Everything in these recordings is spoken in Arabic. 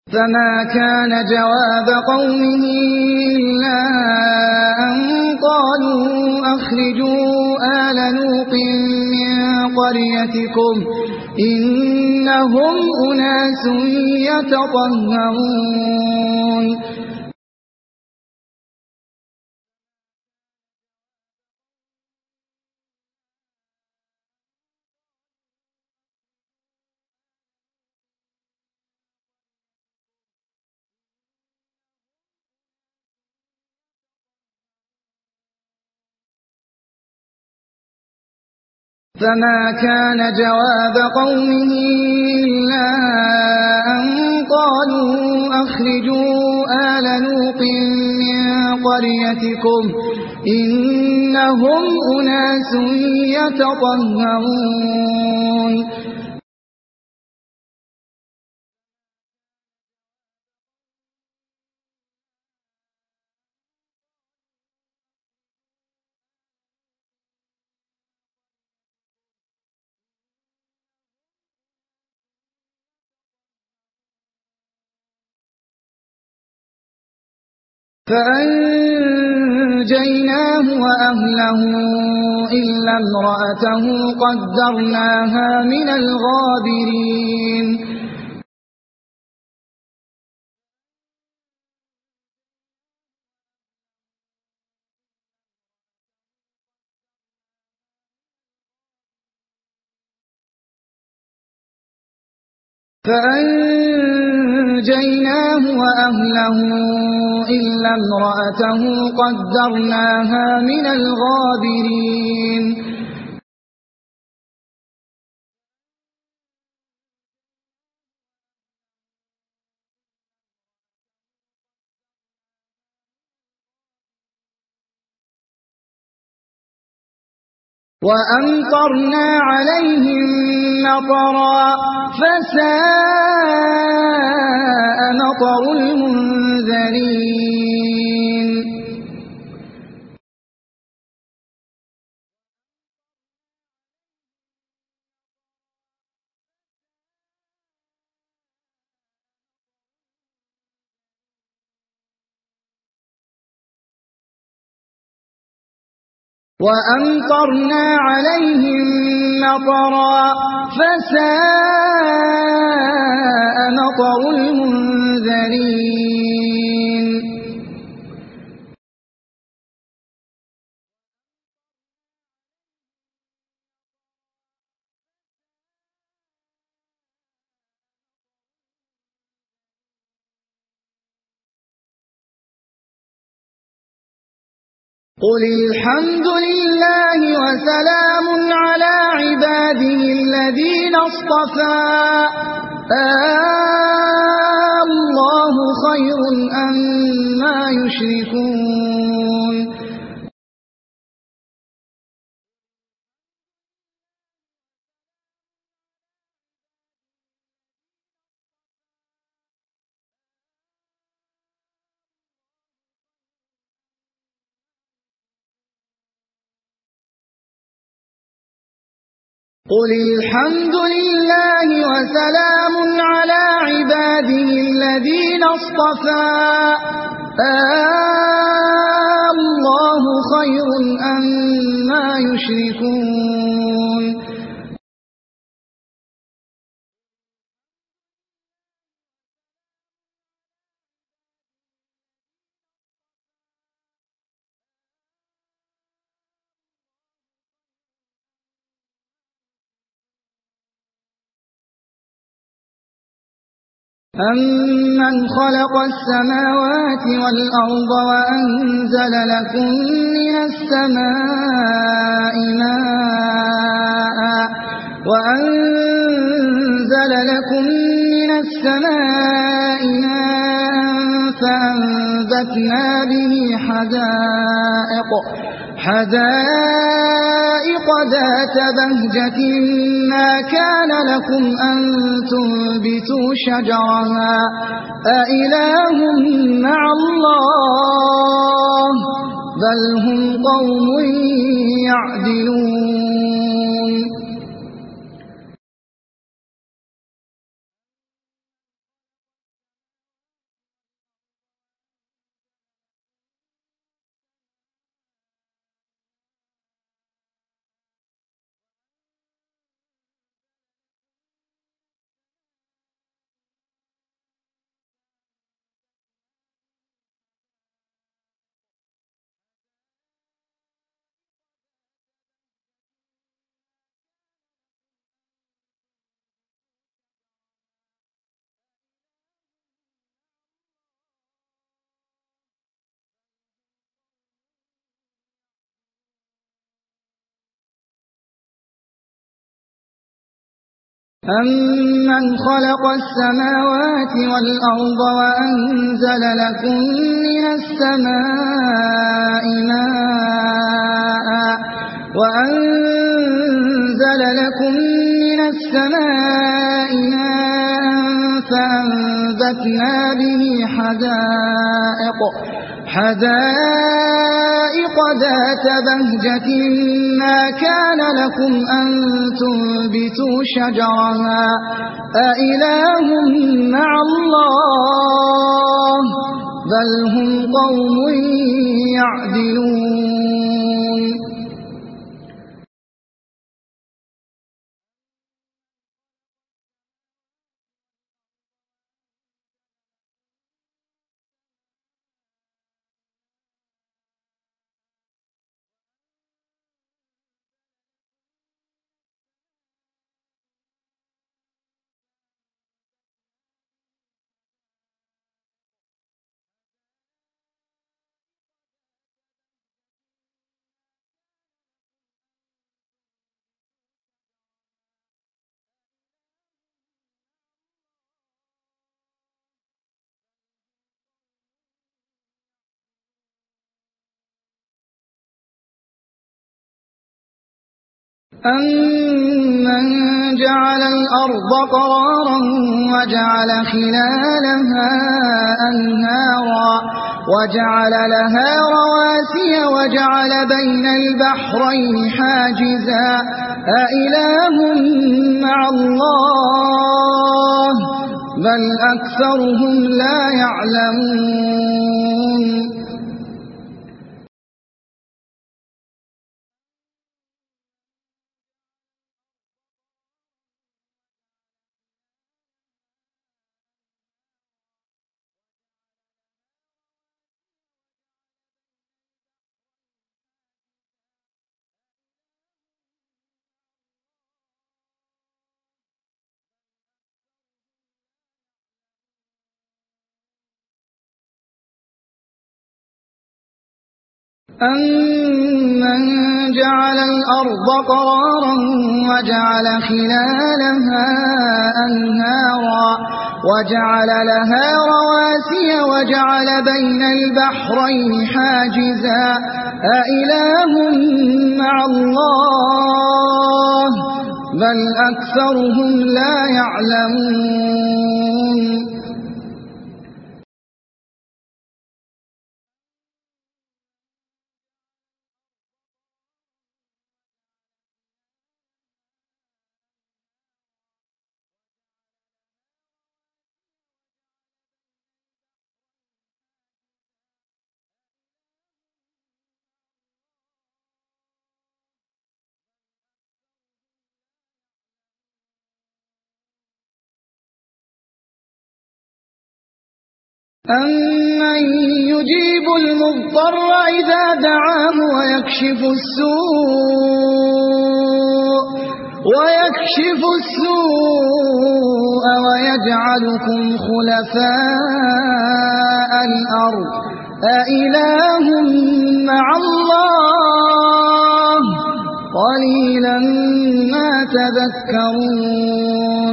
فما كان جواب قومه إلا أن قالوا أخرجوا آل لوط من قريتكم إنهم أناس يتطهرون فما كان جواب قومه إلا أن قالوا أخرجوا آل لوط من قريتكم إنهم أناس يتطهرون فأنجيناه وأهله إلا امرأته قدرناها من الغابرين فأنجيناه وأهله إلا امرأته قدرناها من الغابرين وأمطرنا عليهم مطرا فساء مطر المنذرين وأمطرنا عليهم مطرا فساء مطر المنذرين قل الحمد لله وسلام على عباده الذين اصطفى الله خير أما يشركون قل الحمد لله وسلام على عباده الذين اصطفى الله خير أما يشركون أَمَّنْ خَلَقَ السَّمَاوَاتِ وَالْأَرْضَ وَأَنزَلَ لَكُم مِّنَ السَّمَاءِ مَاءً فَأَنبَتْنَا بِهِ حدائق ذات بهجة ما كان لكم أن تنبتوا شجرها أإله مع الله بل هم قوم يعدلون أَمَّنْ خَلَقَ السَّمَاوَاتِ وَالْأَرْضَ وَأَنزَلَ لَكُم مِّنَ السَّمَاءِ مَاءً فَأَنبَتْنَا بِهِ حَدَائِقَ ذَاتَ بَهْجَةٍ مَّا كَانَ لَكُمْ أَن تُنبِتُوا شَجَرَهَا أَإِلَٰهٌ مَّعَ اللَّهِ بَلْ هُمْ قَوْمٌ يَعْدِلُونَ أَمَّنْ جَعَلَ الْأَرْضَ قَرَارًا وَجَعَلَ خِلَالَهَا أَنْهَارًا وَجَعَلَ لَهَا رَوَاسِيَ وَجَعَلَ بَيْنَ الْبَحْرَيْنِ حَاجِزًا أَإِلَٰهٌ مَّعَ اللَّهِ بَلْ أَكْثَرُهُمْ لَا يَعْلَمُونَ أَمَّنْ جَعَلَ الْأَرْضَ قَرَارًا وَجَعَلَ خِلَالَهَا أَنْهَارًا وَجَعَلَ لَهَا رَوَاسِيَ وَجَعَلَ بَيْنَ الْبَحْرَيْنِ حَاجِزًا أَإِلَٰهٌ مَّعَ اللَّهِ بَلْ أَكْثَرُهُمْ لَا يَعْلَمُونَ أَمَّن يُجِيبُ الْمُضْطَرَّ إِذَا دَعَاهُ وَيَكْشِفُ السُّوءَ وَيَجْعَلُكُمْ خُلَفَاءَ الْأَرْضِ أَإِلَٰهٌ مَّعَ اللَّهِ قَلِيلًا مَّا تَذَكَّرُونَ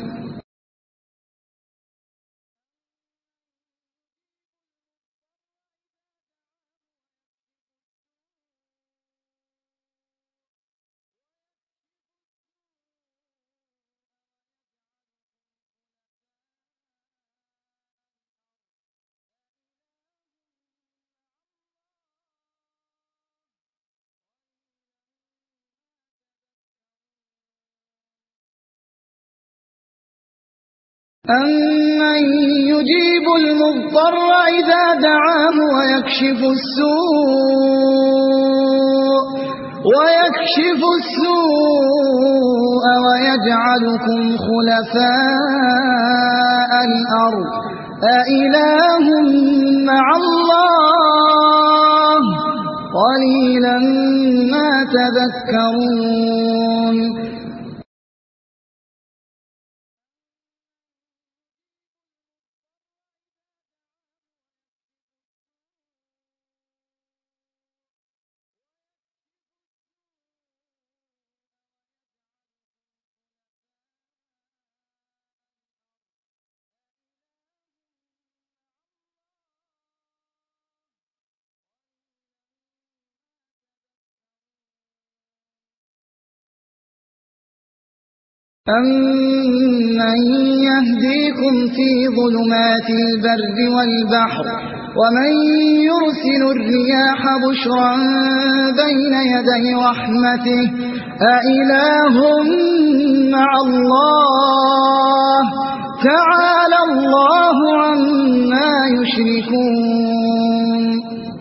أَمَّن يُجِيبُ الْمُضْطَرَّ إِذَا دَعَاهُ وَيَكْشِفُ السُّوءَ وَيَجْعَلُكُمْ خُلَفَاءَ الْأَرْضِ أَإِلَٰهٌ مَّعَ اللَّهِ قَلِيلًا مَّا تَذَكَّرُونَ أَمَّن يَهْدِيكُمْ فِي ظُلُمَاتِ الْبَرِّ وَالْبَحْرِ وَمَن يُرْسِلُ الرِّيَاحَ بُشْرًا بَيْنَ يَدَيْ رَحْمَتِهِ أَإِلَٰهٌ مَّعَ اللَّهِ تَعَالَى اللَّهُ عَمَّا يُشْرِكُونَ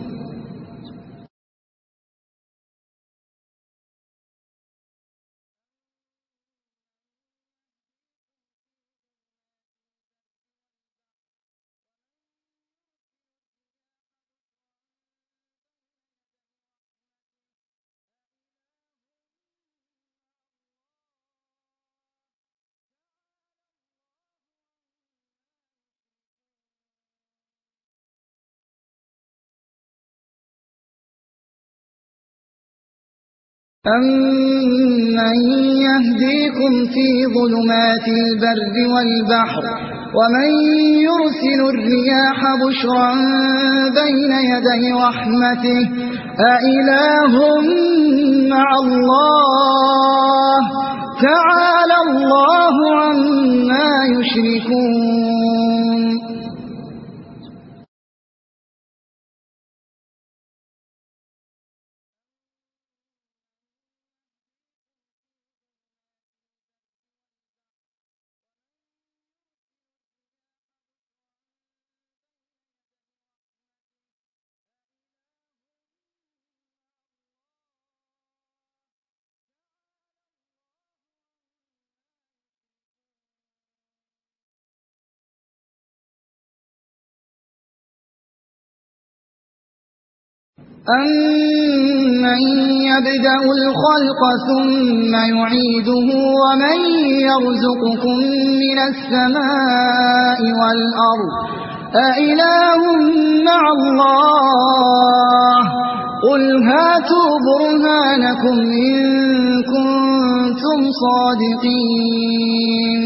أَمَّن يَهْدِيكُمْ فِي ظُلُمَاتِ الْبَرِّ وَالْبَحْرِ وَمَن يُرْسِلُ الرِّيَاحَ بُشْرًا بَيْنَ يَدَيْ رَحْمَتِهِ أَإِلَٰهٌ مَّعَ اللَّهِ تَعَالَى اللَّهُ عَمَّا يُشْرِكُونَ أَمَّن يَبْدَأُ الْخَلْقَ ثُمَّ يُعِيدُهُ وَمَن يَرْزُقُكُم مِّنَ السَّمَاءِ وَالْأَرْضِ أَإِلَٰهٌ مَّعَ اللَّهِ قُلْ هَاتُوا بُرْهَانَكُمْ إِن كُنتُمْ صَادِقِينَ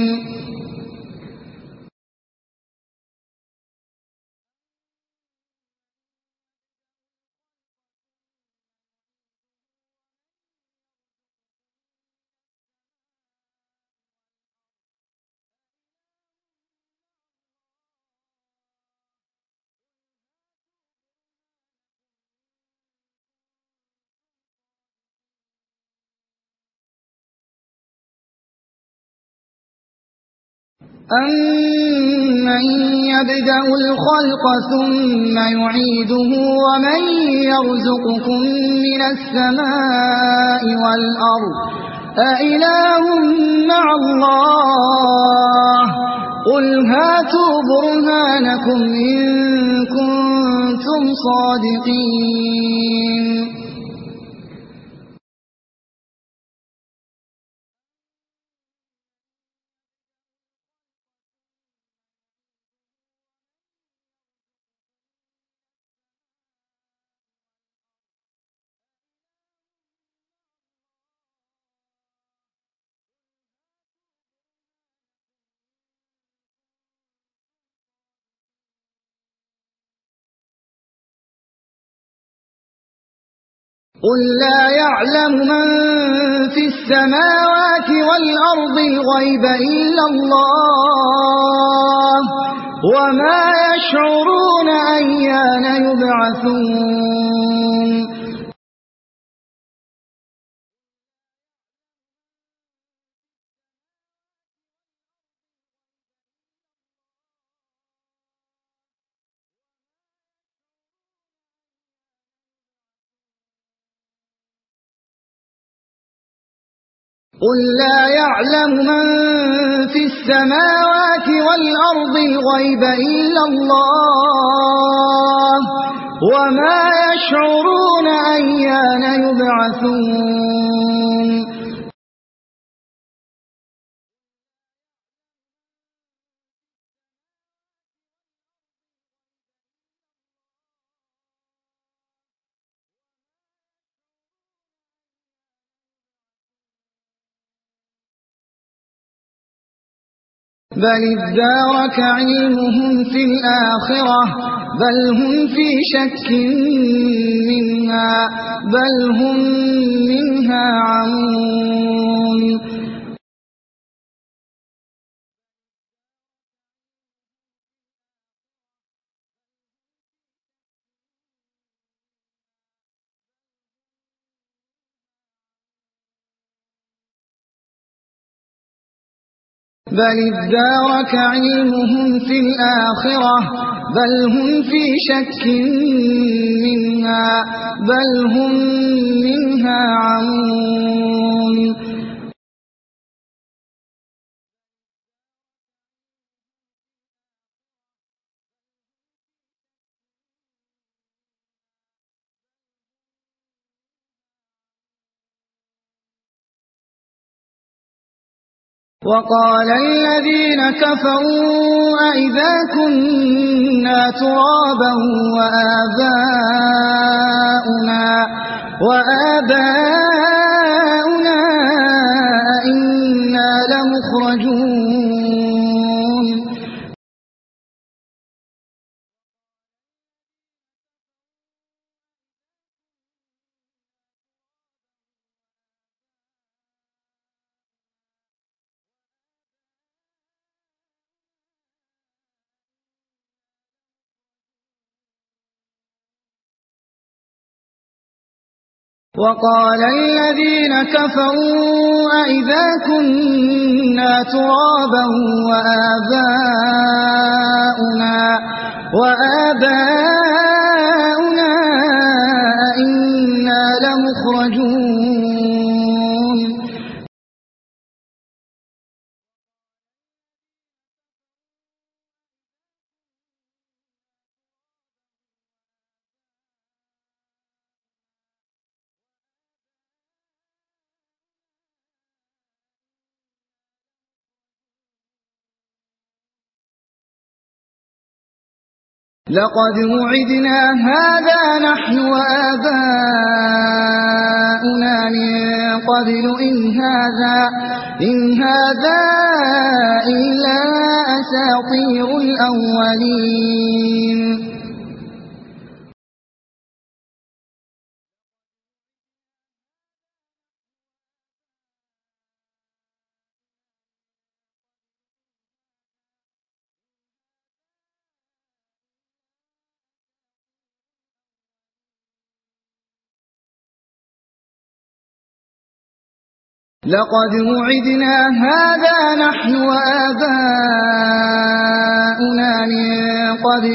أَمَّن يَبْدَأُ الْخَلْقَ ثُمَّ يُعِيدُهُ وَمَن يَرْزُقُكُم مِّنَ السَّمَاءِ وَالْأَرْضِ أَإِلَٰهٌ مَّعَ اللَّهِ قُلْ هَاتُوا بُرْهَانَكُمْ إِن كُنتُمْ صَادِقِينَ قُل لَّا يَعْلَمُ مَن فِي السَّمَاوَاتِ وَالْأَرْضِ الْغَيْبَ إِلَّا اللَّهُ وَمَا يَشْعُرُونَ أَيَّانَ يُبْعَثُونَ قُل لَّا يَعْلَمُ مَن فِي السَّمَاوَاتِ وَالْأَرْضِ الْغَيْبَ إِلَّا اللَّهُ وَمَا يَشْعُرُونَ أَيَّانَ يُبْعَثُونَ بَلِ ادَّارَكَ عِلْمُهُمْ فِي الْآخِرَةِ بَلْ هُمْ فِي شَكٍّ مِّنْهَا بَلْ هُم مِّنْهَا عَمُونَ بل ادارك علمهم في الآخرة بل هم في شك منها بل هم منها عمون وقال الذين كفروا أئذا كنا ترابا وآباؤنا أئنا لمخرجون وقال الذين كفروا أئذا كنا ترابا وآباؤنا أئنا لمخرجون لقد وعدنا هذا نحن وآباؤنا من قبل إن هذا إلا أساطير الأولين لقد وعدنا هذا نحن وآباؤنا من قبل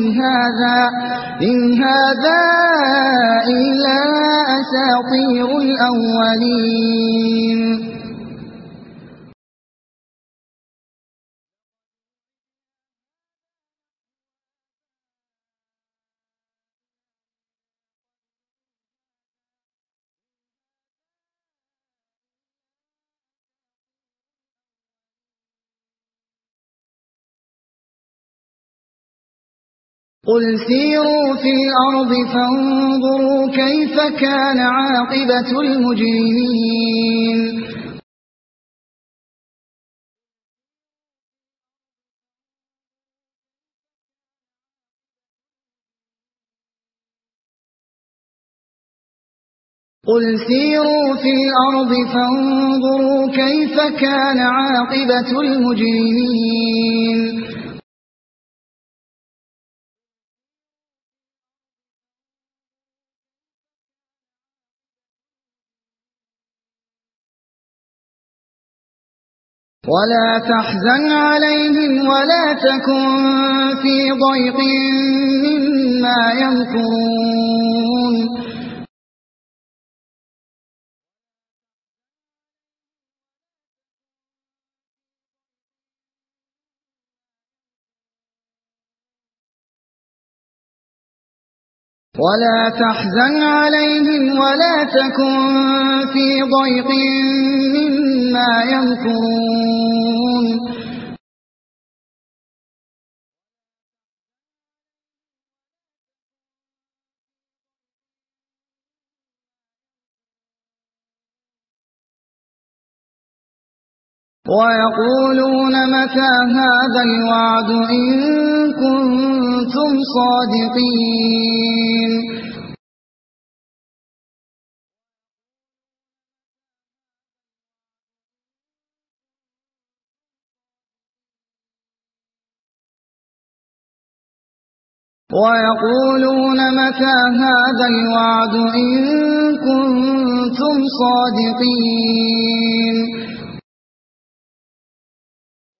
إن هذا إلا أساطير الأولين قل سيروا في الأرض فانظروا كيف كان عاقبة المجرمين قل سيروا في الأرض فانظروا كيف كان عاقبة المجرمين ولا تحزن عليهم ولا تكن في ضيق مما يمكرون ولا تحزن عليهم ولا تكن في ضيق مما يمكرون ويقولون متى هذا الوعد إن كنتم صادقين ويقولون متى هذا الوعد إن كنتم صادقين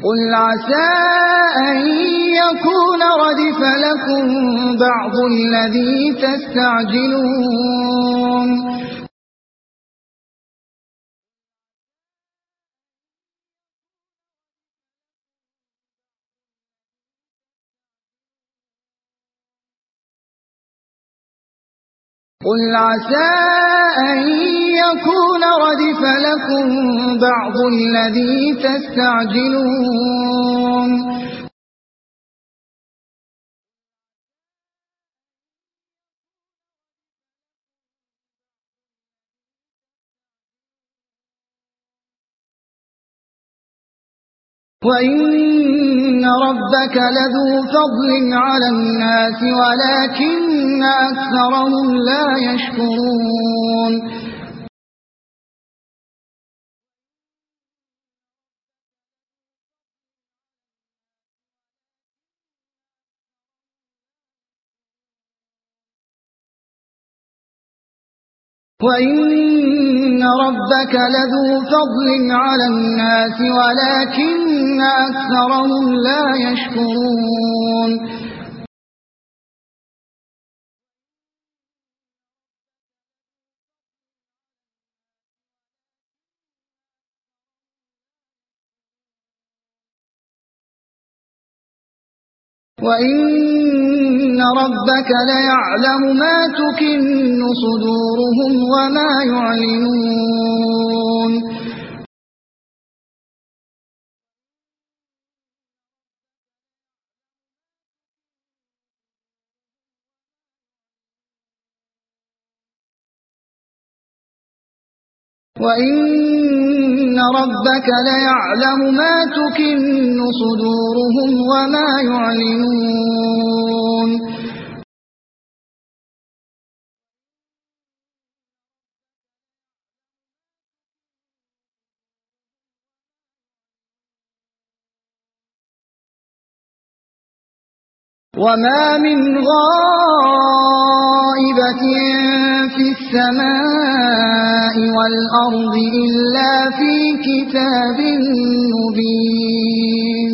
قل عسى أن يكون ردف لكم بعض الذي تستعجلون قل عسى أن يكون ردف لكم بعض الذي تستعجلون وإن ربك لذو فضل على الناس ولكن أكثرهم لا يشكرون وإن ربك لذو فضل على الناس ولكن أكثرهم لا يشكرون وإن ربك ليعلم ما تكن صدورهم وما يعلنون وإن ربك ليعلم ما تكن صدورهم وما يعلنون وما من غائبة في السماء والأرض إلا في كتاب مبين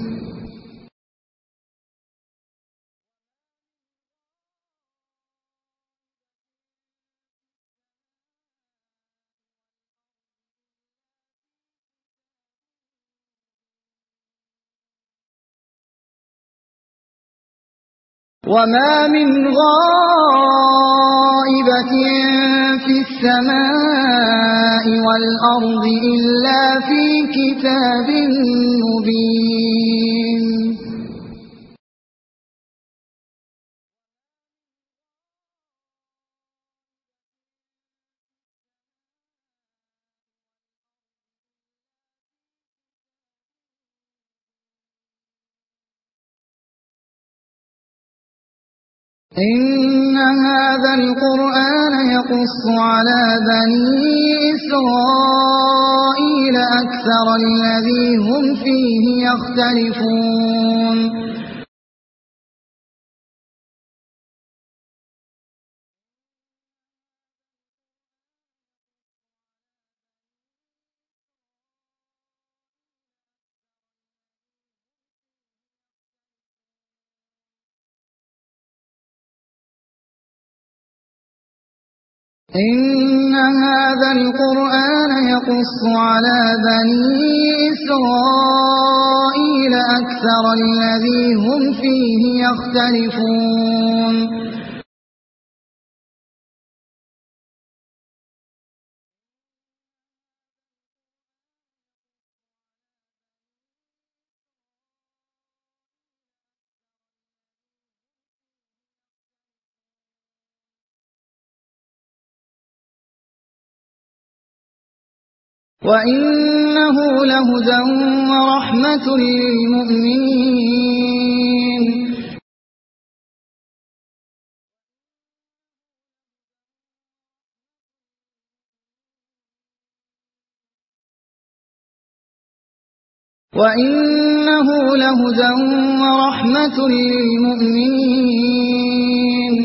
وما من غائبة في السماء والأرض إلا في كتاب مبين إن هذا القرآن يقص على بني إسرائيل أكثر الذي هم فيه يختلفون إن هذا القرآن يقص على بني إسرائيل أكثر الذي هم فيه يختلفون وإنه لهدى ورحمة للمؤمنين وإنه لهدى ورحمة للمؤمنين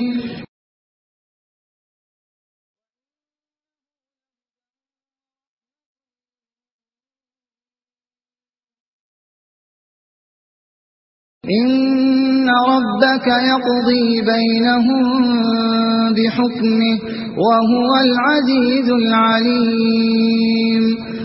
إن ربك يقضي بينهم بحكمه وهو العزيز العليم.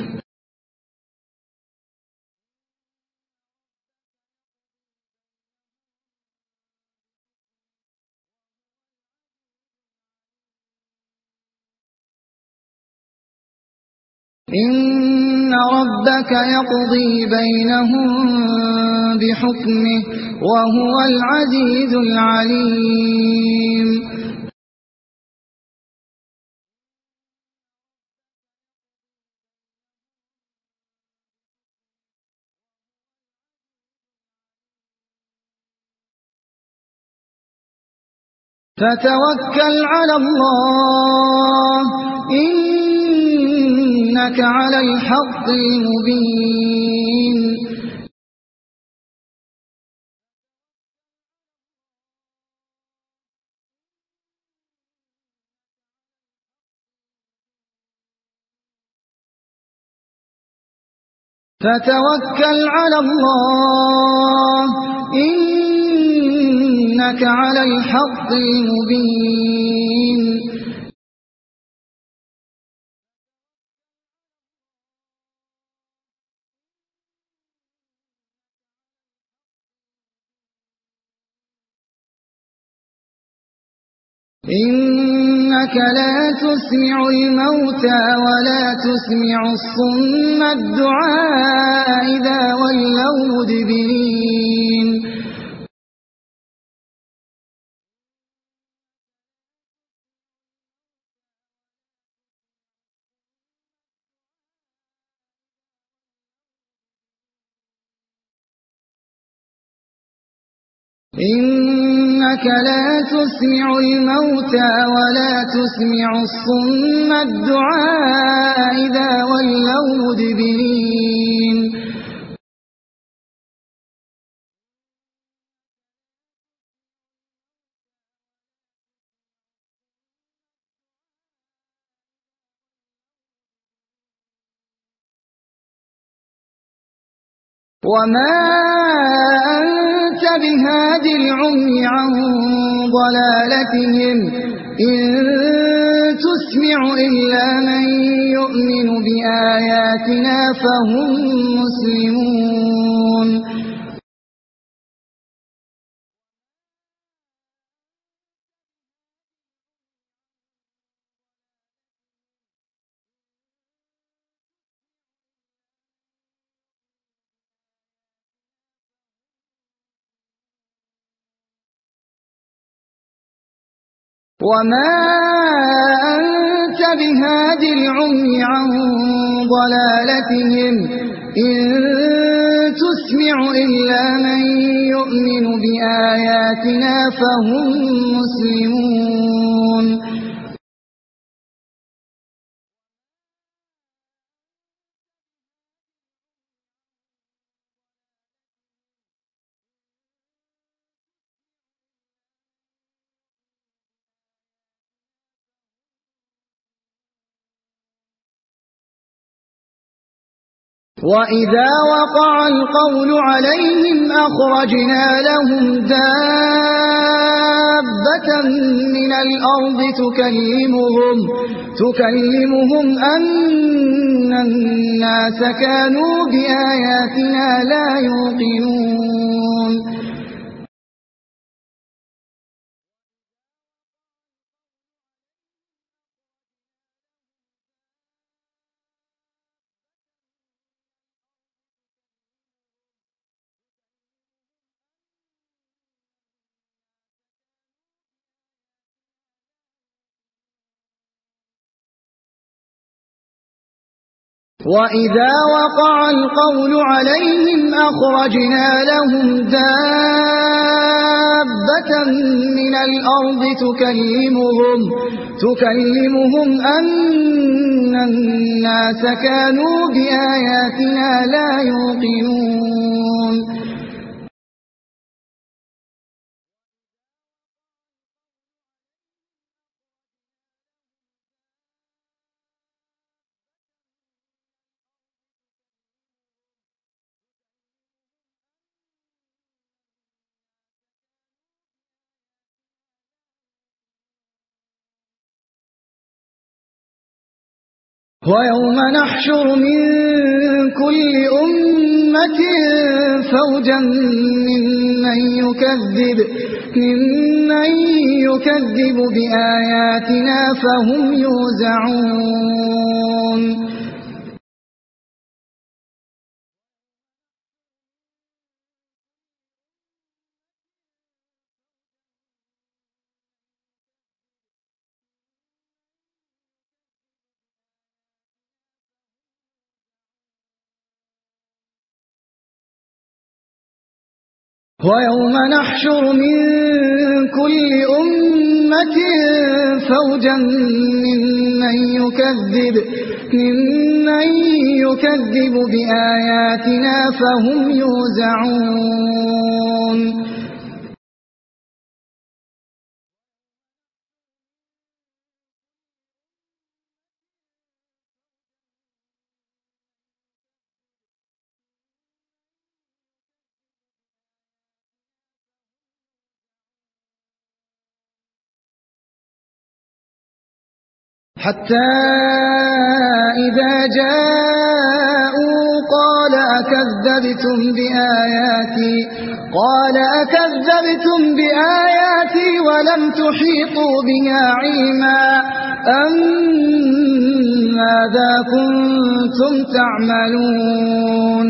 إن ربك يقضي بينهم بحكمه وهو العزيز العليم. فتوكل على الله إنك على الحق المبين. فتوكل على الله إنك على الحق المبين. إنك لا تسمع الموتى ولا تسمع الصم الدعاء إذا ولوا مدبرين. إنك لا تسمع الموتى ولا تسمع الصم الدعاء إذا ولوا مدبرين. وما أنت بهاد العمي عن ضلالتهم إن تسمع إلا من يؤمن بآياتنا فهم مسلمون. وما أنت بهاد العمي عن ضلالتهم إن تسمع إلا من يؤمن بآياتنا فهم مسلمون. وإذا وقع القول عليهم أخرجنا لهم دابة من الأرض تكلمهم أن الناس كانوا بآياتنا لا يوقنون. وإذا وقع القول عليهم أخرجنا لهم دابة من الأرض تكلمهم أن الناس كانوا بآياتنا لا يوقنون. ويوم نحشر من كل أمة فوجا ممن يكذب بآياتنا فهم يوزعون ويوم نحشر من كل أمة فوجا ممن يكذب بآياتنا فهم يوزعون حتى إذا جاءوا قال أكذبتم بآياتي ولم تحيطوا بها علما أم ماذا كنتم تعملون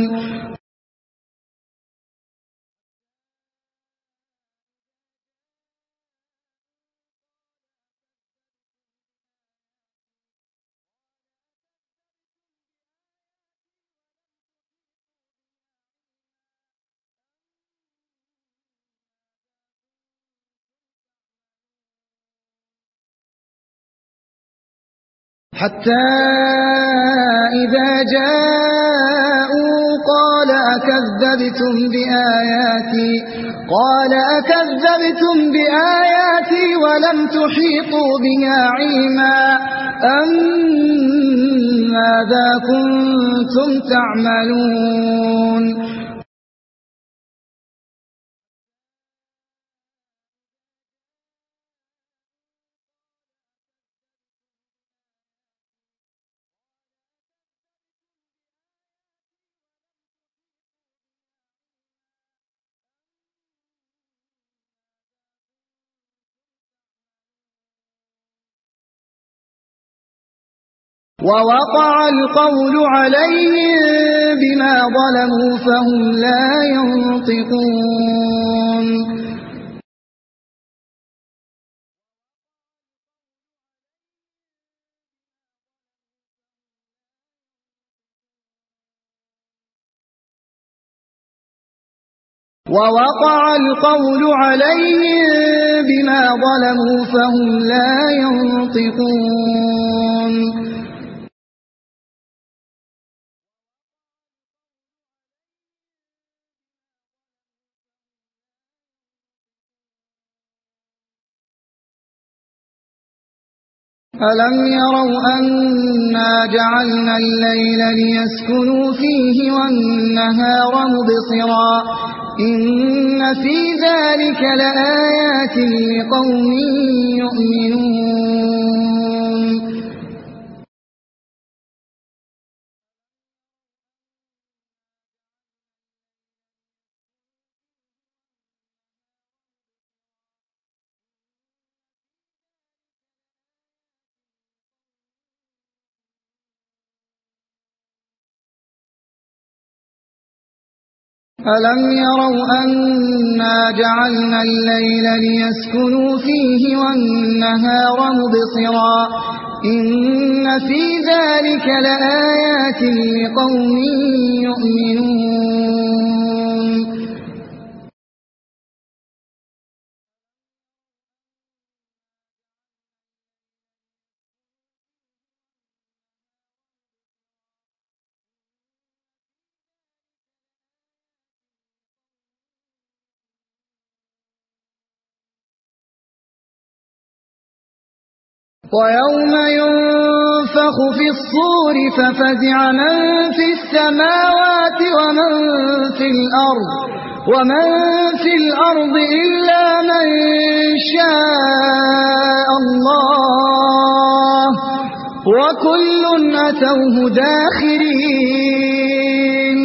حتى إذا جاءوا قال أكذبتم بآياتي ولم تحيطوا بها علما أم ماذا كنتم تعملون ووقع القول عليهم بما ظلموا فهم لا ينطقون ووقع القول عليهم بما ظلموا فهم لا ينطقون ألم يروا أنا جعلنا الليل ليسكنوا فيه والنهار مبصرا إن في ذلك لآيات لقوم يؤمنون ألم يروا أنا جعلنا الليل ليسكنوا فيه والنهار مبصرا إن في ذلك لآيات لقوم يؤمنون ويوم ينفخ في الصور ففزع من في السماوات ومن في الأرض إلا من شاء الله وكل أتوه داخرين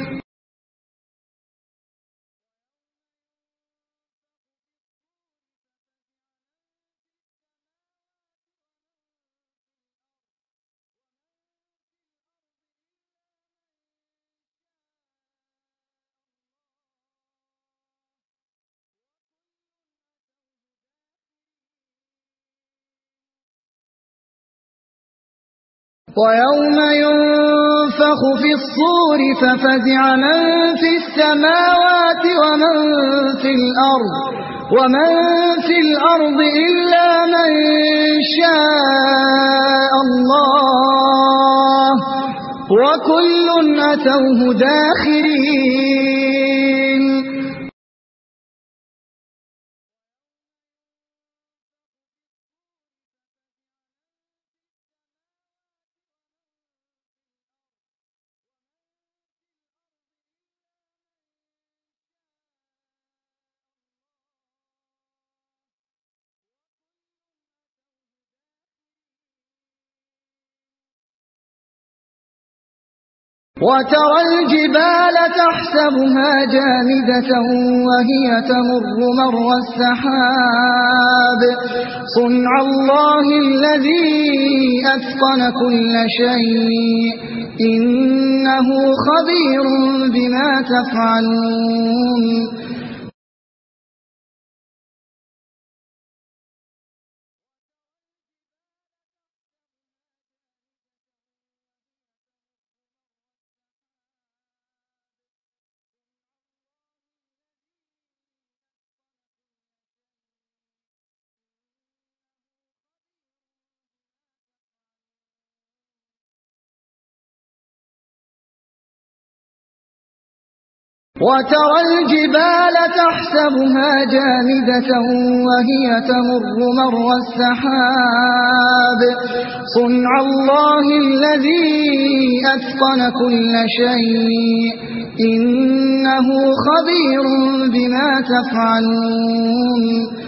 ويوم ينفخ في الصور ففزع من في السماوات ومن في الأرض إلا من شاء الله وكل أتوه داخرين وترى الجبال تحسبها جامدة وهي تمر مر السحاب صنع الله الذي أتقن كل شيء إنه خبير بما تفعلون وترى الجبال تحسبها جامدة وهي تمر مر السحاب صنع الله الذي أتقن كل شيء إنه خبير بما تفعلون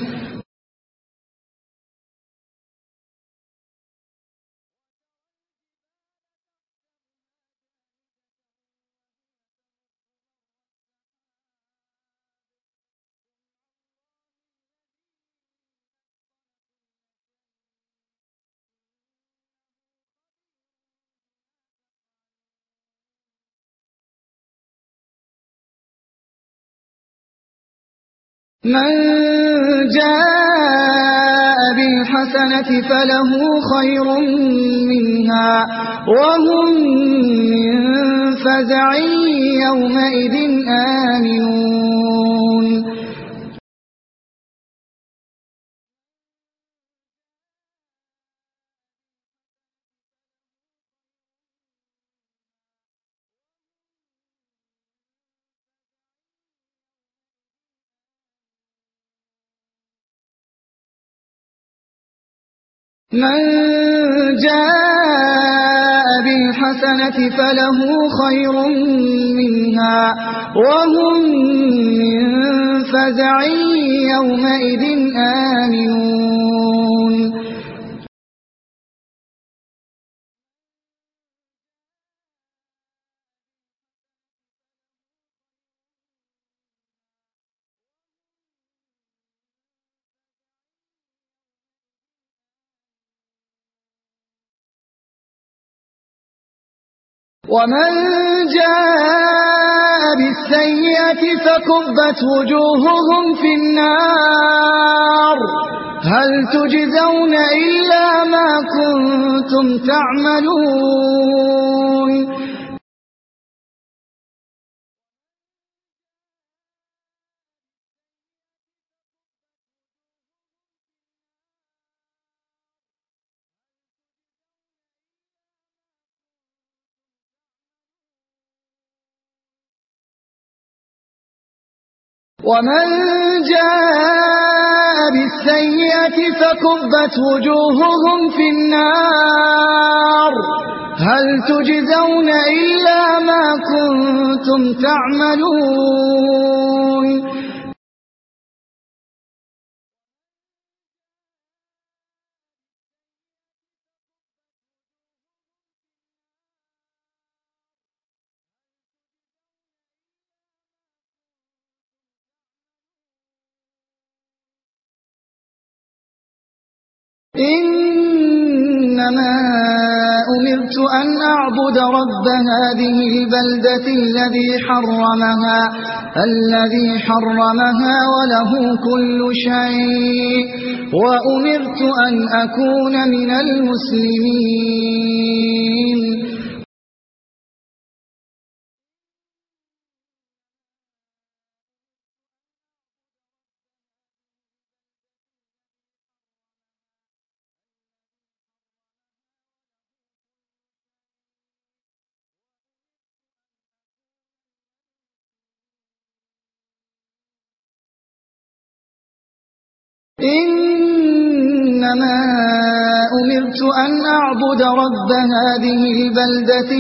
من جاء بالحسنة فله خير منها وهم من فزع يومئذ آمنون من جاء بالحسنة فله خير منها وهم من فزع يومئذ آمنون ومن جاء بالسيئة فكبت وجوههم في النار هل تجزون إلا ما كنتم تعملون ومن جاء بالسيئة فكبت وجوههم في النار هل تجزون إلا ما كنتم تعملون إنما أمرت أن أعبد رب هذه البلدة الذي حرمها وله كل شيء وأمرت أن أكون من المسلمين. إنما أمرت أن أعبد رب هذه البلدة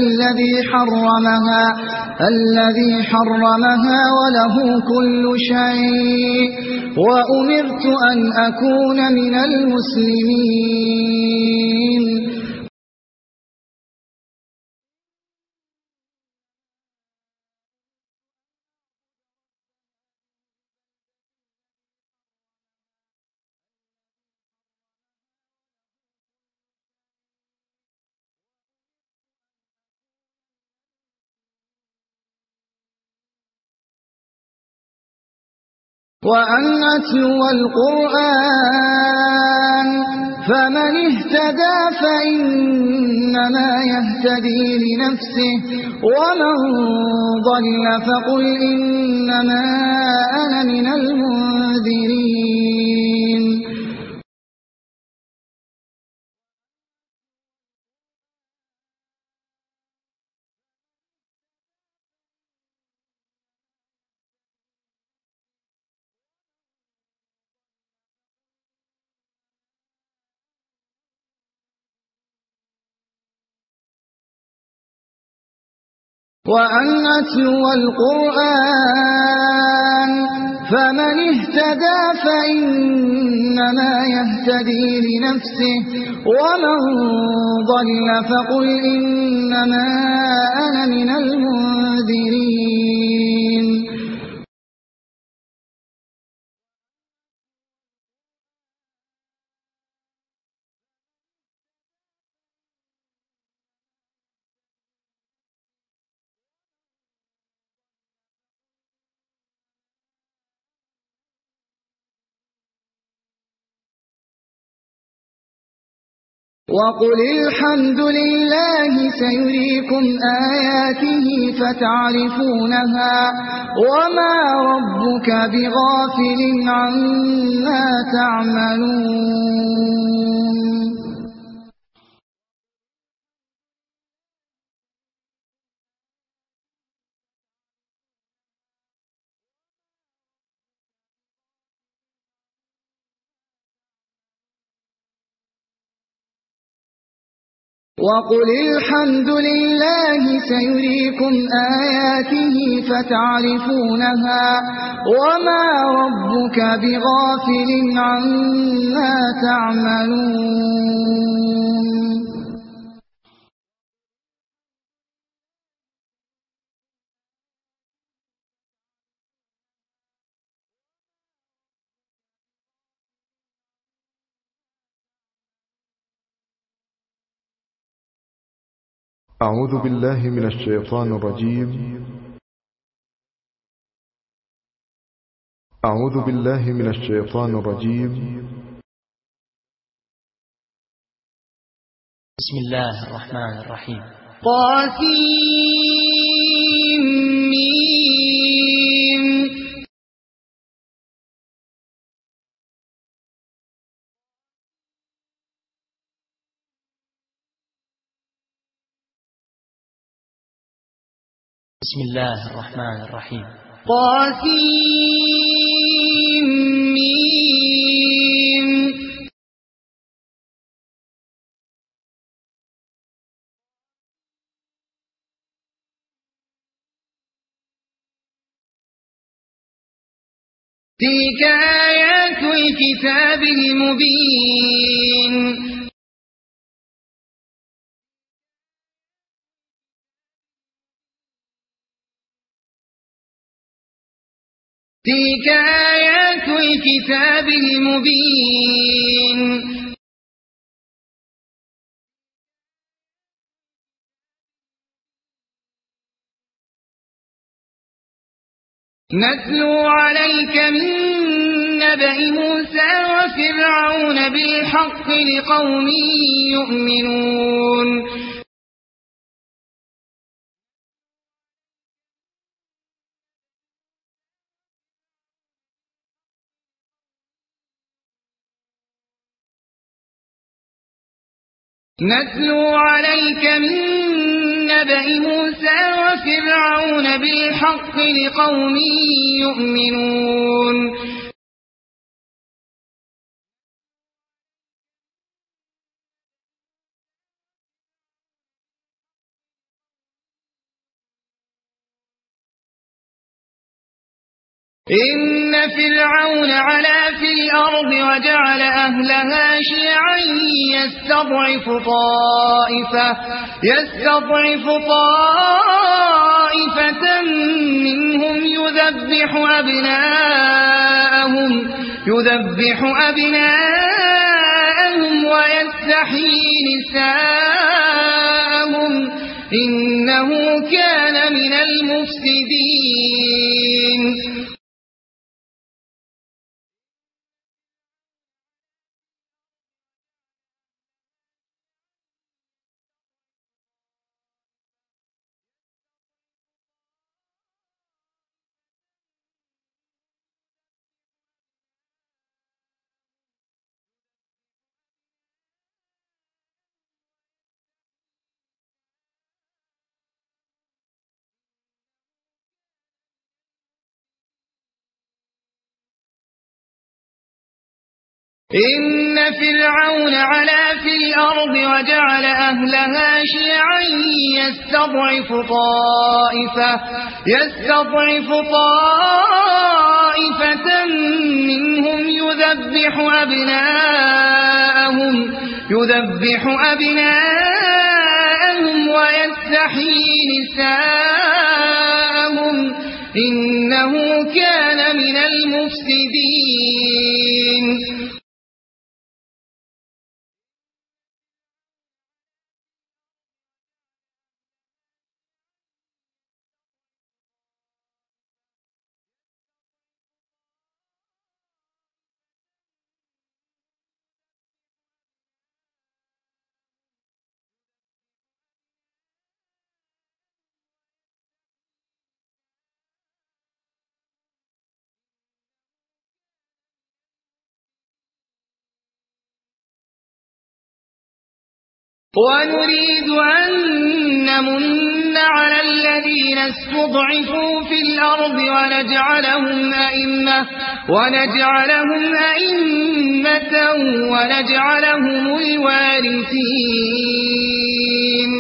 الذي حرمها وله كل شيء وأمرت أن أكون من المسلمين. وأن أتلو القرآن فمن اهتدى فإنما يهتدي لنفسه ومن ضل فقل إنما أنا من المنذرين. وأن أتلو القرآن فمن اهتدى فإنما يهتدي لنفسه ومن ضل فقل إنما أنا من المنذرين. وقل الحمد لله سيريكم آياته فتعرفونها وما ربك بغافل عما تعملون. وقل الحمد لله سيريكم آياته فتعرفونها وما ربك بغافل عما تعملون. أعوذ بالله من الشيطان الرجيم. أعوذ بالله من الشيطان الرجيم. بسم الله الرحمن الرحيم. طاسيم. بسم الله الرحمن الرحيم. طاسيم. تلك آيات الكتاب المبين. تلك آيات الكتاب المبين. نتلو عليك من نبأ موسى وفرعون بالحق لقوم يؤمنون نتلو عليك من نبأ موسى وفرعون بالحق لقوم يؤمنون إن فرعون علا في الأرض وجعل أهلها شيعا يستضعف طائفة منهم يذبح أبناءهم ويستحيي نساءهم إنه كان من المفسدين إن فرعون علا في الأرض وجعل أهلها شيعا يستضعف طائفة منهم يذبح أبناءهم ويستحيي نساءهم إنه كان من المفسدين ونريد أن نمن على الذين استضعفوا في الأرض ونجعلهم أئمة ونجعلهم الوارثين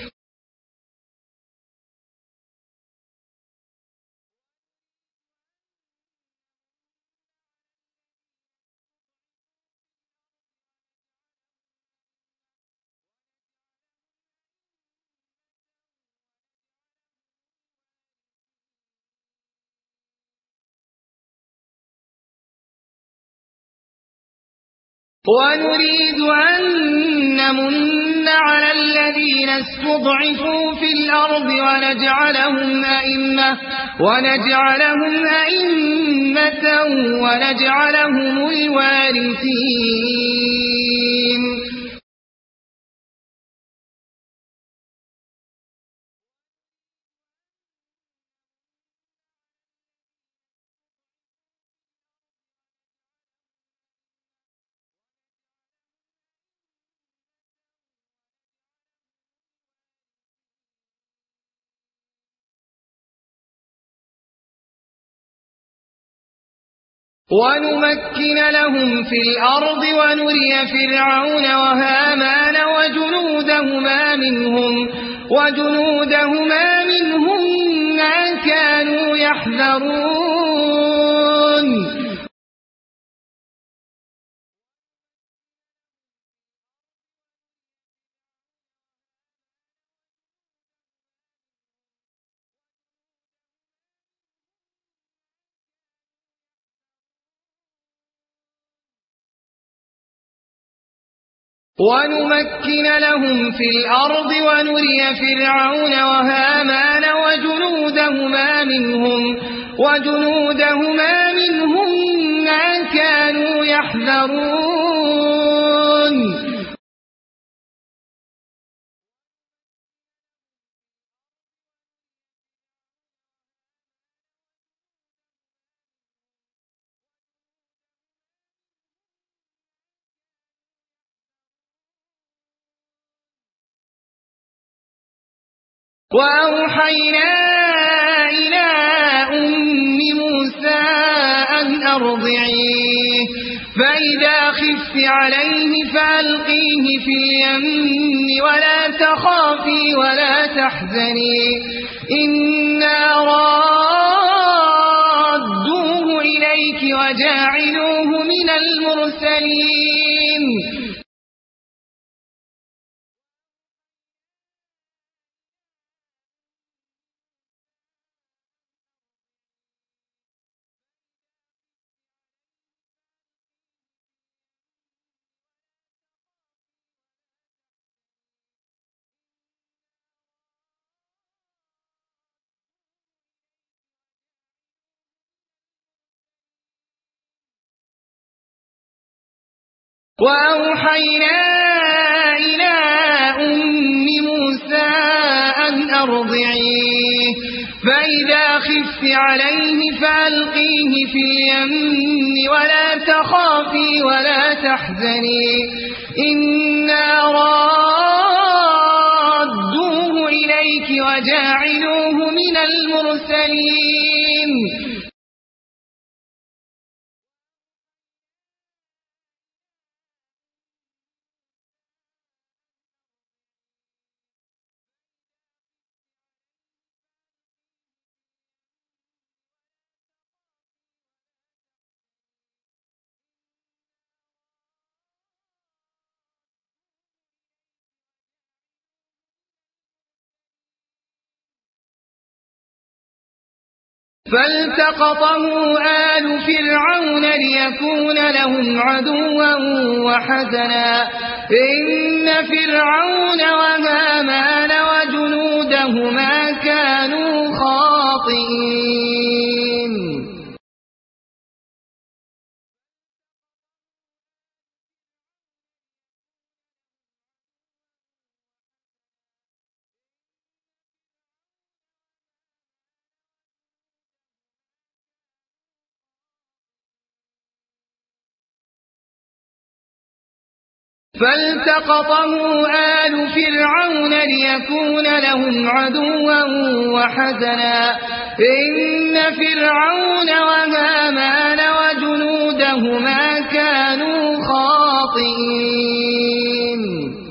ونريد أن نمن على الذين استضعفوا في الأرض ونجعلهم أئمة ونجعلهم الوارثين ونمكن لهم في الأرض ونري فرعون وهامان وجنودهما منهم ما كانوا يحذرون ونمكن لهم في الأرض ونري فرعون وهامان وجنودهما منهم ما كانوا يحذرون وأوحينا إلى أم موسى أن أرضعيه فإذا خفت عليه فألقيه في اليم ولا تخافي ولا تحزني إنا رادوه إليك وجاعلوه من المرسلين وأوحينا إلى أم موسى أن أرضعيه فإذا خفت عليه فألقيه في اليم ولا تخافي ولا تحزني إنا رادوه إليك وجاعلوه من المرسلين فالتقطه آل فرعون ليكون لهم عدوا وحزنا إن فرعون وهامان وجنودهما كانوا خاطئين فالتقطه آل فرعون ليكون لهم عدوا وحزنا إن فرعون وهامان وجنودهما كانوا خاطئين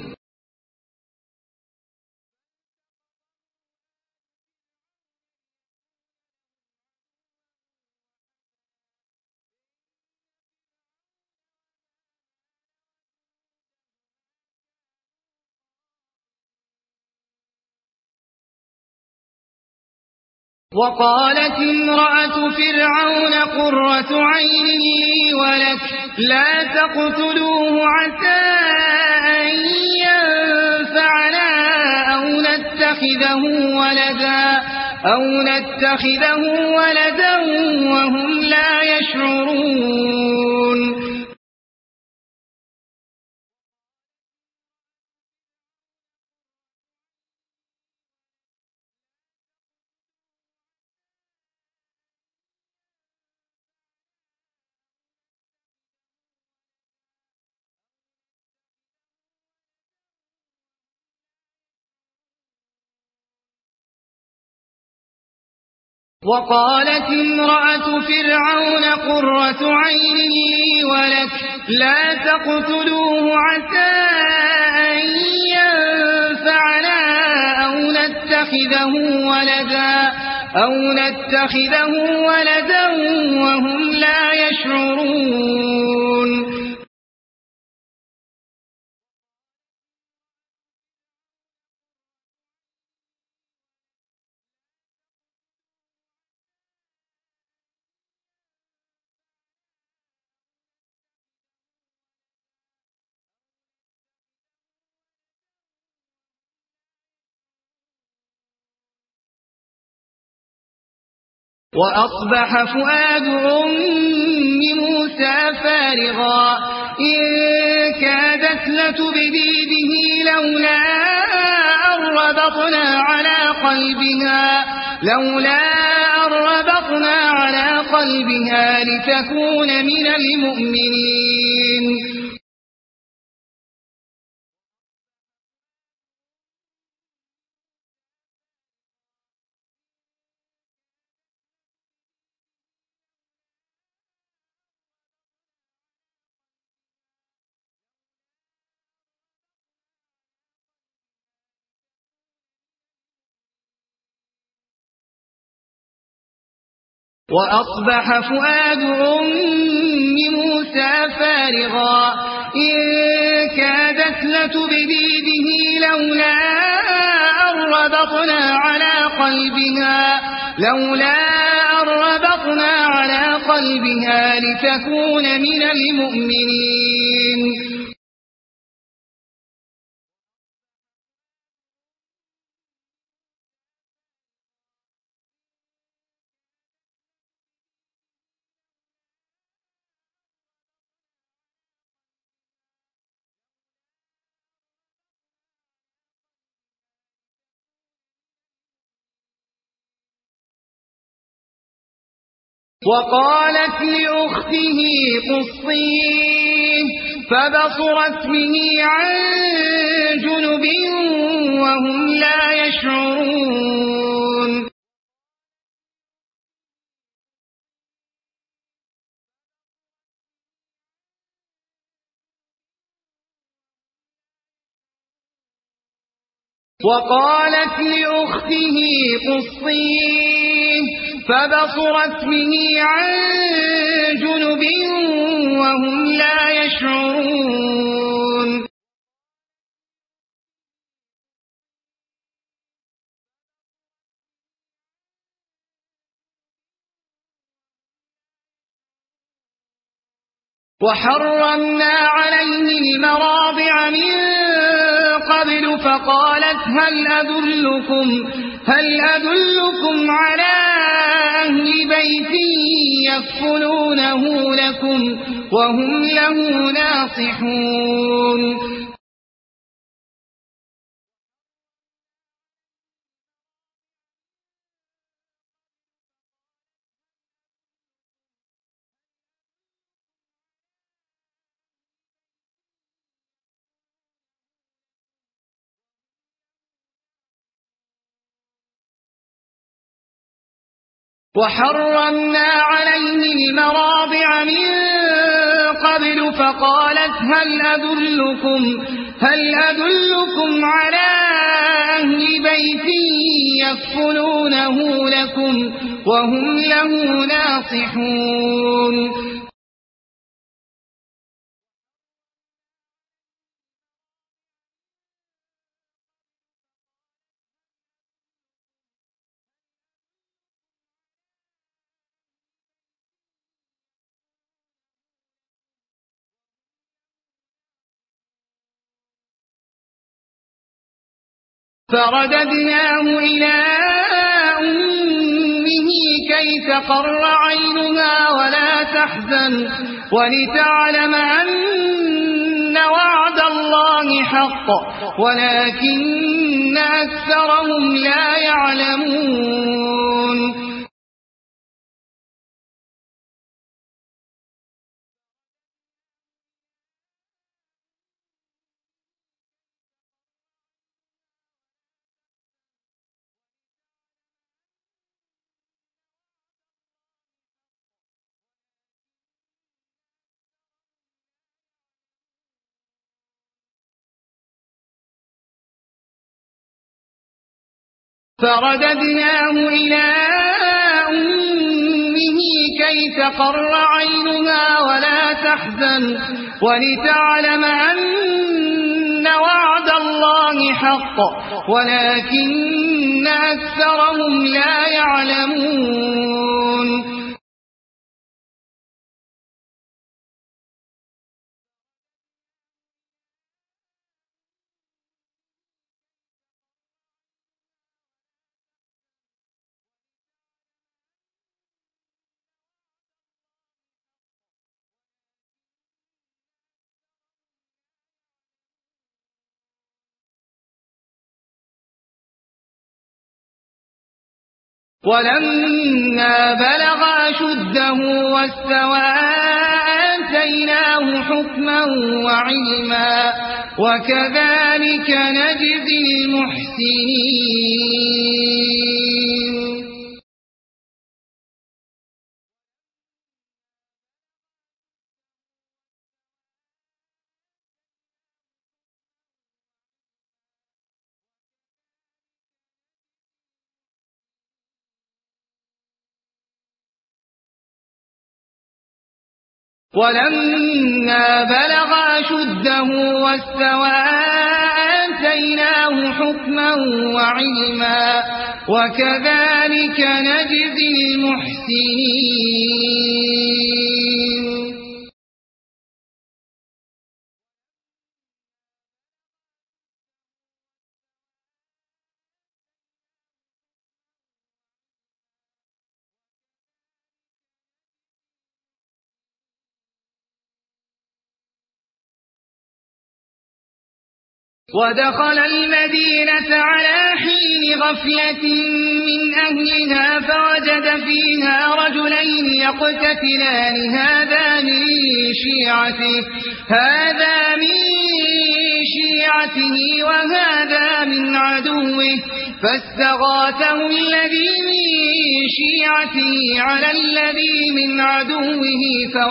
وقالت امرأة فرعون قرة عين لي ولك لا تقتلوه عسى أن ينفعنا أو نتخذه ولدا وهم لا يشعرون وقالت امرأة فرعون قرة عين لي ولك لا تقتلوه عسى أن ينفعنا أو نتخذه ولدا وهم لا يشعرون وأصبح فؤاد أم موسى فارغا إن كادت لتبدي به لولا أن ربطنا على قلبها لتكون من المؤمنين. وأصبح فؤاد أم موسى فارغا إن كادت لتبدي به لولا أن ربطنا على قلبها لتكون من المؤمنين. وقالت لأخته قصيه فبصرت به عن جنب وهم لا يشعرون. وقالت لأخته قصيه فبصرت به عن جنب وهم لا يشعرون. وحرمنا عليه المراضع من قبل فقالت هل أدلكم على أهل بيت يكفلونه لكم وهم له ناصحون. وحرمنا عليه المراضع من قبل فقالت هل أدلكم على أهل بيت يكفلونه لكم وهم له ناصحون. فرددناه إلى أمه كي تقر عينها ولا تحزن ولتعلم أن وعد الله حق ولكن أكثرهم لا يعلمون. فرددناه إلى أمه كي تقر عينها ولا تحزن ولتعلم أن وعد الله حق ولكن أكثرهم لا يعلمون. ولما بلغ أشده واستوى آتيناه حكما وعلما وكذلك نجزي المحسنين ولما بلغ أشده واستوى آتيناه حكما وعلما وكذلك نجزي المحسنين ودخل المدينة على حين غفلة من أهلها فوجد فيها رجلين يقتتلان هذا من شيعته وهذا من عدوه فاستغاثه الذي من شيعته على الذي من عدوه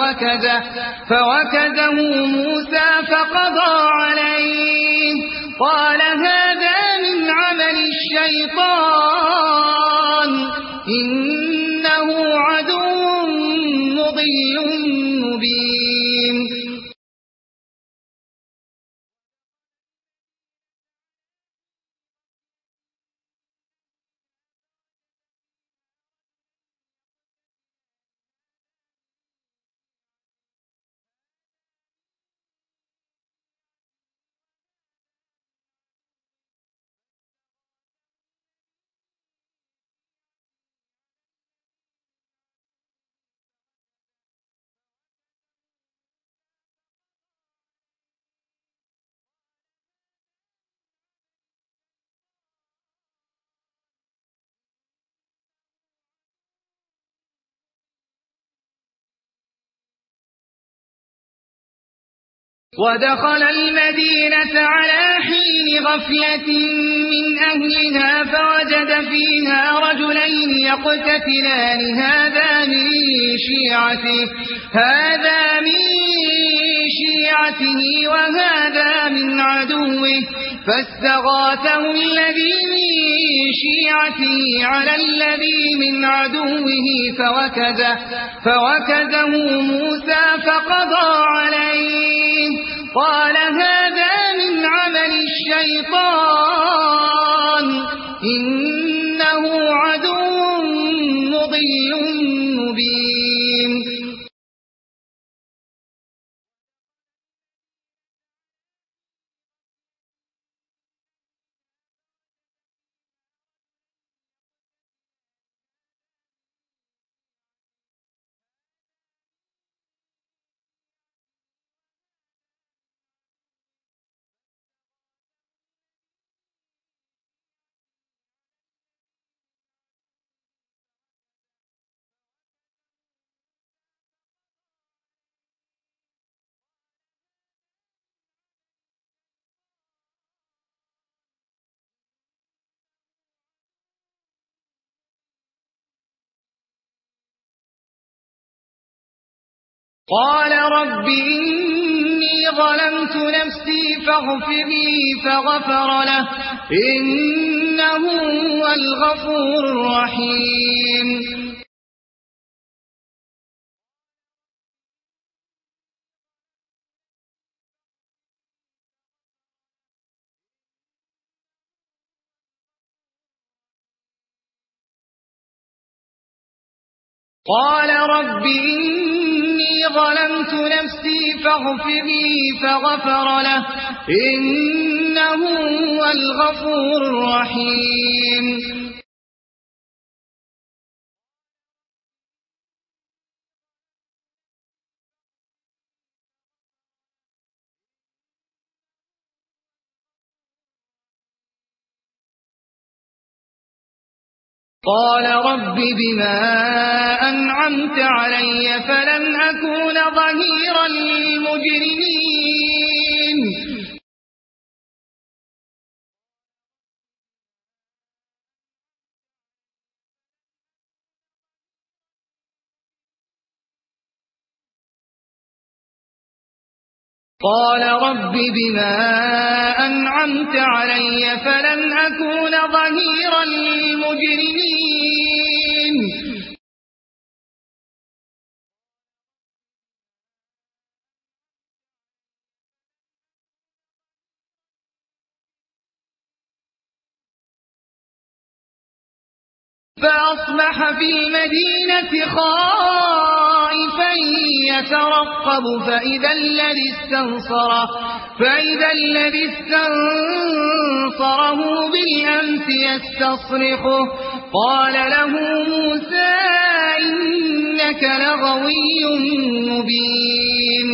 فوكزه موسى فقضى عليه قال هذا من عمل الشيطان إنه عدو مضل مبين ودخل المدينة على حين غفلة من أهلها فوجد فيها رجلين يقتتلان هذا من شيعته وهذا من عدوه فاستغاثه الذي من شيعته على الذي من عدوه فوكزه موسى فقضى عليه قال هذا من عمل الشيطان إنه عدو مضل مبين قال رب إني ظلمت نفسي فاغفر لي فغفر له إنه هو الغفور الرحيم قال رب إني ظلمت نفسي فاغفر لي فغفر له إنه هو الغفور الرحيم قال رب بما أنعمت علي فلن أكون ظهيرا للمجرمين قال رب بما أنعمت علي فلن أكون ظهيرا للمجرمين فأصبح في المدينة خائفا يترقب فإذا الذي استنصره بالأمس يستصرخه قال له موسى إنك لغوي مبين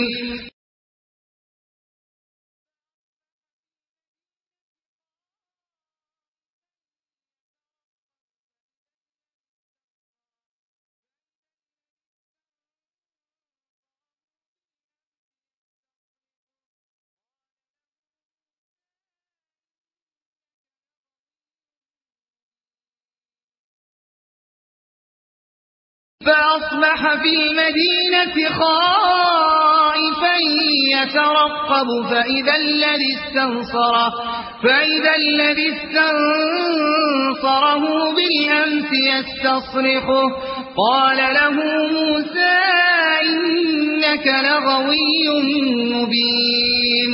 فأصبح في المدينة خائفا يترقب فإذا الذي استنصره بالأمس يستصرخه قال له موسى إنك لغوي مبين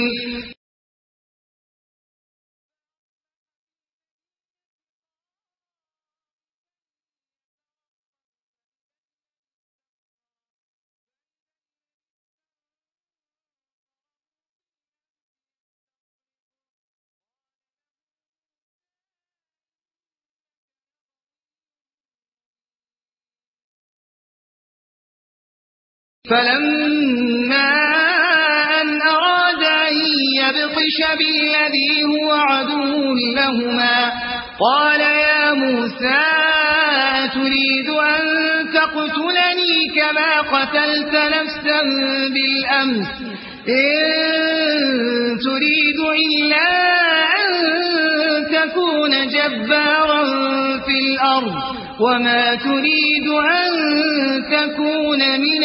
فلما أن أراد أن يبطش بالذي هو عدو لهما قال يا موسى تريد أن تقتلني كما قتلت نفسا بالأمس إن تريد إلا أن تكون جبارا في الأرض وما تريد أن تكون من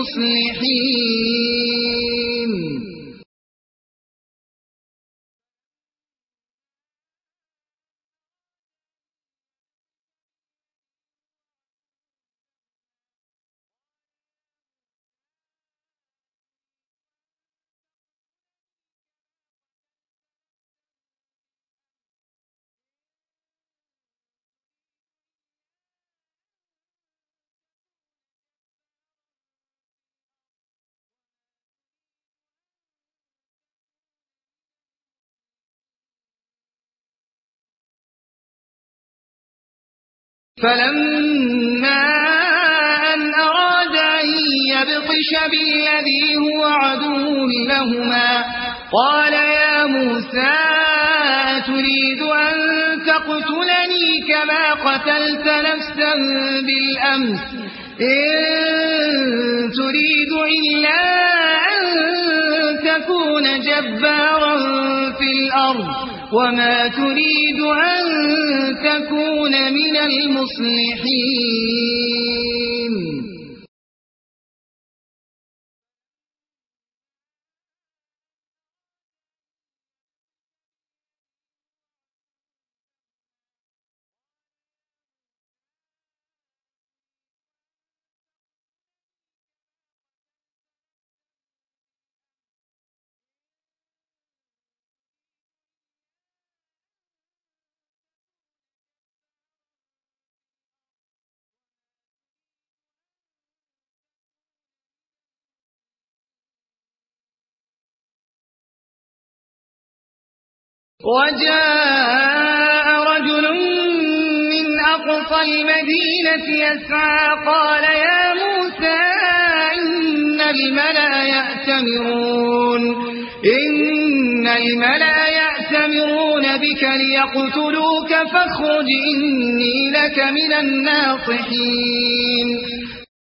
المصلحين فلما أن أراد أن يبطش بالذي هو عدو لهما قال يا موسى تريد أن تقتلني كما قتلت نفسا بالأمس إن تريد إلا أن تكون جبارا في الأرض وما تريد أن تكون من المصلحين وجاء رجل من أقصى المدينة يسعى قال يا موسى إن الملأ يأتمرون بك ليقتلوك فاخرج إني لك من الناصحين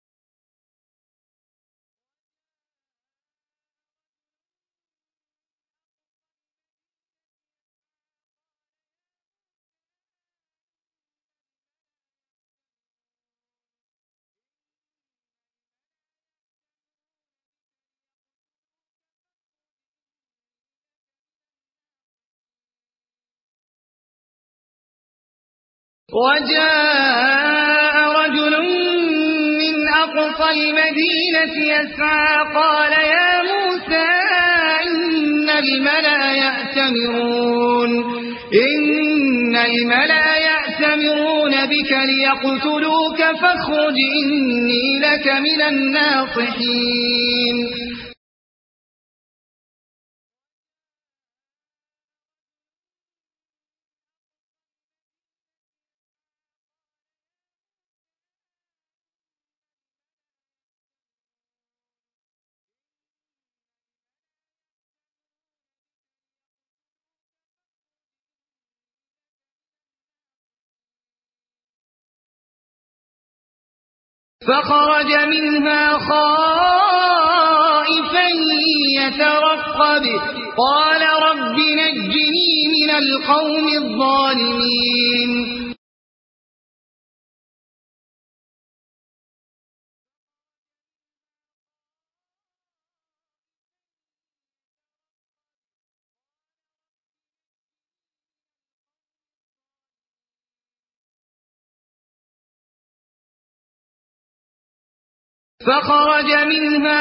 وجاء رجل من أقصى المدينة يسعى قال يا موسى إن الملأ يأتمرون بك ليقتلوك فاخرج إني لك من الناصحين فخرج منها خائفا يترقب قال رب نجني من القوم الظالمين فخرج منها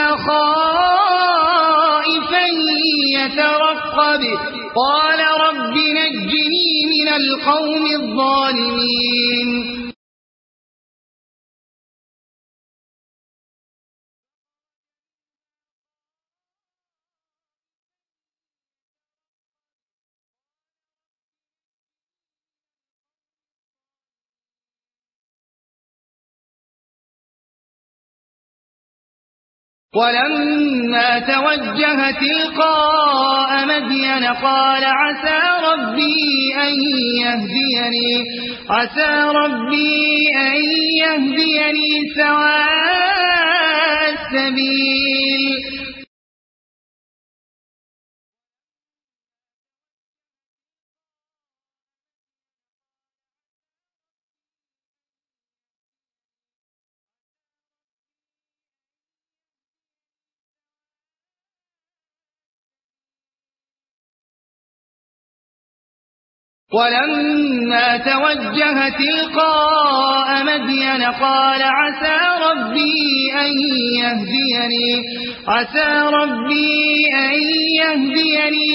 خائفا يترقب قال رب نجني من القوم الظالمين ولما توجه تلقاء مدين قال عسى ربي أن يهديني سواء السبيل ولما توجه تلقاء مدين قال عسى ربي أن يهديني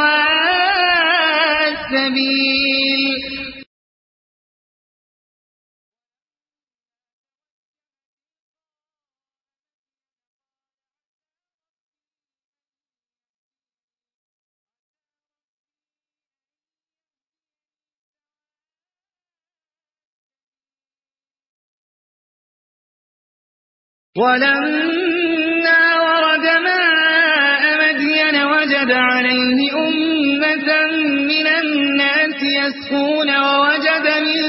سواء السبيل ولما ورد ماء مدين وجد عليه أمة من الناس يسقون ووجد من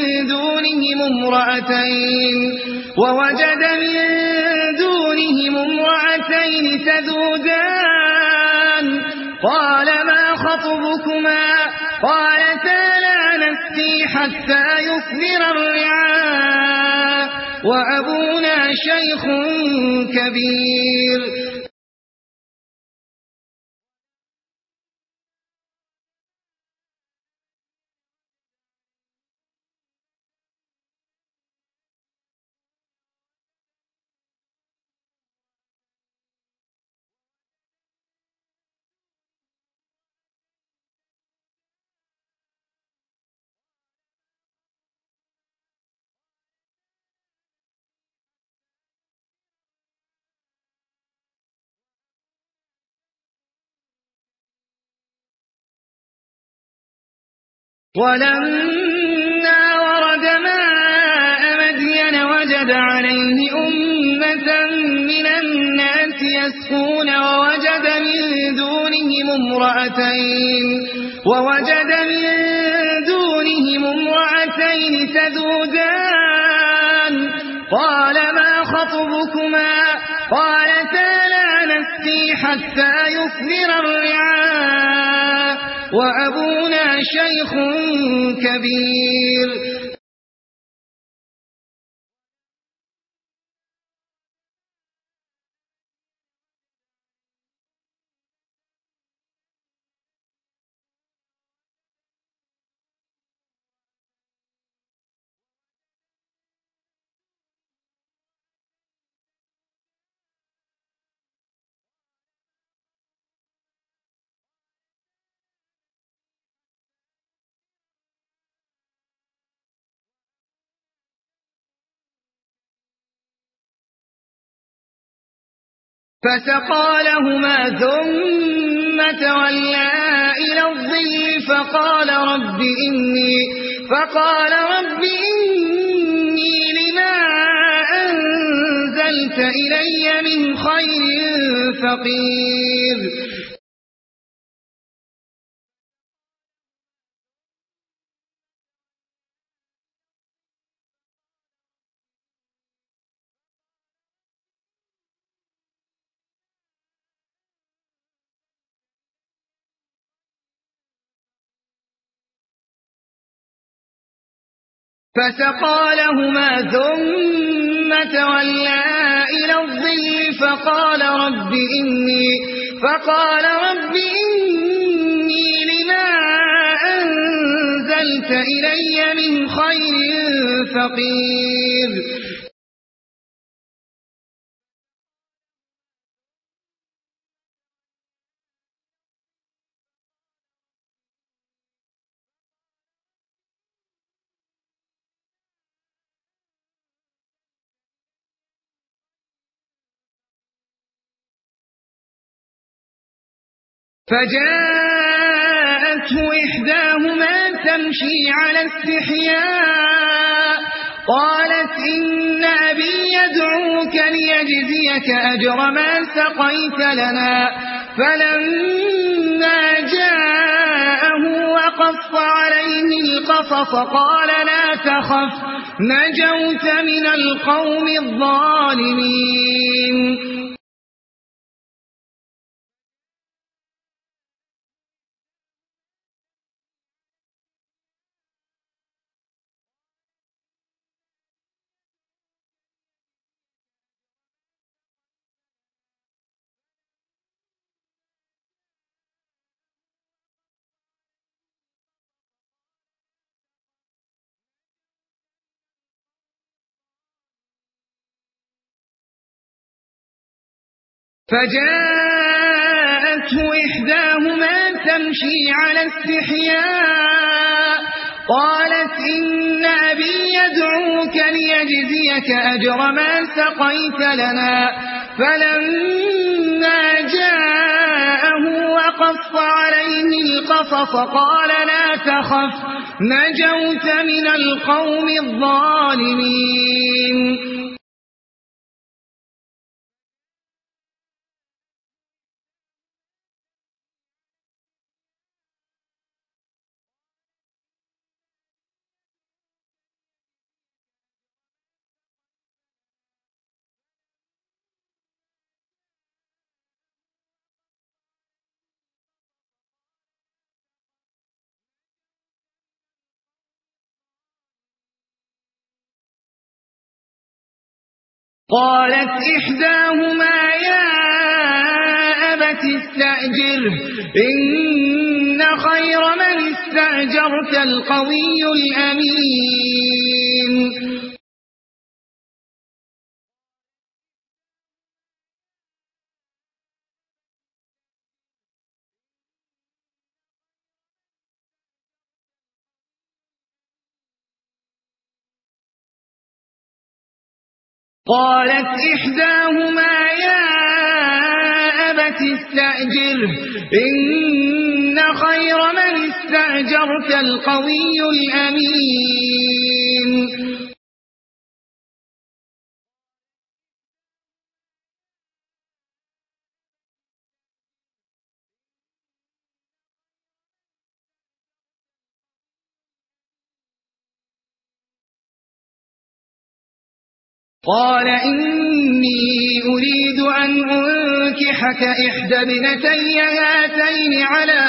دونهم امرأتين تذودان قال ما خطبكما قالتا لا نسقي حتى يصدر الرعاء وأبونا شيخ كبير ولما ورد ماء مدين وجد عليه أمة من الناس يسقون ووجد من دونهم امرأتين تذودان قال ما خطبكما قالتا لا نسقي حتى يصدر الرعاء وأبونا شيخ كبير. فسقى لهما ثم تولى إلى الظل فقال رب إني لما أنزلت إلي من خير فقير. فسقى لهما ثم تولى إلى الظل فقال رب إني لما أنزلت إلي من خير فقير. فجاءته إحداهما تمشي على استحياء قالت إن أبي يدعوك ليجزيك أجر ما سقيت لنا. فلما جاءه وقص عليه القصص قال لا تخف نجوت من القوم الظالمين. فجاءته إحداهما تمشي على استحياء قالت إن أبي يدعوك ليجزيك أجر ما سقيت لنا. فلما جاءه وقص عليه القصص قال لا تخف نجوت من القوم الظالمين. قالت إحداهما يا أبت استأجره إن خير من استأجرت القوي الأمين. قالت إحداهما يا أبت استأجره إن خير من استأجرت القوي الأمين. قال إني أريد أن أنكحك إحدى ابنتي هاتين على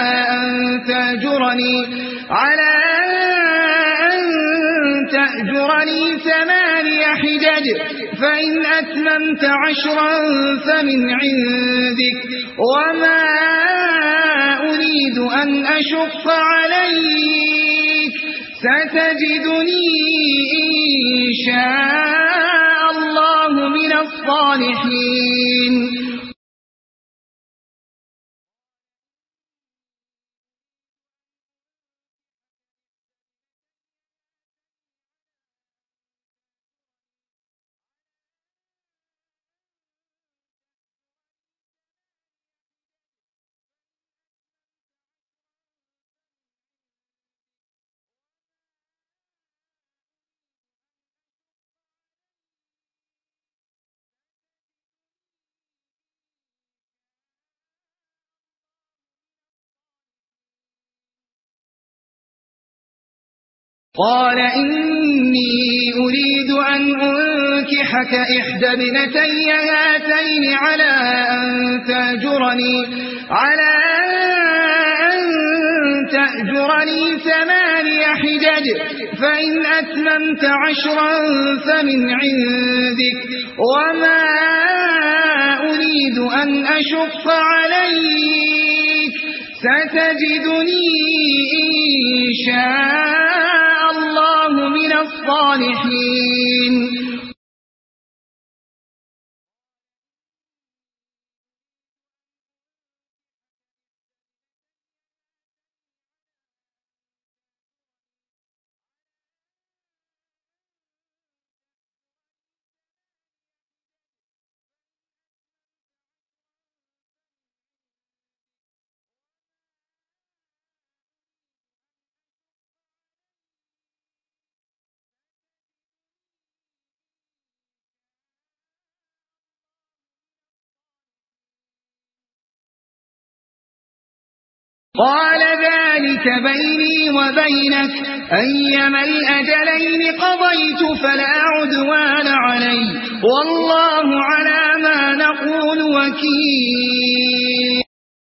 أن تأجرني 8 حجج فإن أتممت 10 فمن عندك وما أريد أن أشق عليك ستجدني إن شاء الله من الصالحين. قال إني أريد أن أنكحك إحدى ابنتي هاتين على أن تأجرني 8 حجج فإن أتممت 10 فمن عندك وما أريد أن أشق عليك ستجدني إن شاء الله من الصالحين. قال ذلك بيني وبينك أيما الأجلين قضيت فلا عدوان علي والله على ما نقول وكيل.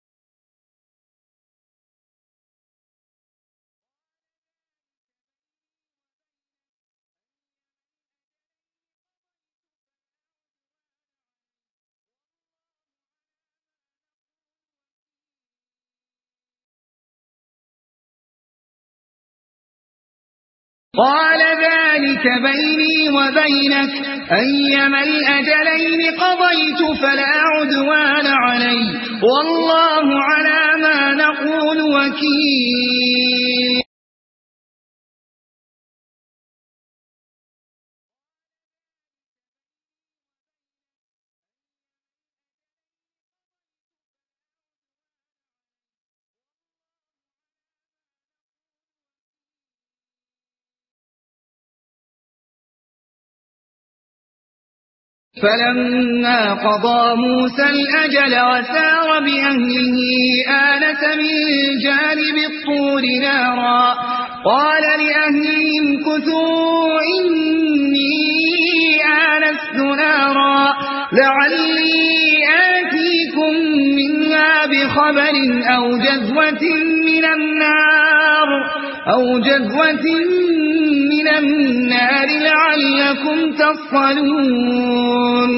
قال ذلك بيني وبينك أيما الأجلين قضيت فلا عدوان علي والله على ما نقول وكيل. فلما قضى موسى الأجل وسار بأهله آنس من جانب الطور نارا قال لأهلهم كثوا إني آنست نارا لعلي آتيكم منها بخبر أو جذوة من النار لعلكم تصطلون.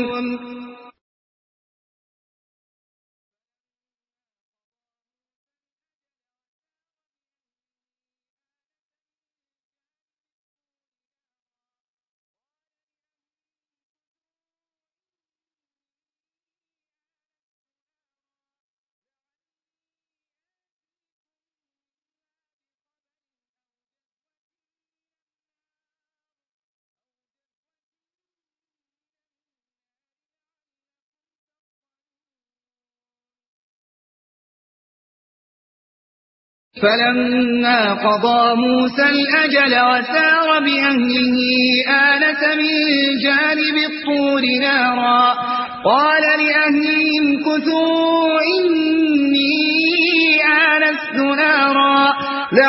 فلما قضى موسى الأجل وسار بأهله آنس من جانب الطور نارا قال لأهلهم كثوا إني آنست نارا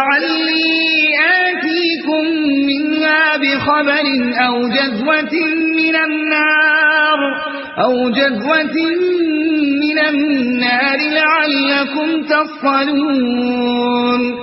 لعلي آتيكم منها بخبر أو جذوة من النار أو جذوة من النار لعلكم تصطلون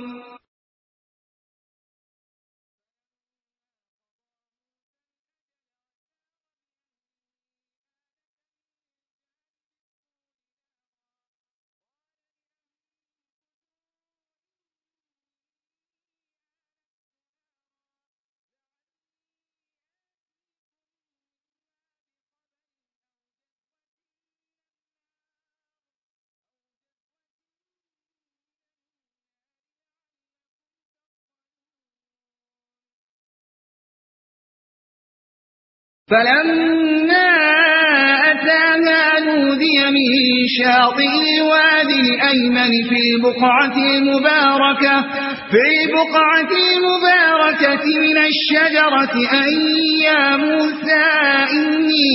فلما أتاها نودي من شاطئ الوادي الأيمن في البقعة المباركة من الشجرة أن يا موسى إني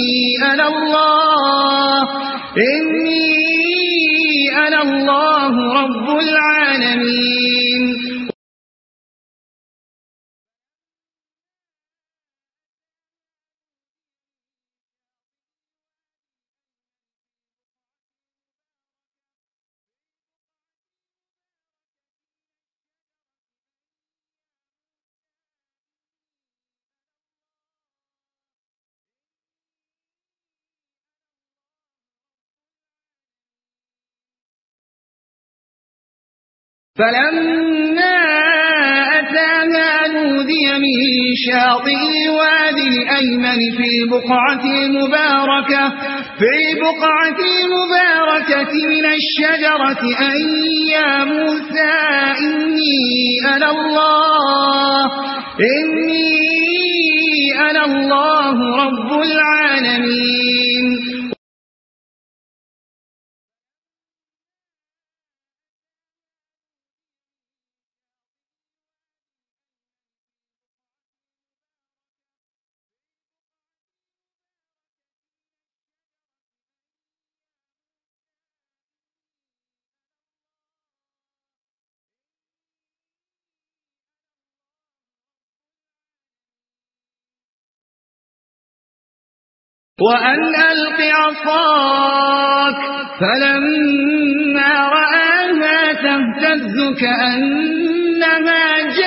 أنا الله رب العالمين فلما أتاها نودي من شاطئ الوادي الأيمن في البقعة المباركة من الشجرة أن يا موسى إني أنا الله رب العالمين وأن ألق عصاك فلما رآها تهتز كأنها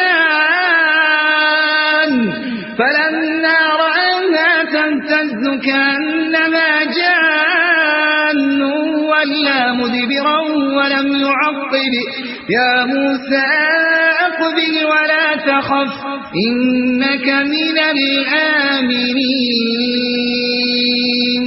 جان ولا مدبرا ولم يعقب يا موسى أقبل ولا تخف إنك من الآمنين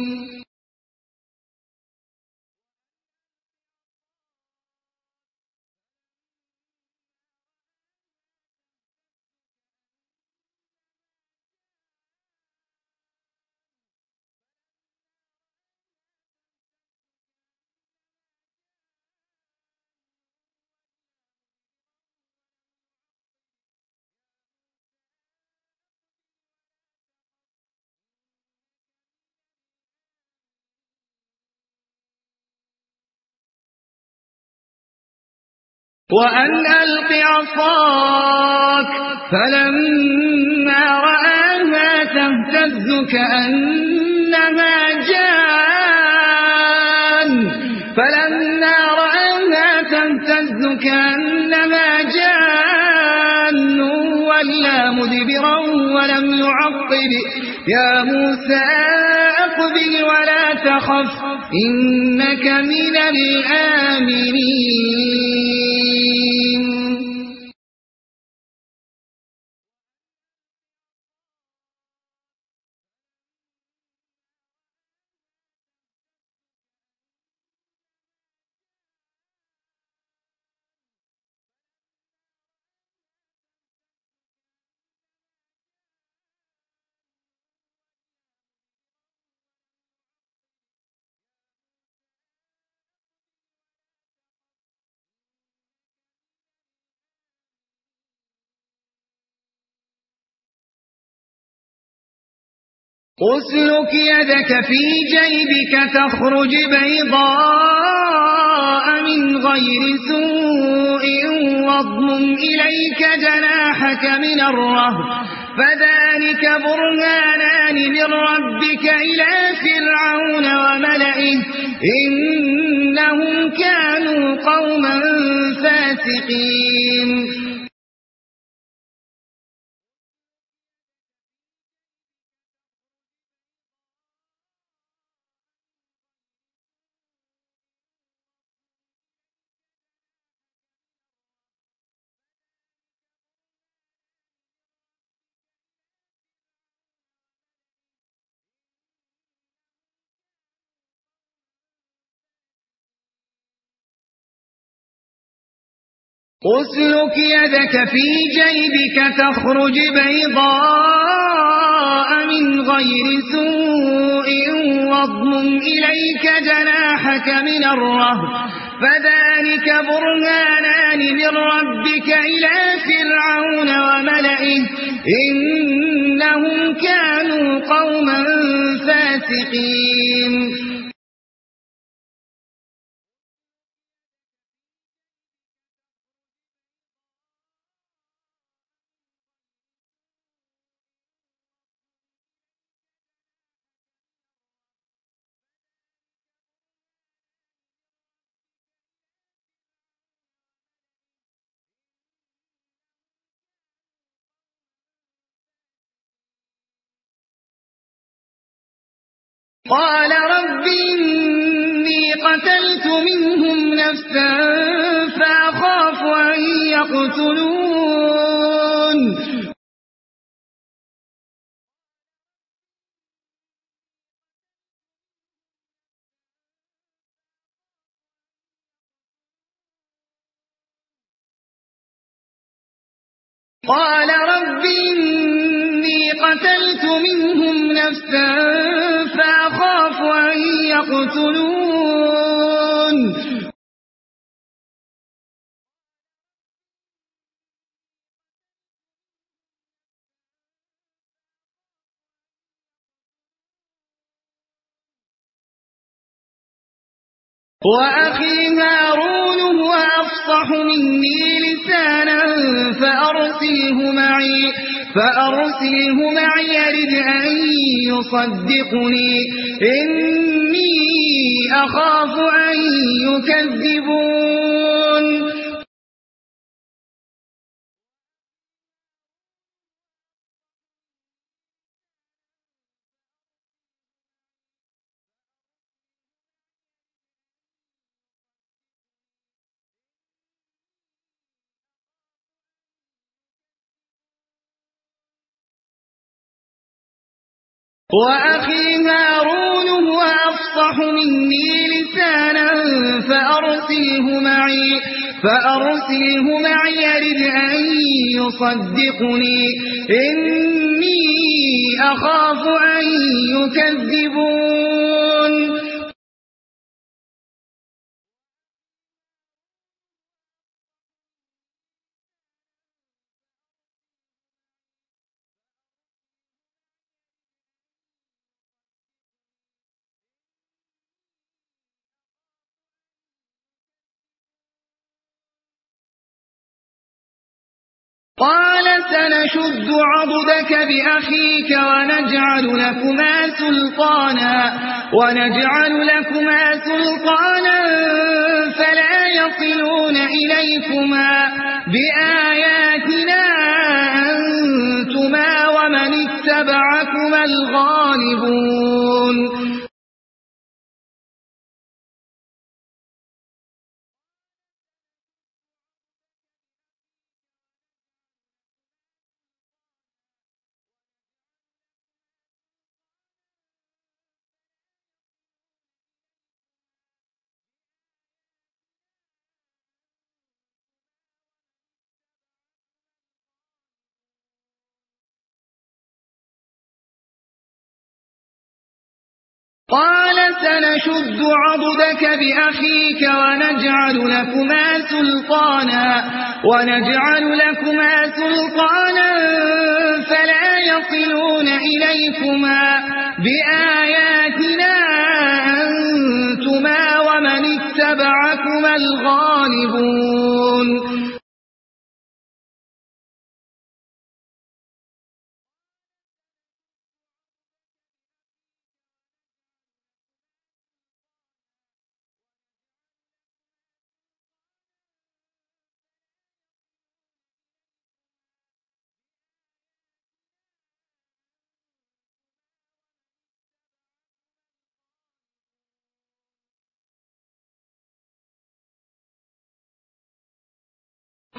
وأن ألق عصاك فلما رآها تهتز كأنها جان ولا مدبرا ولم يعقب يا موسى أقبل ولا تخف إنك من الآمنين أسلك يدك في جيبك تخرج بيضاء من غير سوء واضمم إليك جناحك من الرهب فذلك برهانان من ربك إلى فرعون وملئه إنهم كانوا قوما فاسقين أسلك يدك في جيبك تخرج بيضاء من غير سوء واضمم إليك جناحك من الرهب فذلك برهانان من ربك إلى فرعون وملئه إنهم كانوا قوما فاسقين قال رب إني قتلت منهم نفسا فأخاف أن يقتلون قال رب إني قتلت منهم نفسا فأخاف أن يقتلون وأخي هارون هو أفصح مني لسانا فأرسله معي يرد أن يصدقني إني أخاف أن يكذبون وأخي هارون هو أفصح مني لسانا فأرسله معي يرد أن يصدقني إني أخاف أن يكذبون قال سنشد عضدك بأخيك ونجعل لكما سلطانا فلا يصلون إليكما بآياتنا أنتما ومن اتبعكما الغالبون قال سنشد عضدك بأخيك ونجعل لكما سلطانا فلا يصلون إليكما بآياتنا أنتما ومن اتبعكما الغالبون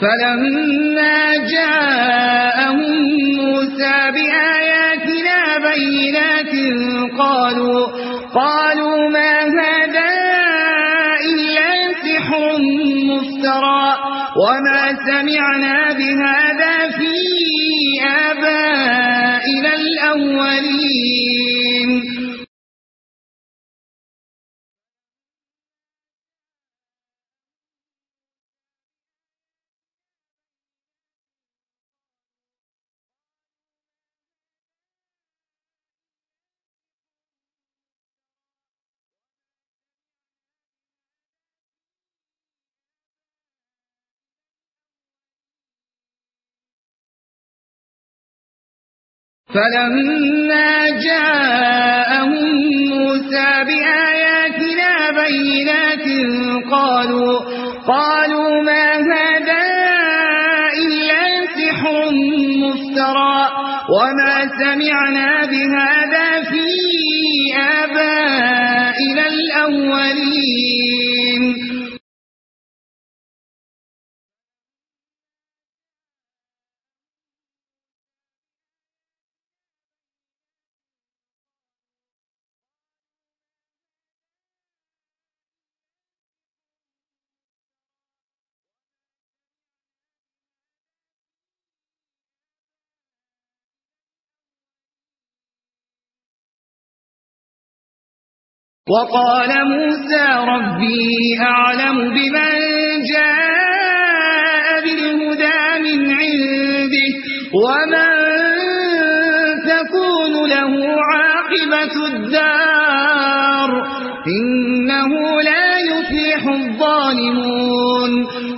فلما جاءهم موسى بآياتنا بينات قالوا ما هذا إلا سحر مفترى وما سمعنا بهذا في آبائنا الأولين. فلما جاءهم موسى بآياتنا بينات قالوا ما هذا إلا سحر مفترى وما سمعنا بهذا في آبائنا الأولين. وقال موسى ربي أعلم بمن جاء بالهدى من عنده ومن تكون له عاقبة الدار إنه لا يفلح الظالمون.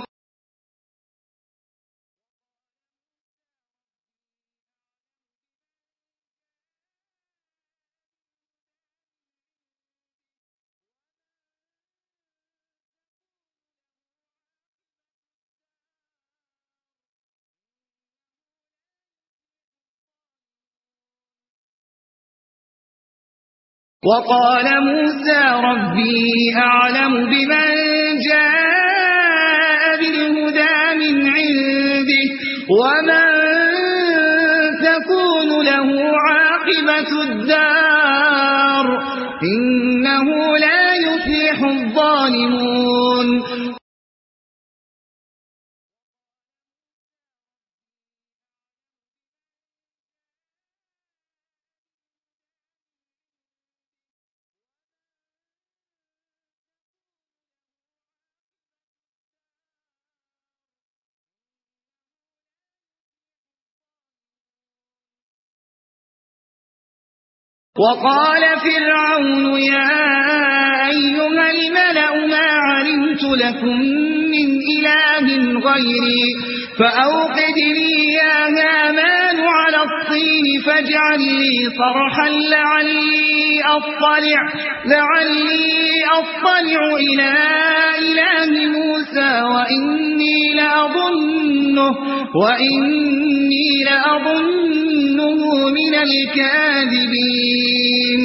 وقال موسى ربي أعلم بمن جاء بالهدى من عنده ومن تكون له عاقبة الدار إنه لا يفلح الظالمون. وقال فرعون يا أيها الملأ ما علمت لكم من إله غيري فأوقد لي يا هامان على الطين فاجعل لي صرحا لعلي أطلع إلى إله موسى وإني لأظنه من الكاذبين.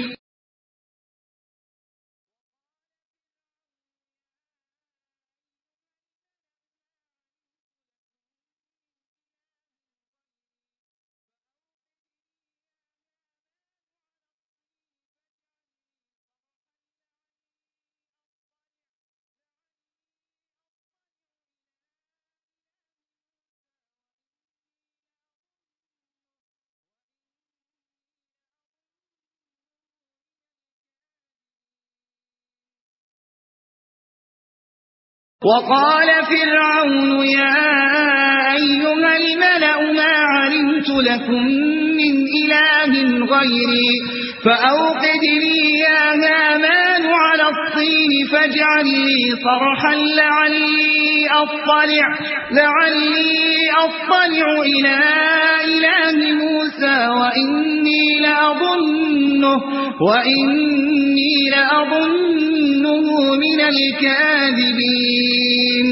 وقال فرعون يا أيها الملأ ما علمت لكم من إله غيري فأوقد لي يا هامان على الطين فاجعل لي صرحا لعلي أطلع إلى إله موسى وإني لأظنه من الكاذبين.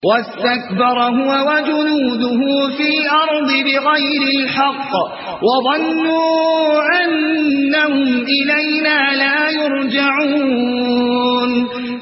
واستكبر هو وجنوده في الأرض بغير الحق وظنوا أنهم إلينا لا يرجعون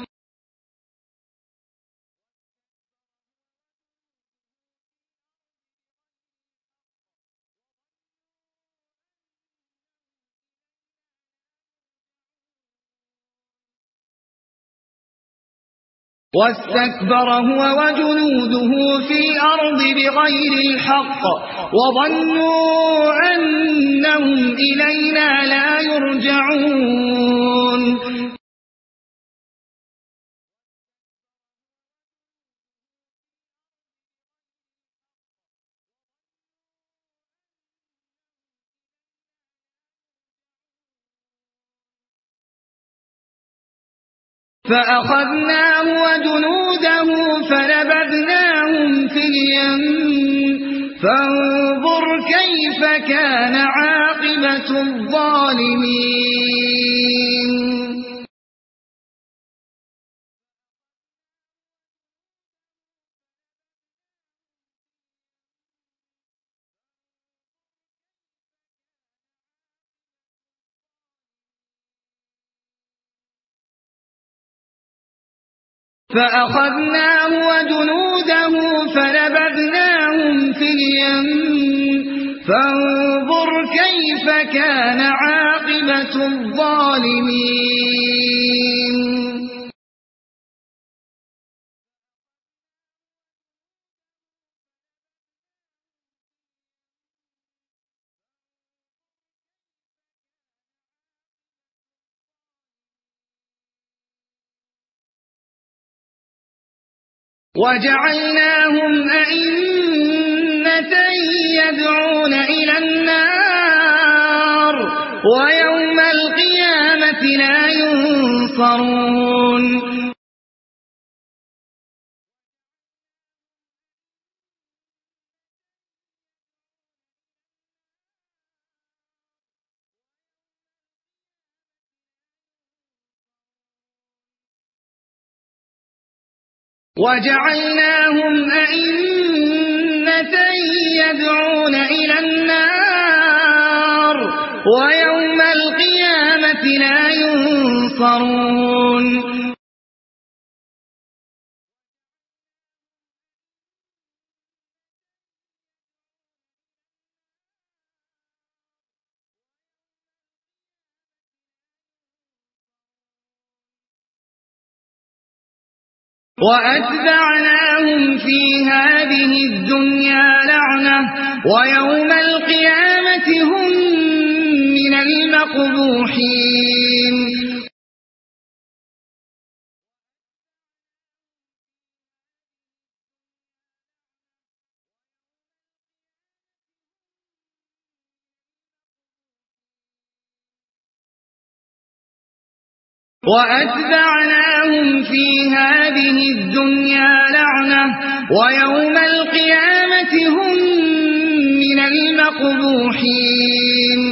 واستكبر هو وجنوده في الأرض بغير الحق وظنوا أنهم إلينا لا يرجعون فأخذناه وجنوده فنبذناهم في اليم فانظر كيف كان عاقبة الظالمين فأخذناه وجنوده فنبذناهم في اليم فانظر كيف كان عاقبة الظالمين وجعلناهم أئمة يدعون إلى النار ويوم القيامة لا ينصرون وجعلناهم أئمة يدعون إلى النار ويوم القيامة لا ينصرون وأتبعناهم في هذه الدنيا لعنة ويوم القيامة هم من المقبوحين وأتبعناهم في هذه الدنيا لعنة ويوم القيامة هم من المقبوحين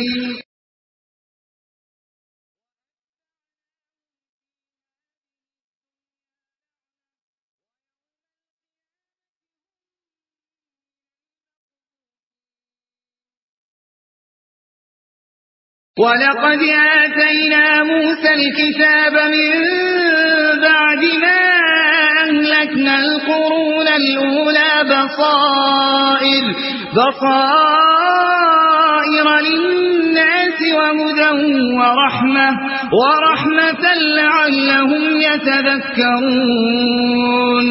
ولقد آتينا موسى الكتاب من بعد ما أهلكنا القرون الأولى بصائر للناس وهدى ورحمة لعلهم يتذكرون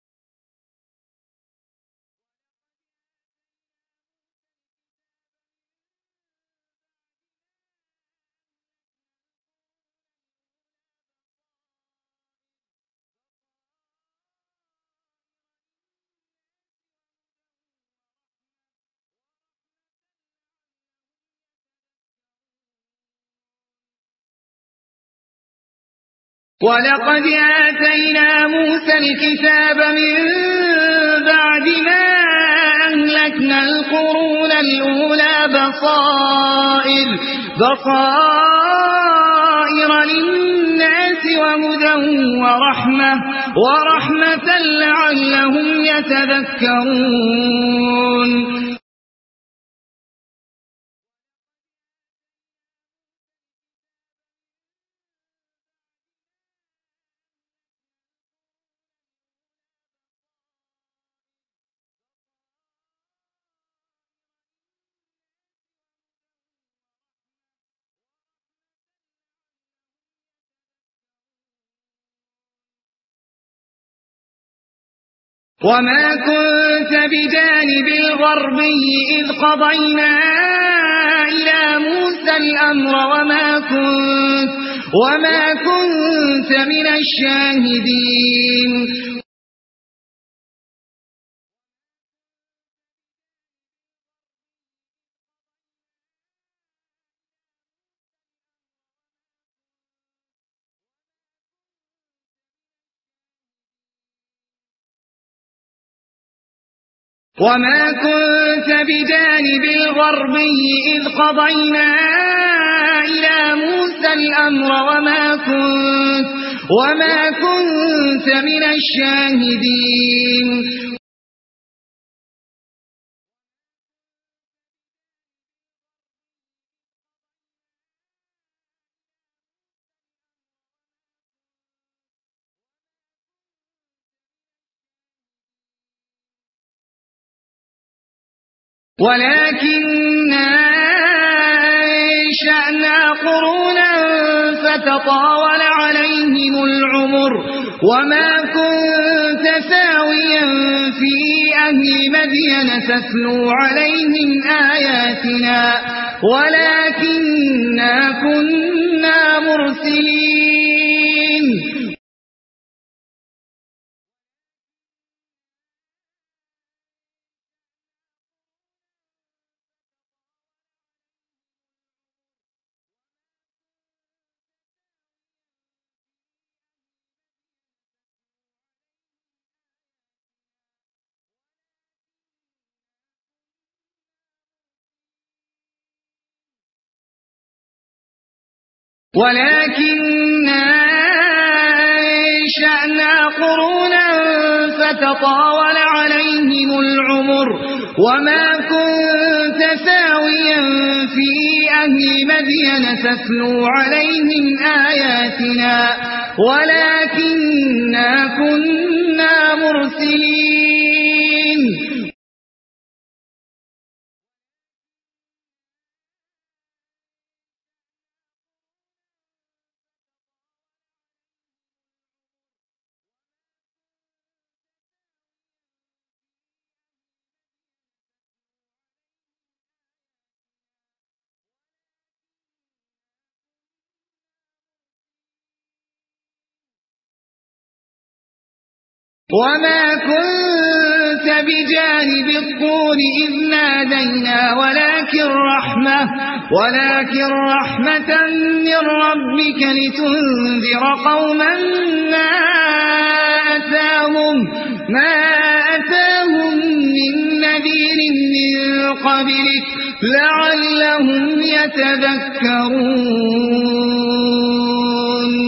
ولقد آتينا موسى الكتاب من بعد ما أهلكنا القرون الأولى بصائر للناس وهدى ورحمة لعلهم يتذكرون وما كنت بجانب الغربي إذ قضينا إلى موسى الأمر وما كنت من الشاهدين وما كنت بجانب الغربي إذ قضينا إلى موسى الأمر وما كنت من الشاهدين ولكننا أنشأنا قرونا فتطاول عليهم العمر وما كنت ثاويا في أهل مدين تتلو عليهم آياتنا ولكننا كنا مرسلين ولكننا أنشأنا قرونا فتطاول عليهم العمر وما كنت ثاويا في أهل مدين تتلو عليهم آياتنا ولكننا كنا مرسلين وما كنت بجانب الطور إذ نادينا ولكن رحمة من ربك لتنذر قوما ما أتاهم من نذير من قبلك لعلهم يتذكرون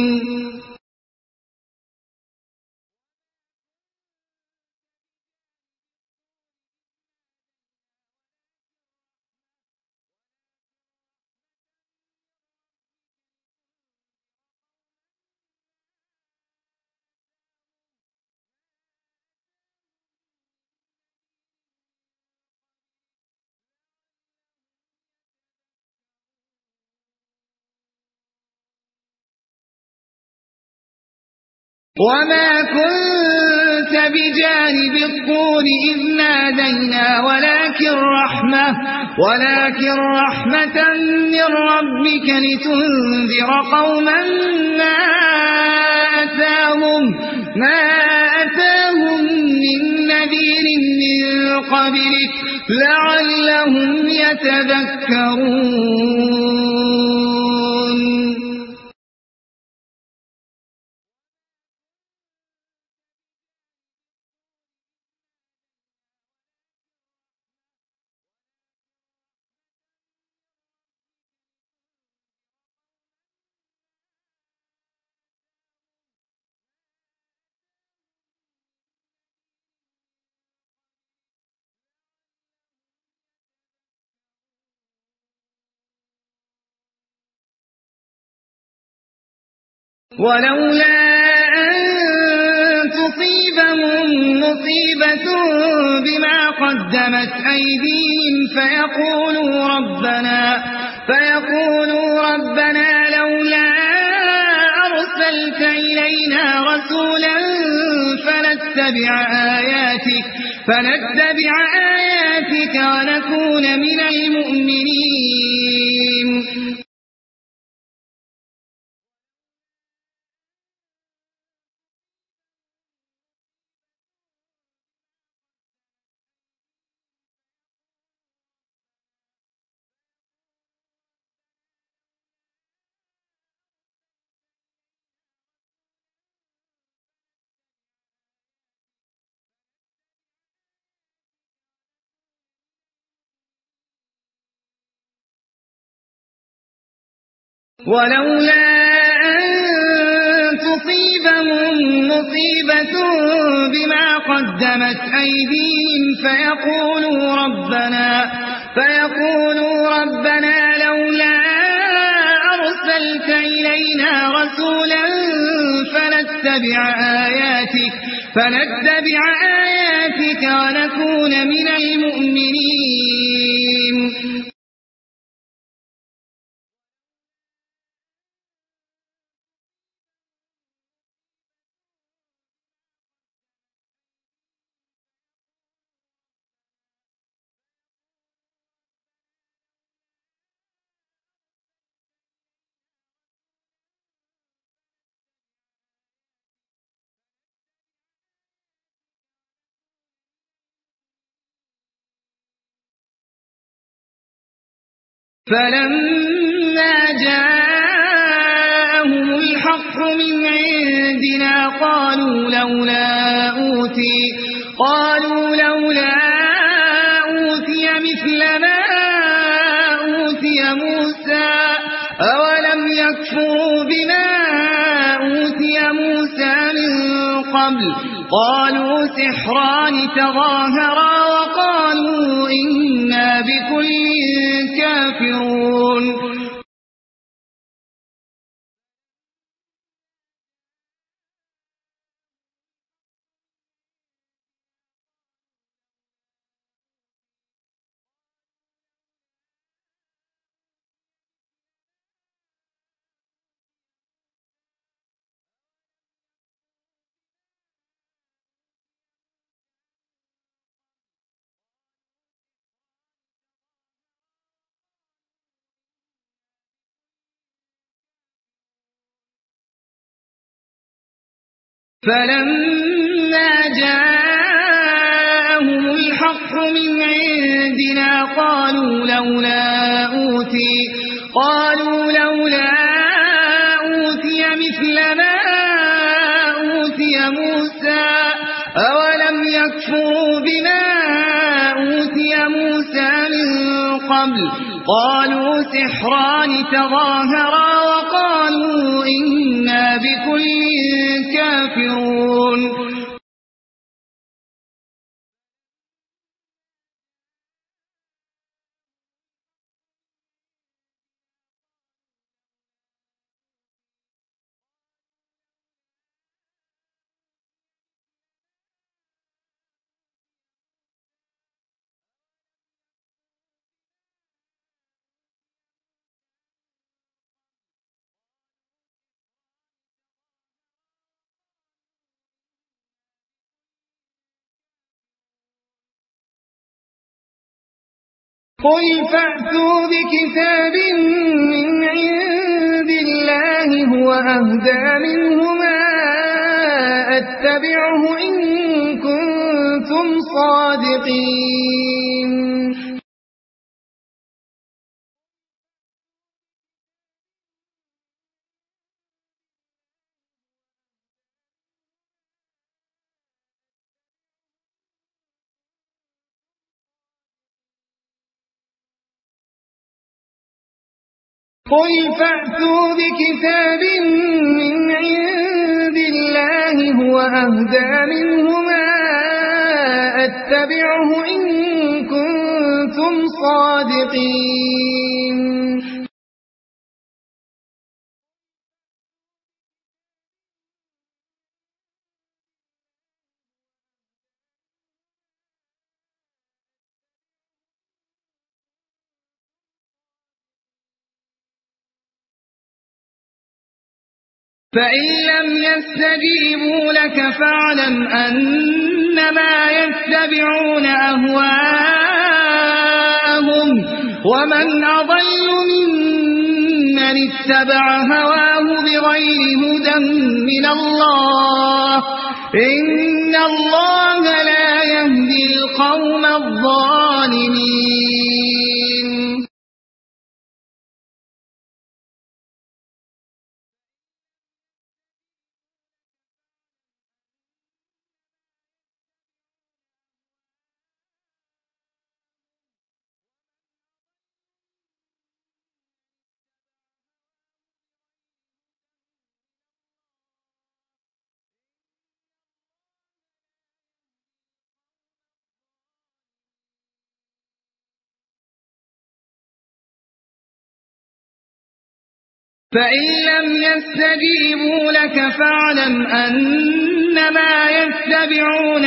وما كنت بجانب الطور إذ نادينا ولكن رحمة من ربك لتنذر قوما ما أتاهم من نذير من قبلك لعلهم يتذكرون ولولا أن تصيبهم مصيبة بما قدمت أيديهم فيقولوا ربنا لولا أرسلت إلينا رسولا فنتبع آياتك ونكون من المؤمنين. ولولا أن تصيبهم مصيبة بما قدمت أيديهم فيقولوا ربنا لولا أرسلت إلينا رسولا فنتبع آياتك ونكون من المؤمنين. فلما جاءهم الحق من عندنا قالوا لولا أوتي مثل ما أوتي موسى أولم يكفروا بما أوتي موسى من قبل قالوا سحران تظاهرا وقالوا إنا بكل كافرون. فلما جاءهم الحق من عندنا قالوا لولا أوتي مثل ما أوتي موسى أولم يكفروا بما أوتي موسى من قبل قالوا سحران تظاهرا وقالوا إنا بكل كافرون. قل فأتوا بكتاب من عند الله هو أهدى منهما أتبعه إن كنتم صادقين. قل فأتوا بكتاب من عند الله هو أهدى منهما أتبعه إن كنتم صادقين. فإن لم يستجيبوا لك فاعلم أنما يتبعون أهواءهم ومن أضل ممن اتبع هواه بغير هدى من الله إن الله لا يهدي القوم الظالمين فإن لم يستجيبوا لك فاعلم أنما يتبعون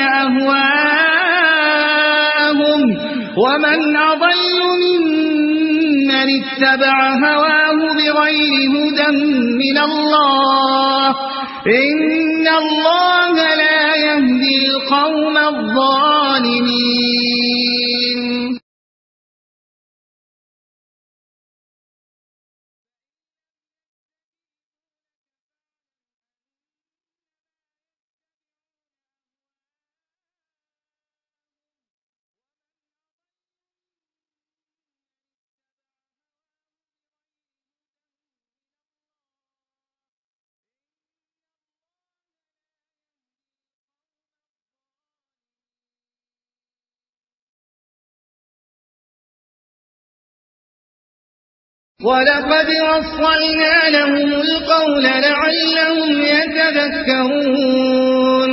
أهواءهم ومن أضل ممن اتبع هواه بغير هدى من الله إن الله لا يهدي القوم الظالمين ولقد وصلنا لهم القول لعلهم يتذكرون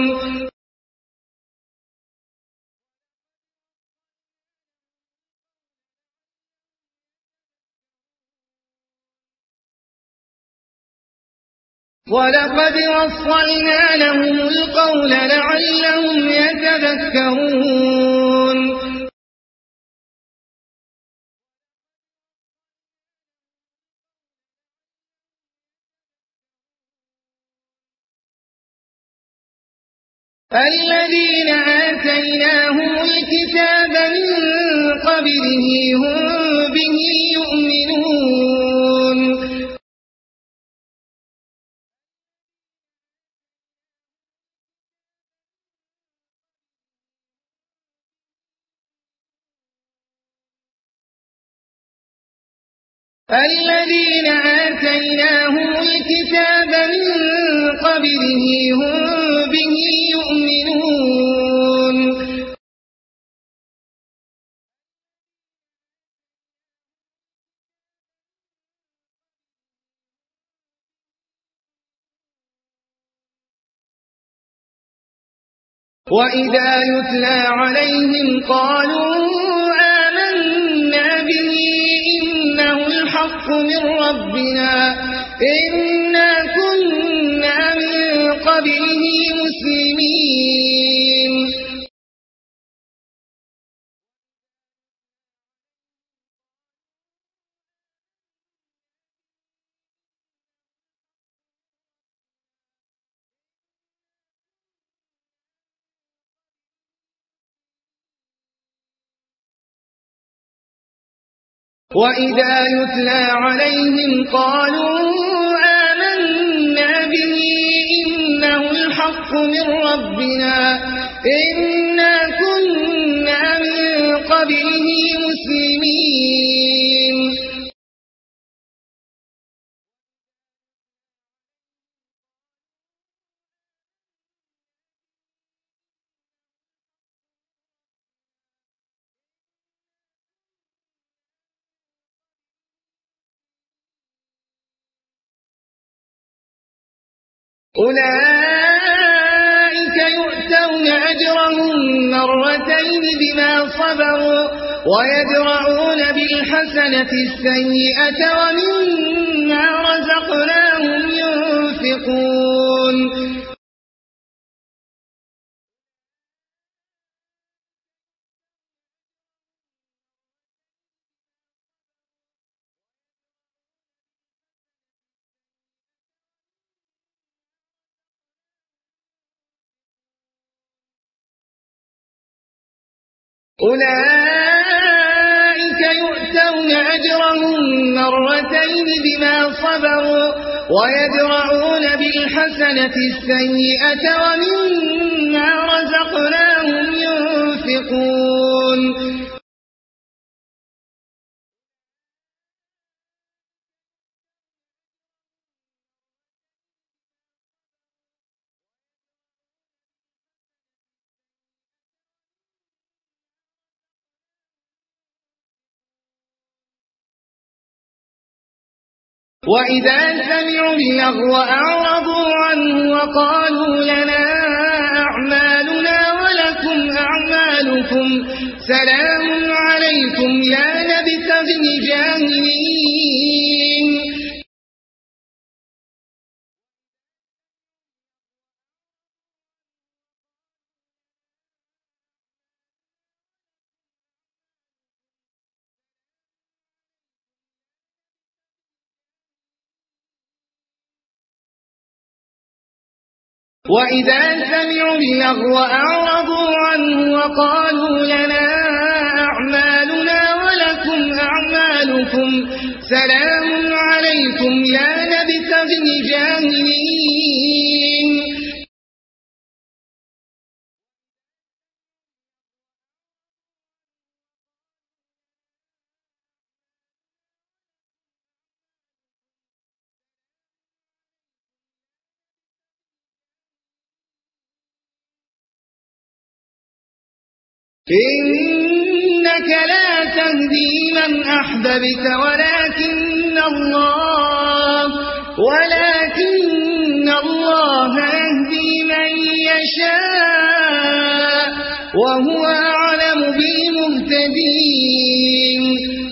ولقد وصلنا لهم القول لعلهم يتذكرون الذين آتيناهم الكتاب من قبله هم به يؤمنون الذين آتيناهم الكتاب من قبله هم به يؤمنون وإذا يتلى عليهم قالوا آمنا به إنه الحق من ربنا إنا كنا من قبله مسلمين وإذا يتلى عليهم قالوا آمنا به إنه الحق من ربنا إنا كنا من قبله مسلمين أولئك يؤتون أجرهم مرتين بما صبروا ويدرؤون بالحسنة السيئة ومما رزقناهم ينفقون أولئك يؤتون أجرهم مرتين بما صبروا ويدرعون بالحسنة السيئة ومما رزقناهم ينفقون وإذا سمعوا اللغو أعرضوا عنه وقالوا لنا أعمالنا ولكم أعمالكم سلام عليكم لا نبتغي الجاهلين وإذا سمعوا اللغو أعرضوا عنه وقالوا لنا أعمالنا ولكم أعمالكم سلام عليكم لا نبتغي الجاهلين إنك لا تهدي من أحببت ولكن الله يهدي من يشاء وهو أعلم بالمهتدين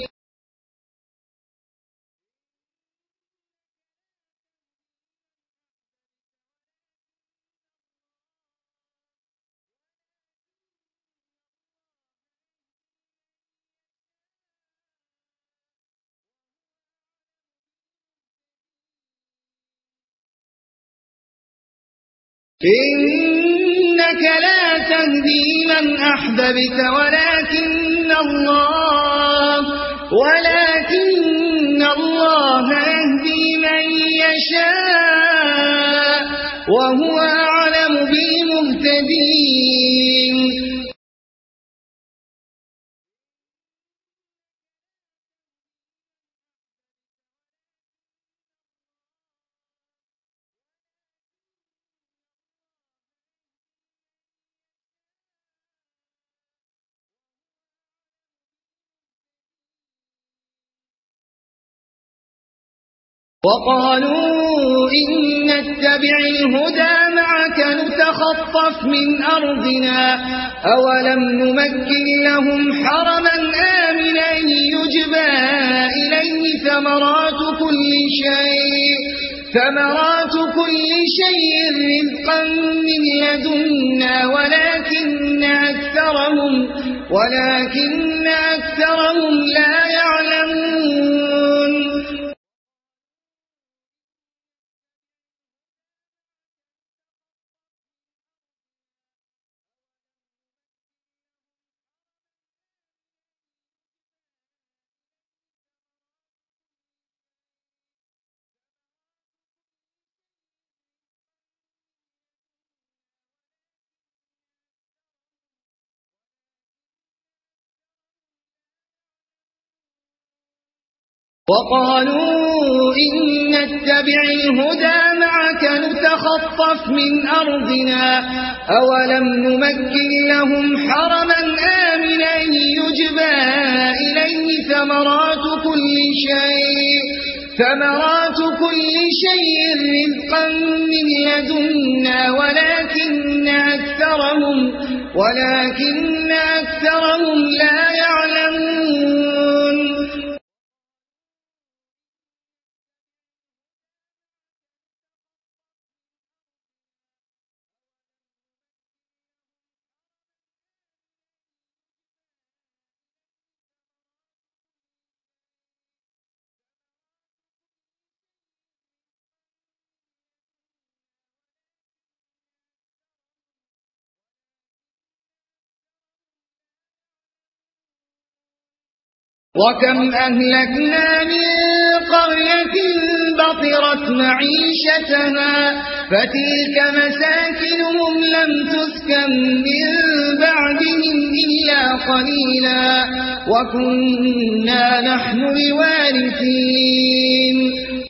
إنك لا تهدي من أحببت ولكن الله يهدي من يشاء وهو أعلم بالمهتدين وقالوا إن نتبع الهدى معك نتخطف من أرضنا أولم نمكن لهم حرما آمنا يجبى إليه ثمرات كل شيء رزقا من لدنا ولكن أكثرهم لا يعلمون وقالوا إن نتبع الهدى معك نتخطف من أرضنا أولم نمكن لهم حرما آمنا يجبى إليه ثمرات كل شيء رزقا من لدنا ولكن أكثرهم لا يعلمون وكم أهلكنا من قرية بطرت معيشتها فتلك مساكنهم لم تسكن من بعدهم إلا قليلا وكنا نحن الوارثين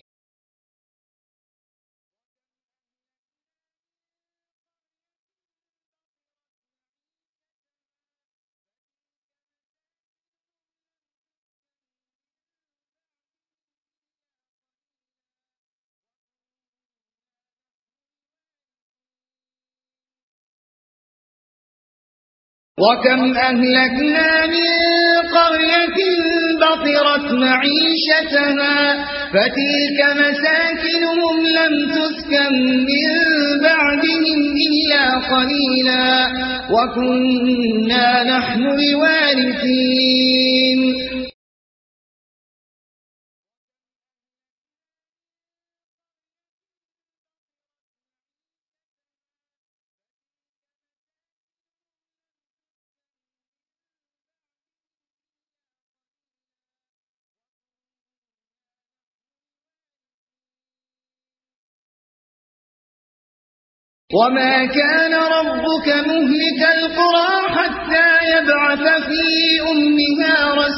وكم أهلكنا من قرية بطرت معيشتها فتلك مساكنهم لم تسكن من بعدهم إلا قليلا وكنا نحن الوارثين وما كان ربك مهلك القرى حتى يبعث في أمها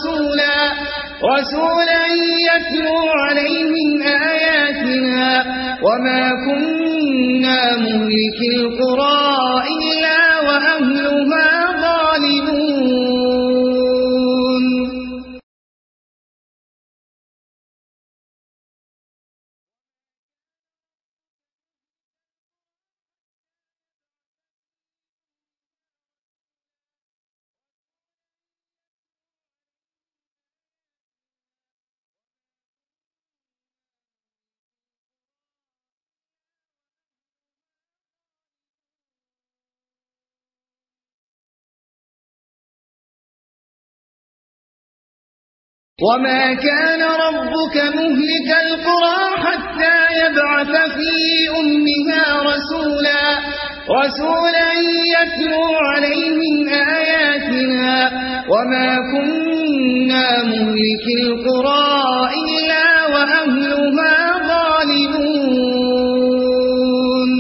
رسولا يتلو عليهم آياتنا وما كنا مهلك القرى إلا وأهلها ظالمون وما كان ربك مهلك القرى حتى يبعث في أمها رسولا يتلو عليهم آياتنا وما كنا مهلك القرى إلا وأهلها ظالمون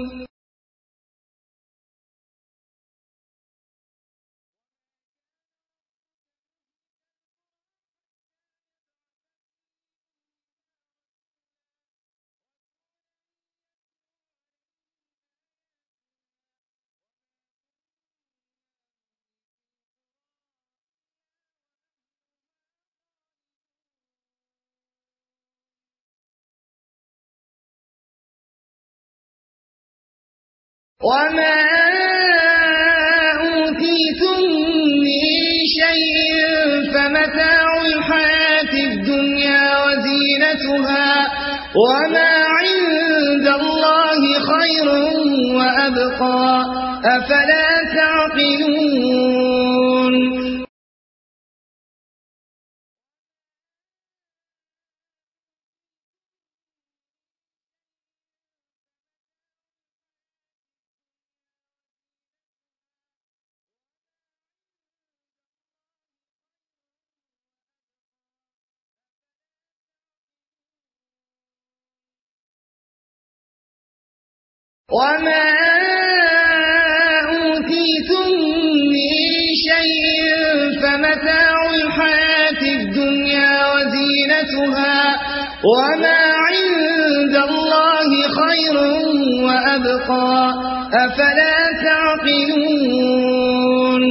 وما أوتيتم من شيء فمتاع الحياة الدنيا وزينتها وما عند الله خير وأبقى أفلا تعقلون وما أوتيتم من شيء فمتاع الحياة الدنيا وزينتها وما عند الله خير وأبقى أفلا تعقلون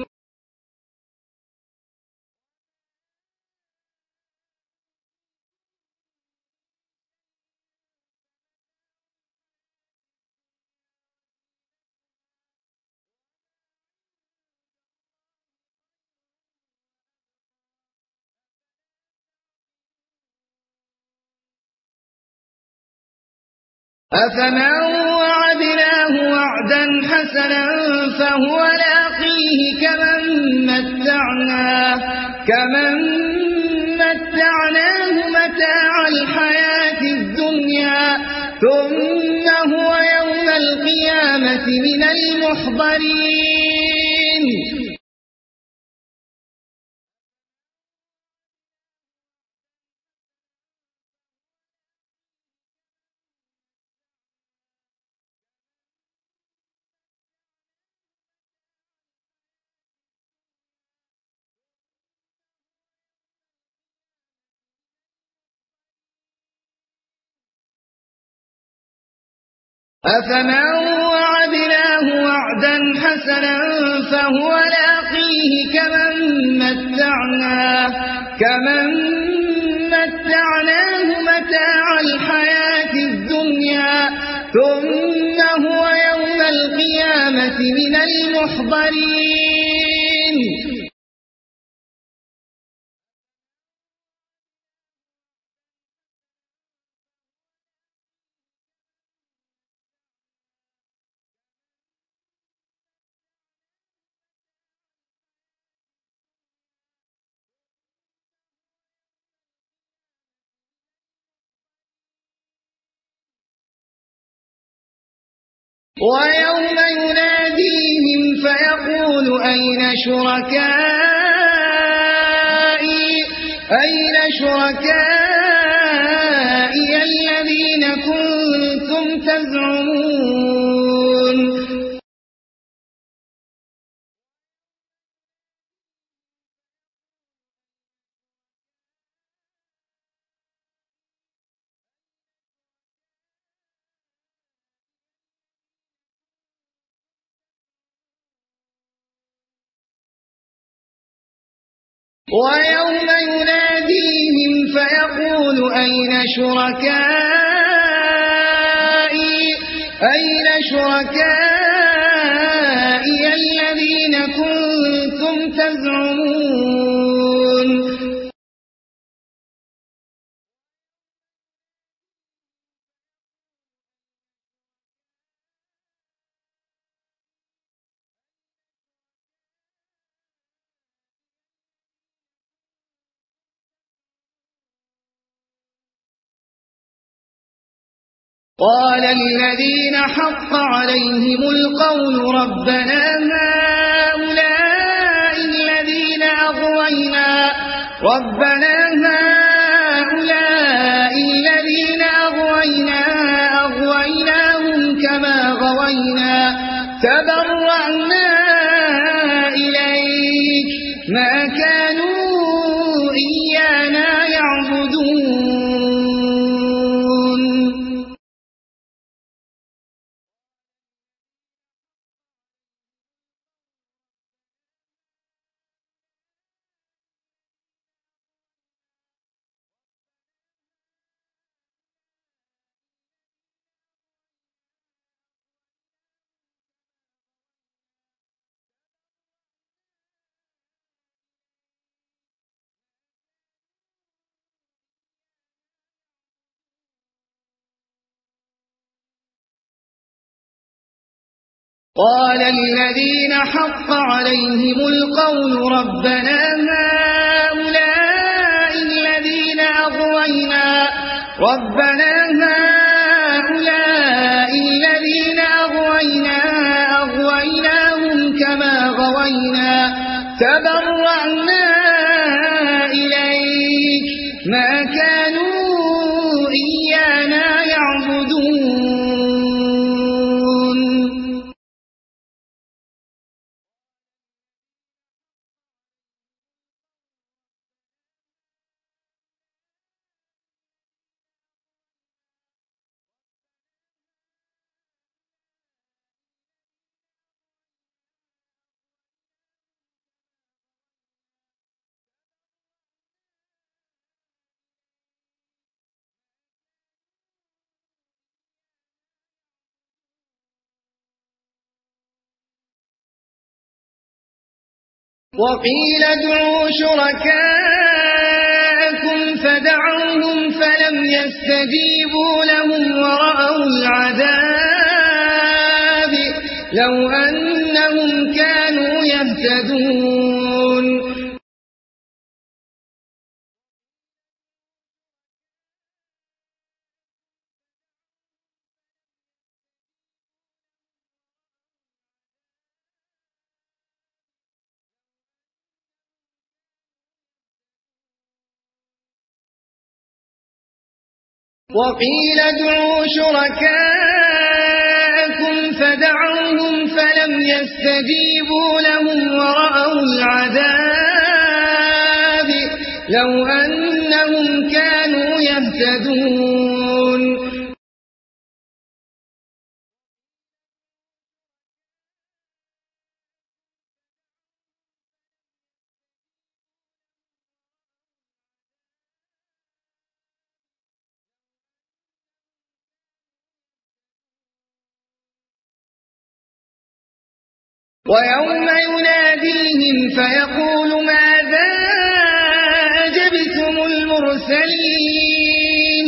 أفمن وعدناه وعدا حسنا فهو لاقيه كمن متعناه متاع الحياة الدنيا ثم هو يوم القيامة من المحضرين أفمن وعدناه وعدا حسنا فهو لاقيه كمن متعناه متاع الحياة الدنيا ثم هو يوم القيامة من المحضرين ويوم يناديهم فيقول أين شركائي الذين كنتم تزعمون ويوم يناديهم فيقول أين شركائي الذين كنتم تزعمون قال الذين حق عليهم القول ربنا هؤلاء الذين أغوينا أغويناهم كما غوينا تبرأنا إليك ما كانوا إيانا يعبدون قال الذين حق عليهم القول ربنا هؤلاء الذين أغوينا أغويناهم كما غوينا تبرأنا إليك ما كانوا إيانا يعبدون وقيل ادعوا شركاءكم فدعوهم فلم يستجيبوا لهم ورأوا العذاب لو أنهم كانوا يهتدون وقيل ادعوا شركاءكم فدعوهم فلم يستجيبوا لهم ورأوا العذاب لو أنهم كانوا يهتدون ويوم يناديهم فيقول ماذا أجبتم المرسلين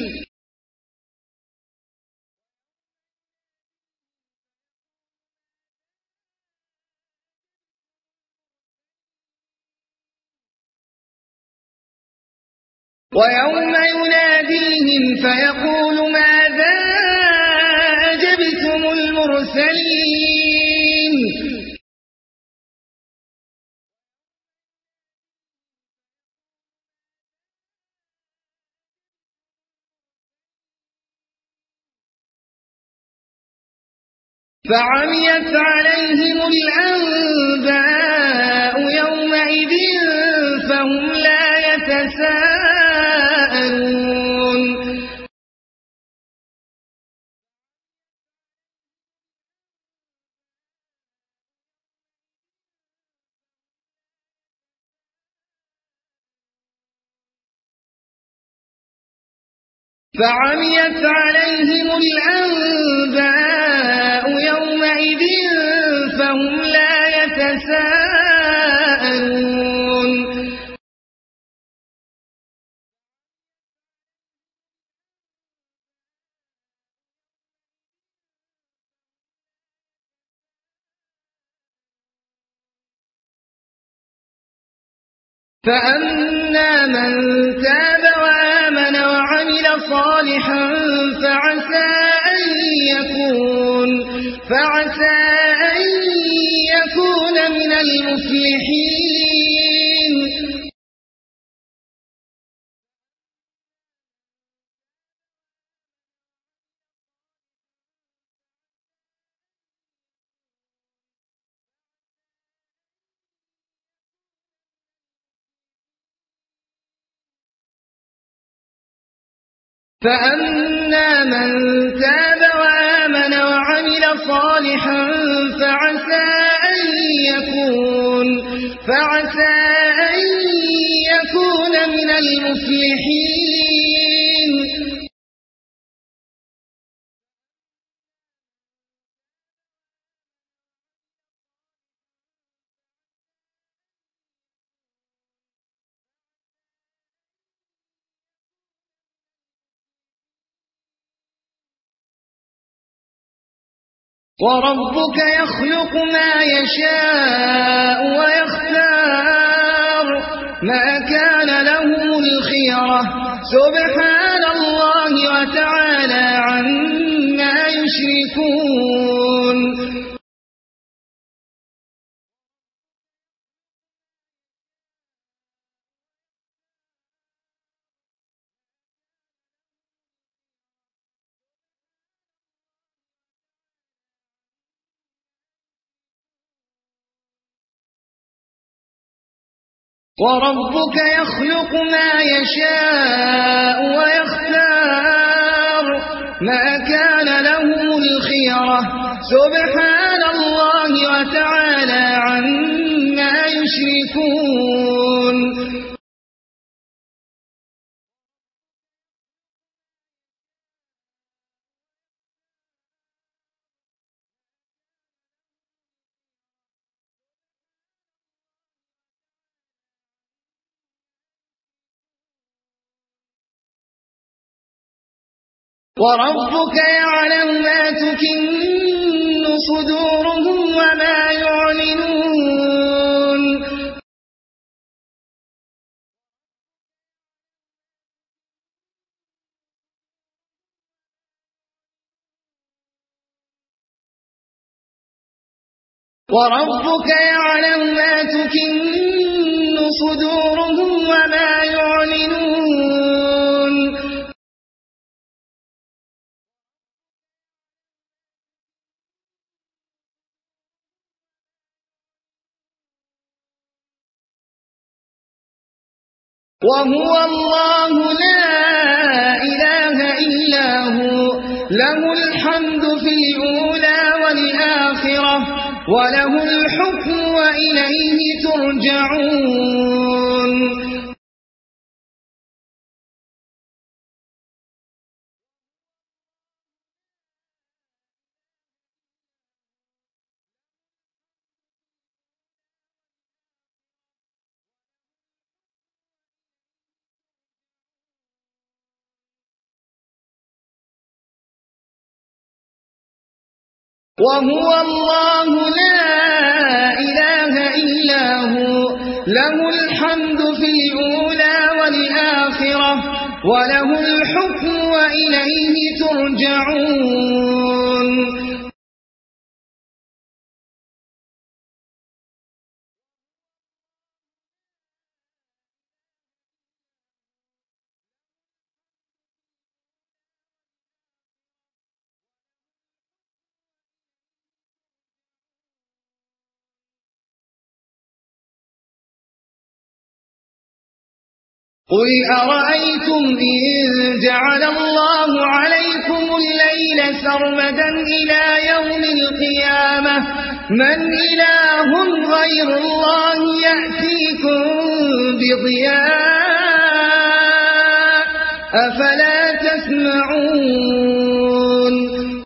ويوم يناديهم فيقول ماذا أجبتم المرسلين فعميت عليهم الأنباء يومئذ فهم لا يتساءلون فعميت عليهم الأنباء يومئذ فهم لا يتساءلون فأما من تاب وآمن وعمل صالحا فعسى أن يكون من المفلحين فأما من تاب وآمن وعمل صالحا فعسى أن يكون من المفلحين وربك يخلق ما يشاء ويختار ما كان لهم الخيرة سبحان الله وتعالى عما يشركون وربك يخلق ما يشاء ويختار ما كان لهم الخيرة سبحان الله وتعالى عما يشركون وربك يعلم ما تكن صدورهم وما يعلنون وربك يعلم ما تكن صدورهم وما يعلنون وهو الله لا إله إلا هو له الحمد في الأولى والآخرة وله الحكم وإليه ترجعون وهو الله لا إله إلا هو له الحمد في الأولى والآخرة وله الحكم وإليه ترجعون قل أرأيتم إن جعل الله عليكم الليل سرمدا إلى يوم القيامة من إله غير الله يأتيكم بضياء أفلا تسمعون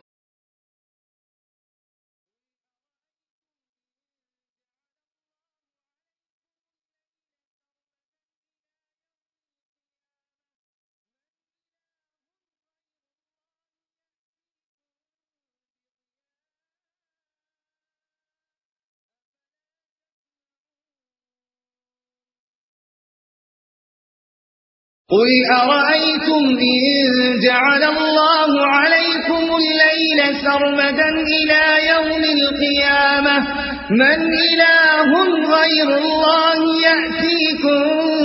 قل أرأيتم إن جعل الله عليكم الليل سرمدا إلى يوم القيامة من إله غير الله يأتيكم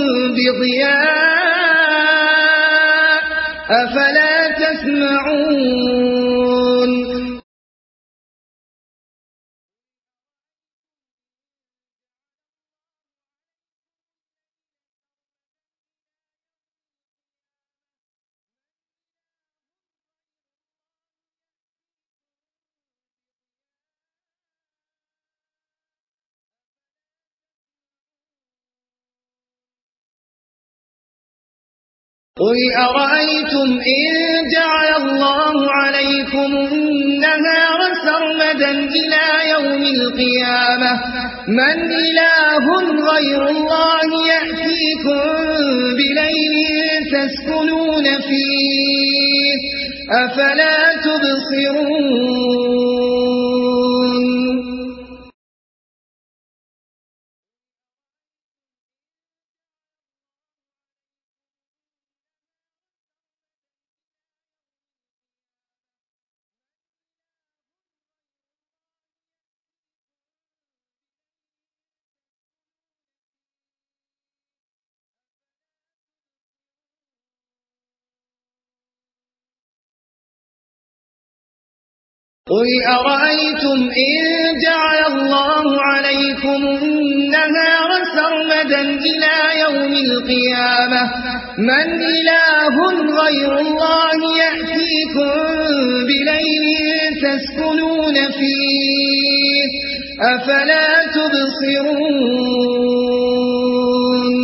بضياء أفلا تسمعون قل أرأيتم إن جعل الله عليكم النهار سرمدا إلى يوم القيامة من إله غير الله يأتيكم بليل تسكنون فيه أفلا تبصرون قل أرأيتم إن جعل الله عليكم النهار سرمدا إلى يوم القيامة من إله غير الله يأتيكم بليل تسكنون فيه أفلا تبصرون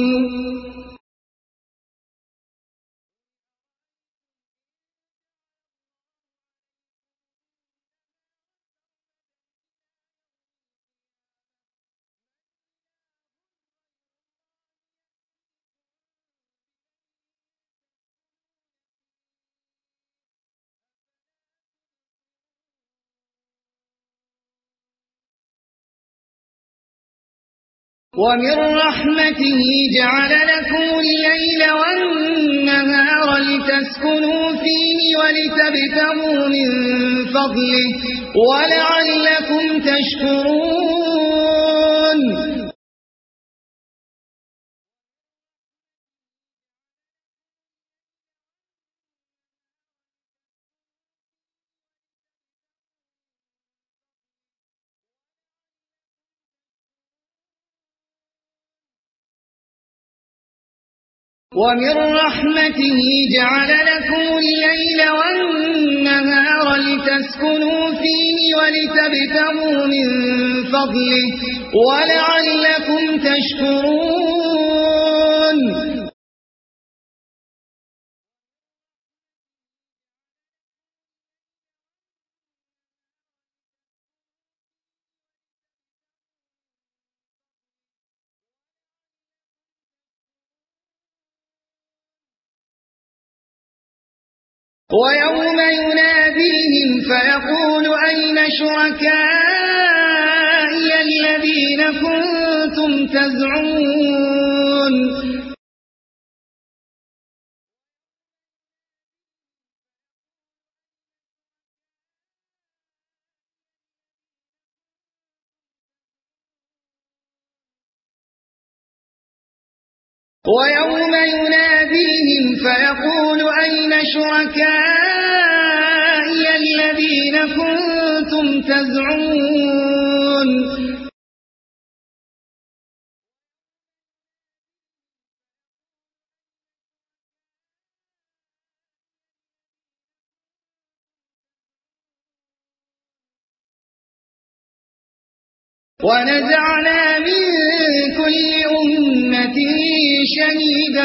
ومن رحمته جعل لكم الليل والنهار لتسكنوا فيه ولتبتغوا من فضله ولعلكم تشكرون ومن رحمته جعل لكم الليل والنهار لتسكنوا فيه ولتبتغوا من فضله ولعلكم تشكرون ويوم يناديهم فيقول أين شركائي الذين كنتم تزعمون ويوم يناديهم فيقول أين شركائي الذين كنتم تزعمون ونزعنا من كل أمة شهيدا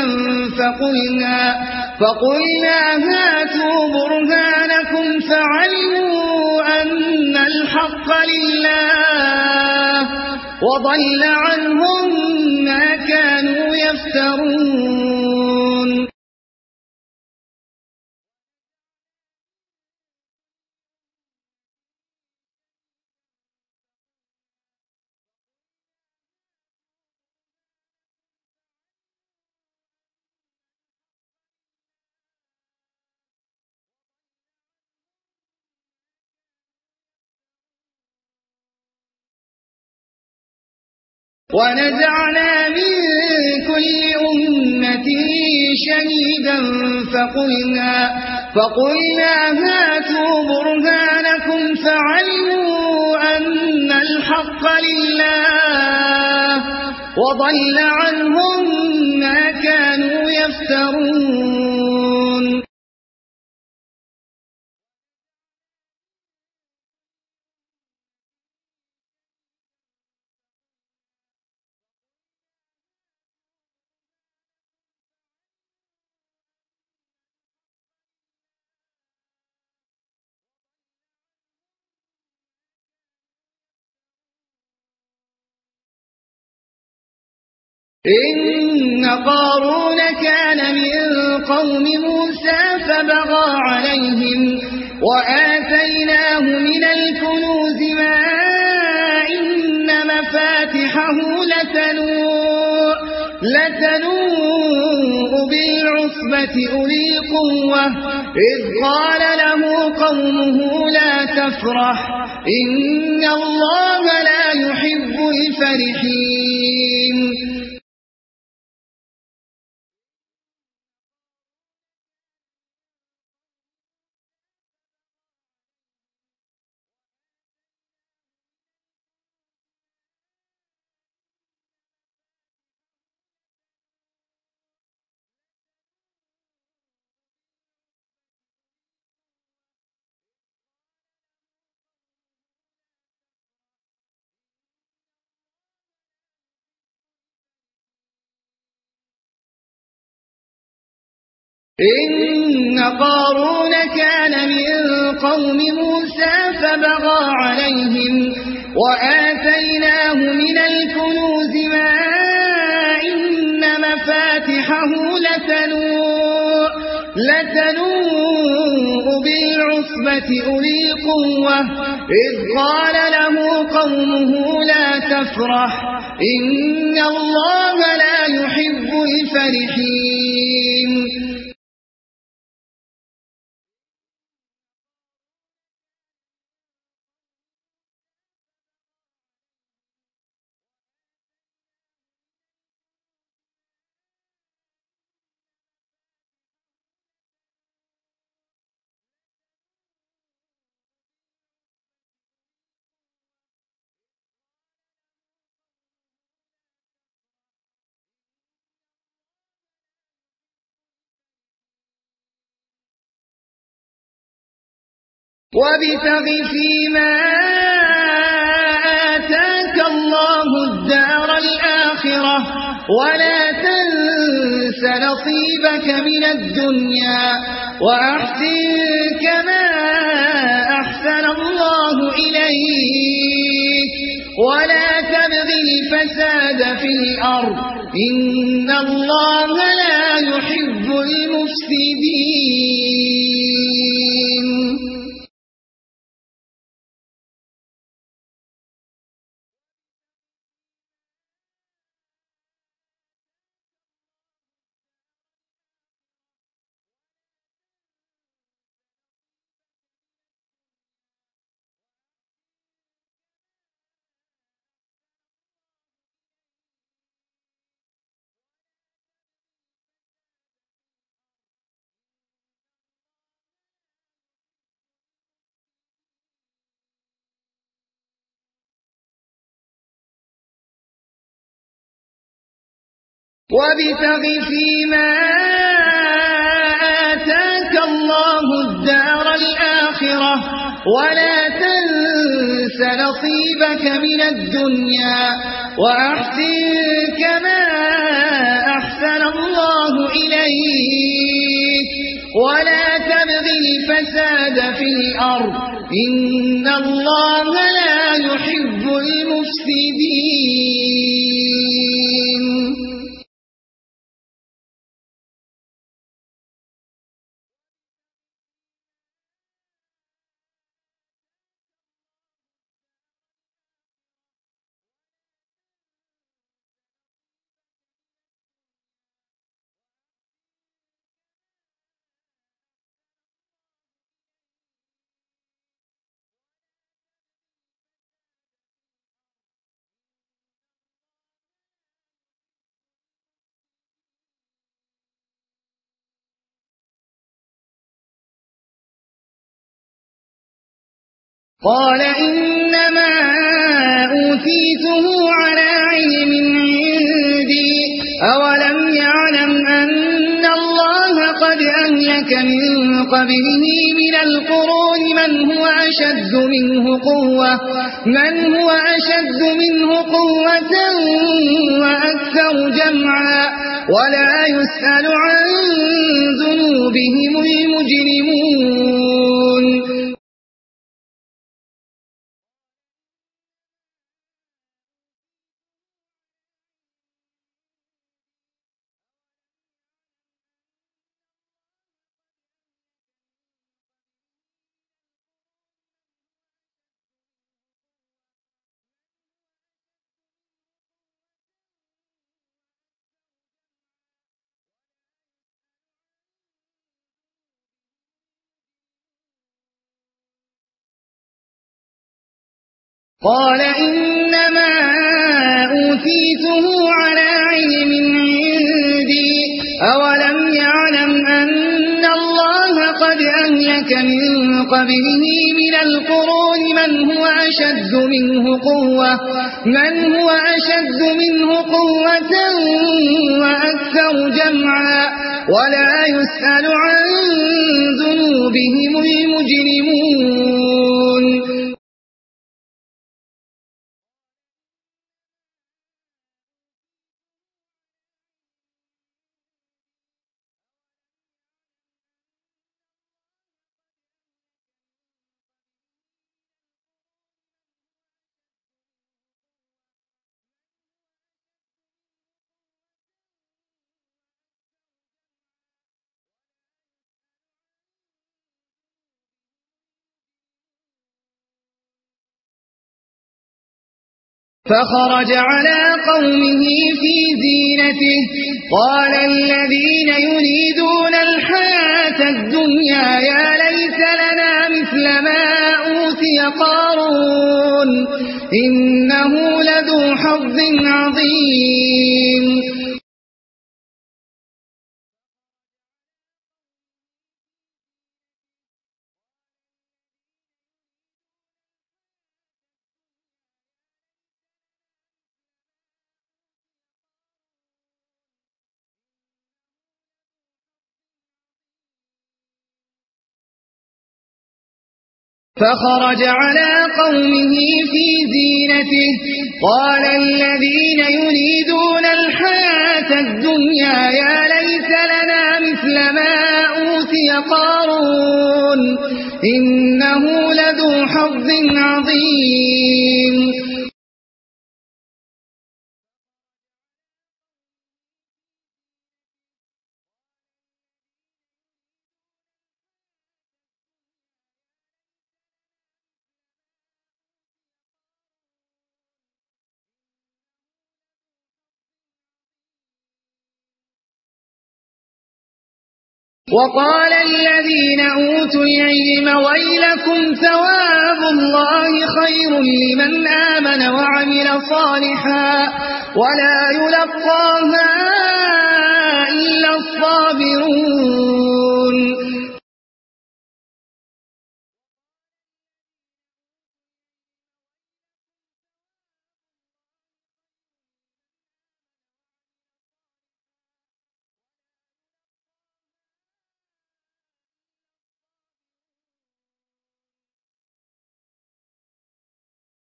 فقلنا هاتوا برهانكم فعلموا أن الحق لله وضل عنهم ما كانوا يفترون ونزعنا من كل أمة شهيدا فقلنا هاتوا برهانكم فعلموا أن الحق لله وضل عنهم ما كانوا يفترون إن قارون كان من قوم موسى فبغى عليهم وآتيناه من الكنوز ما إن مفاتحه لتنوء بالعصبة أولي القوة إذ قال له قومه لا تفرح إن الله لا يحب الفرحين إن قارون كان من قوم موسى فبغى عليهم وآتيناه من الكنوز ما إن مفاتحه لتنوء بالعصبة أولي القوة إذ قال له قومه لا تفرح إن الله لا يحب الفرحين وابتغ فيما آتاك الله الدار الآخرة ولا تنس نصيبك من الدنيا وأحسن كما أحسن الله إليك ولا تبغ الفساد في الأرض إن الله لا يحب المفسدين وابتغ فيما آتاك الله الدار الآخرة ولا تنس نصيبك من الدنيا وأحسن كما أحسن الله إليك ولا تبغ الفساد في الأرض إن الله لا يحب المفسدين. قال إنما أوتيته على علم عندي أولم يعلم أن الله قد أهلك من قبله من القرون من هو أشد منه قوة وأكثر جمعا ولا يسأل عن ذنوبهم المجرمون. قال إنما أوتيته على علم عندي أولم يعلم أن الله قد أهلك من قبله من القرون من هو أشد منه قوة وأكثر جمعا ولا يسأل عن ذنوبهم المجرمون. فخرج على قومه في زينته قال الذين يريدون الحياة الدنيا يا ليت لنا مثل ما أوتي قارون إنه لذو حظ عظيم. فخرج على قومه في زينته قال الذين يريدون الحياة الدنيا يا ليت لنا مثل ما أوتي قارون إنه لذو حظ عظيم. وقال الذين أوتوا العلم ويلكم ثواب الله خير لمن آمن وعمل صالحا ولا يلقاها إلا الصابرون.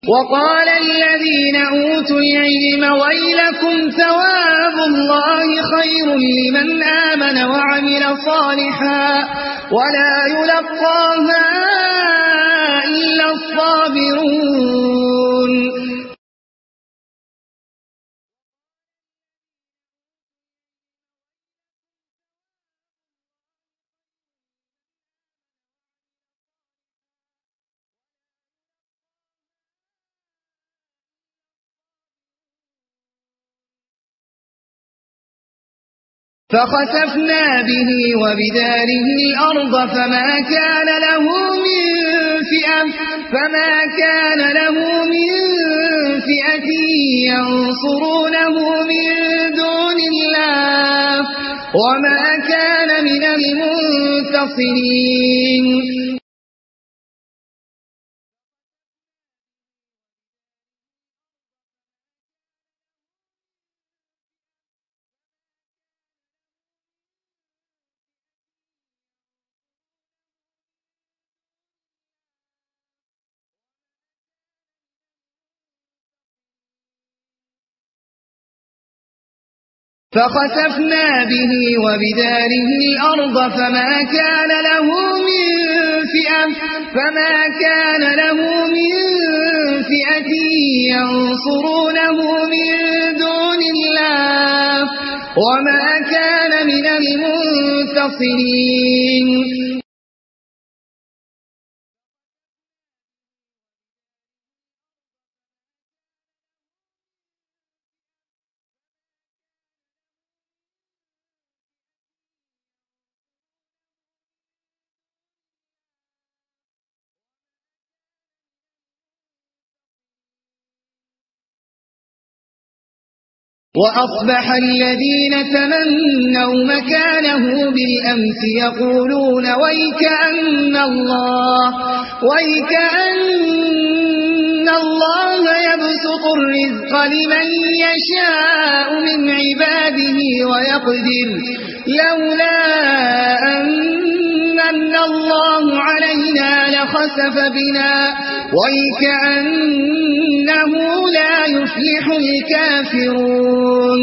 وقال الذين أوتوا العلم ويلكم ثواب الله خير لمن آمن وعمل صالحا ولا يلقاها إلا الصابرون. فخسفنا به وبداره الأرض فما كان له من فئة ينصرونه من دون الله وما كان من المنتصرين. فخسفنا به وبداره الأرض فما كان له من فئة ينصرونه من دون الله وما كان من المنتصرين. وأصبح الذين تمنوا مكانه بالأمس يقولون ويكأن الله يبسط الرزق لمن يشاء من عباده ويقدر لولا أن الله علينا لخسف بنا ويكأنه لا يفلح الكافرون.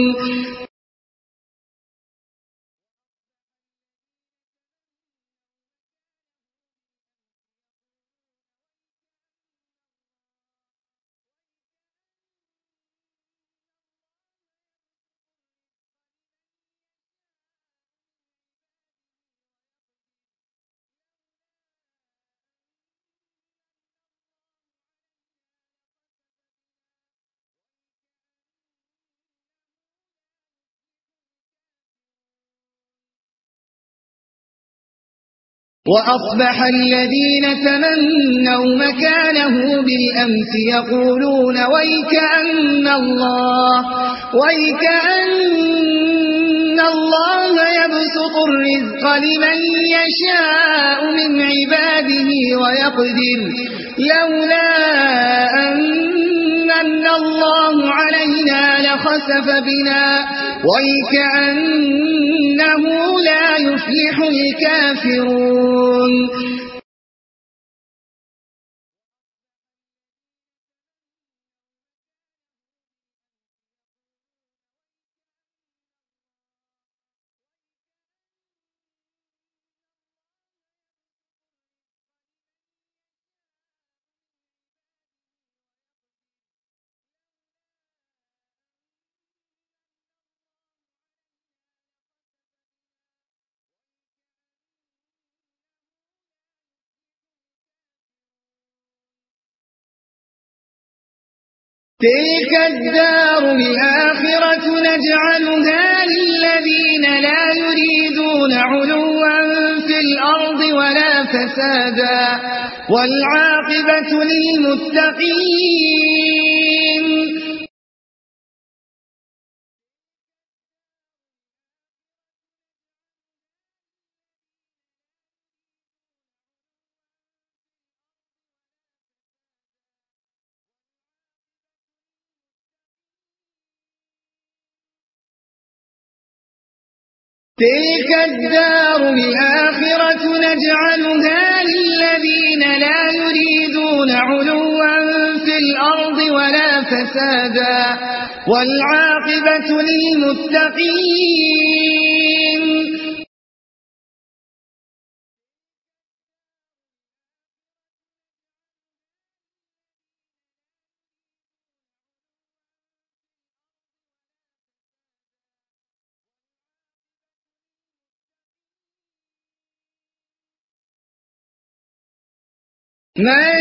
وأصبح الذين تمنوا مكانه بالأمس يقولون ويكأن الله يبسط الرزق لمن يشاء من عباده ويقدر لولا أن الله علينا لخسف بنا ويكأنه لا يفلح الكافرون. تلك الدار الآخرة نجعلها للذين لا يريدون علوا في الأرض ولا فسادا والعاقبة للمتقين. تلك الدار الآخرة نجعلها للذين لا يريدون علوا في الأرض فسادا والعاقبة للمتقين. من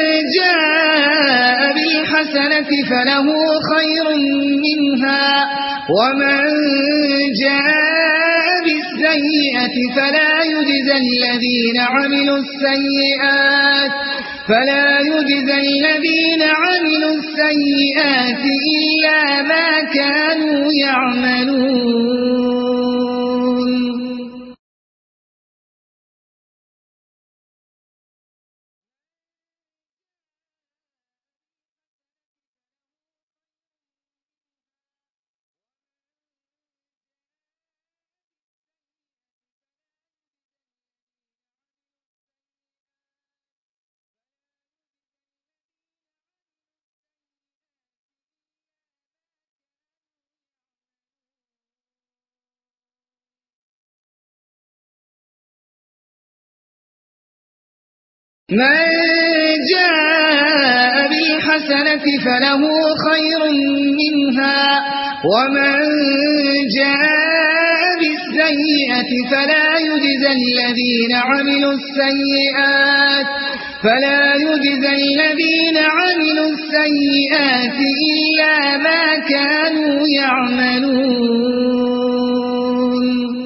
جاء بالحسنة فله خير منها ومن جاء بالسيئة فلا يجزى الذين عملوا السيئات إلا ما كانوا يعملون. من جاء بالحسنة فله خير منها ومن جاء بالسيئة فلا يجزى الذين عملوا السيئات إلا ما كانوا يعملون.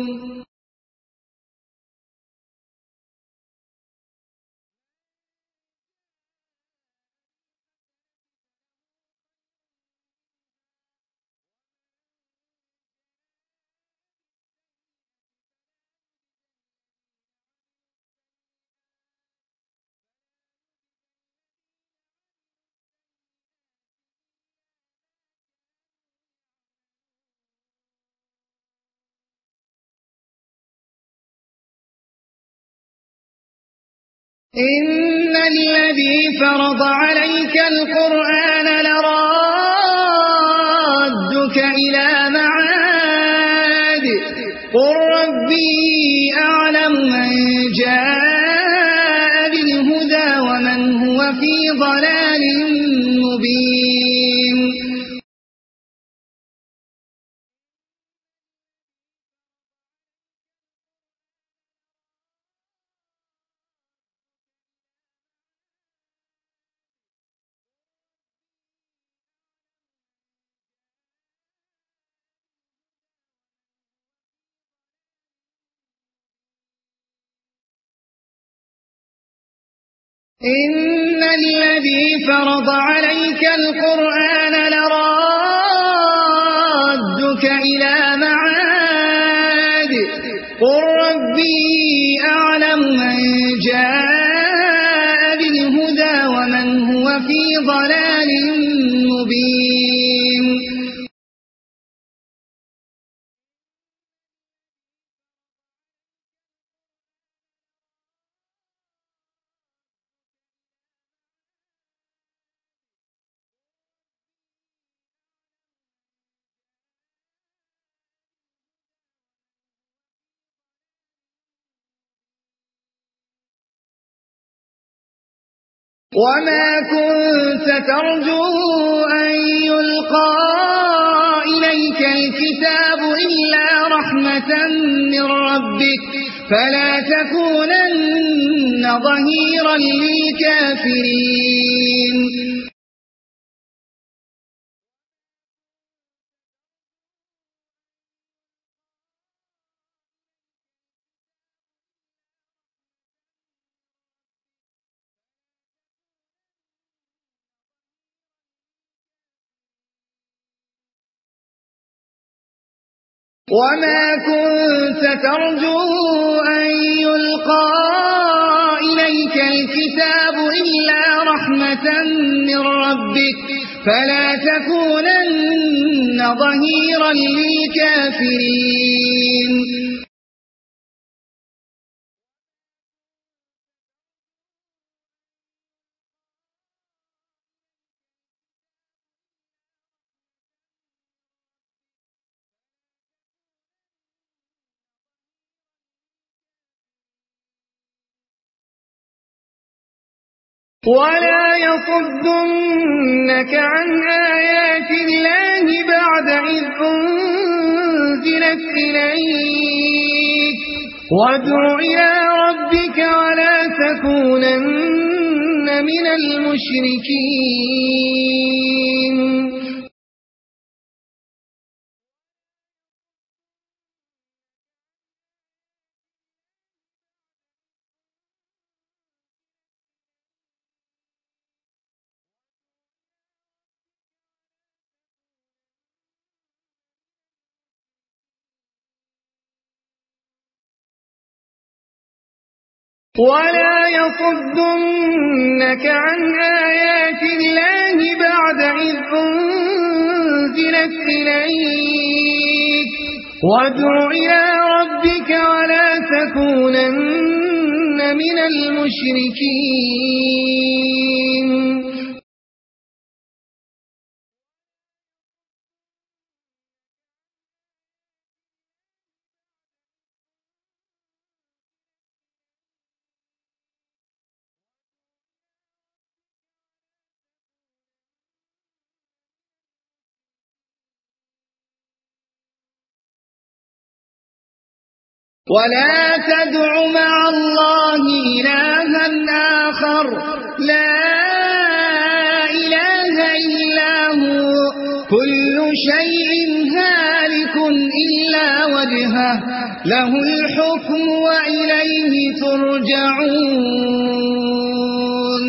إن الذي فرض عليك القرآن لرادك إلى معاد قل ربي أعلم من جاء بالهدى ومن هو في ضلال مبين. إن الذي فرض عليك القرآن لرادك إلى معاد قل ربي أعلم من جاء بالهدى ومن هو في ضلال مبين. وما كنت ترجو أن يلقى إليك الكتاب إلا رحمة من ربك فلا تكونن ظهيرا للكافرين. وما كنت ترجو أن يلقى إليك الكتاب إلا رحمة من ربك فلا تكونن ظهيرا للكافرين. ولا يصدنك عن آيات الله بعد إذ أنزلت إليك وادع إلى ربك ولا تكونن من المشركين ولا يصدنك عن آيات الله بعد إذ أنزلت إليك وادع إلى ربك ولا تكونن من المشركين ولا تدع مع الله إلها آخر لا إله إلا هو كل شيء هالك إلا وجهه له الحكم وإليه ترجعون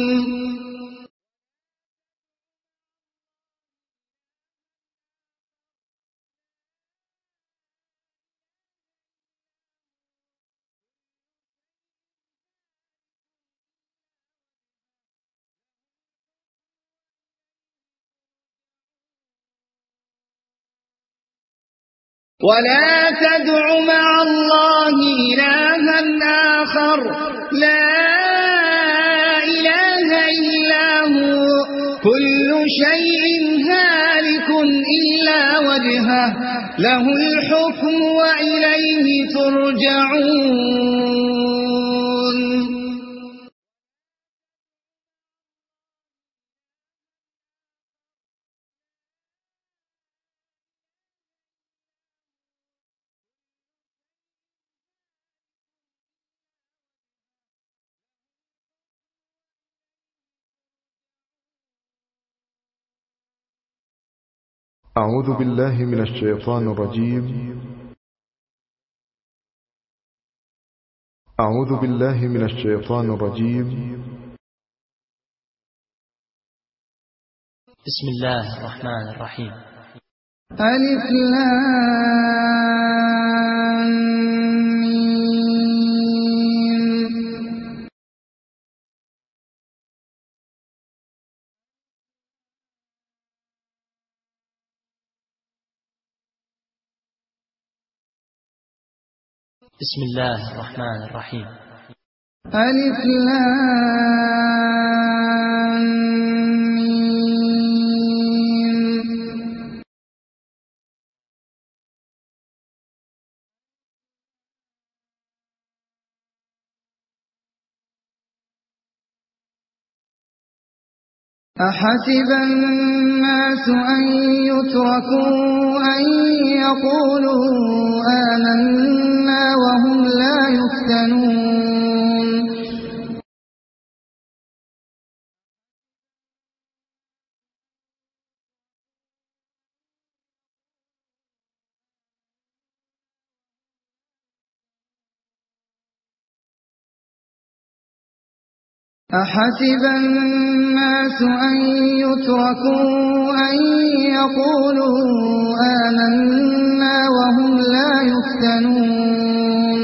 ولا تدع مع الله إلها آخر لا إله إلا هو كل شيء هالك إلا وجهه له الحكم وإليه ترجعون أعوذ بالله من الشيطان الرجيم. أعوذ بالله من الشيطان الرجيم. بسم الله الرحمن الرحيم. ألف لام ميم. بسم الله الرحمن الرحيم. ألف لام ميم. أحسب الناس أن يتركوا أن يقولوا آمنا وهم لا يفتنون أحسب الناس أن يتركوا أن يقولوا آمنا وهم لا يفتنون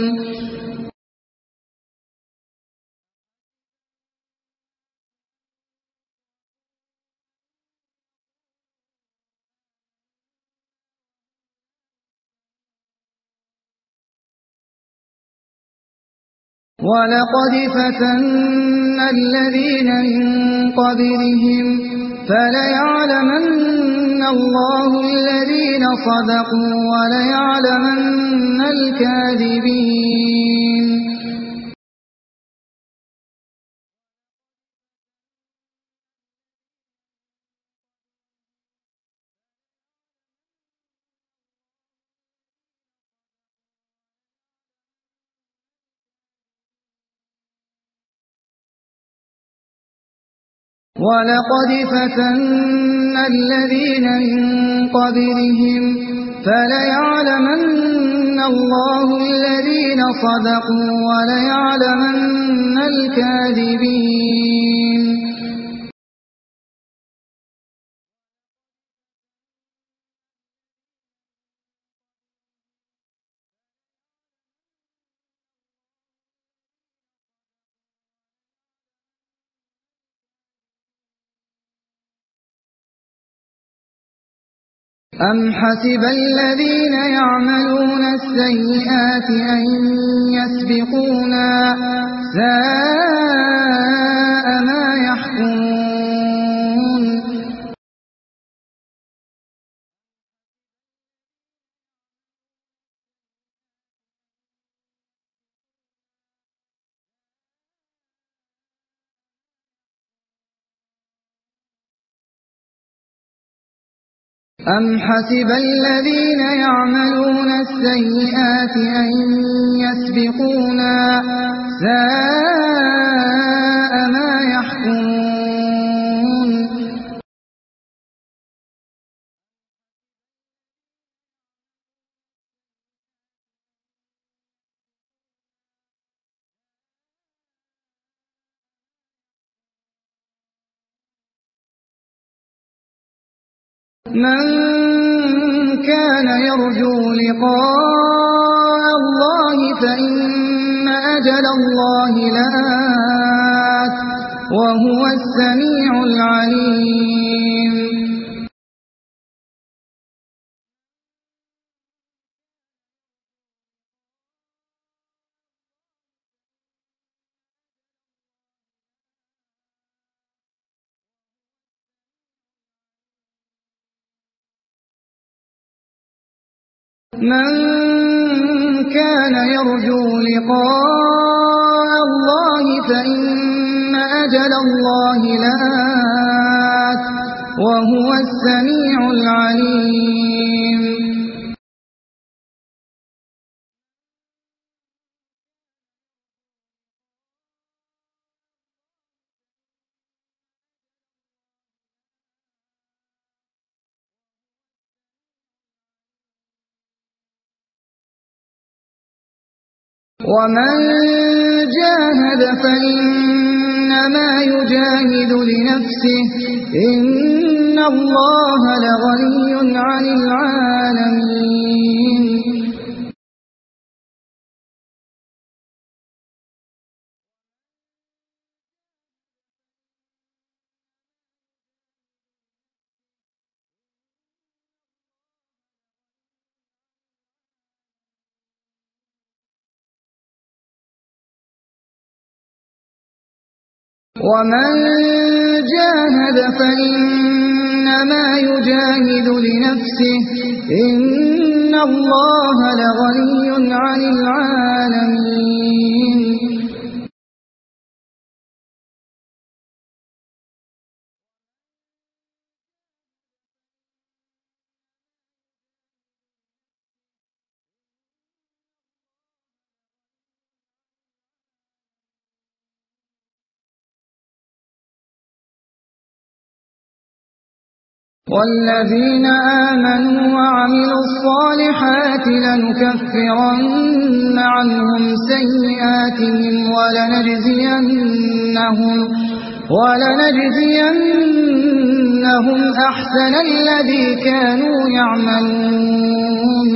ولقد فتنا الذين من قبلهم فليعلمن الله الذين صدقوا وليعلمن الكاذبين ولقد فتنا الذين من قبلهم فليعلمن الله الذين صدقوا وليعلمن الكاذبين أم حسب الذين يعملون السيئات أن يسبقونا ساء ما يحكمون أم حسب الذين يعملون السيئات أن يسبقونا ساء ما يحكمون من كان يرجو لقاء الله فإن أجل الله لآت وهو السميع العليم من كان يرجو لقاء الله فإن أجل الله لآت وهو السميع العليم ومن جاهد فإنما يجاهد لنفسه إن الله لغني عن العالمين ومن جاهد فإنما يجاهد لنفسه إن الله لغني عن العالمين والذين آمنوا وعملوا الصالحات لنكفرن عنهم سيئاتهم ولنجزينهم أحسن الذي كانوا يعملون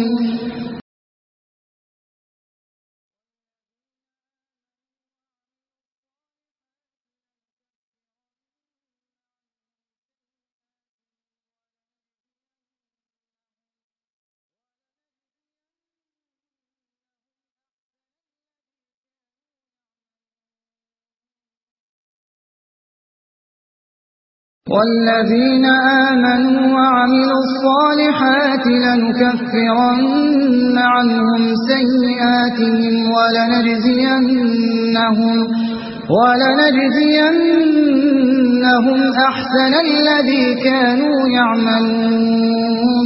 والذين آمنوا وعملوا الصالحات لنكفرن عنهم سيئاتهم ولنجزينهم أحسن الذي كانوا يعملون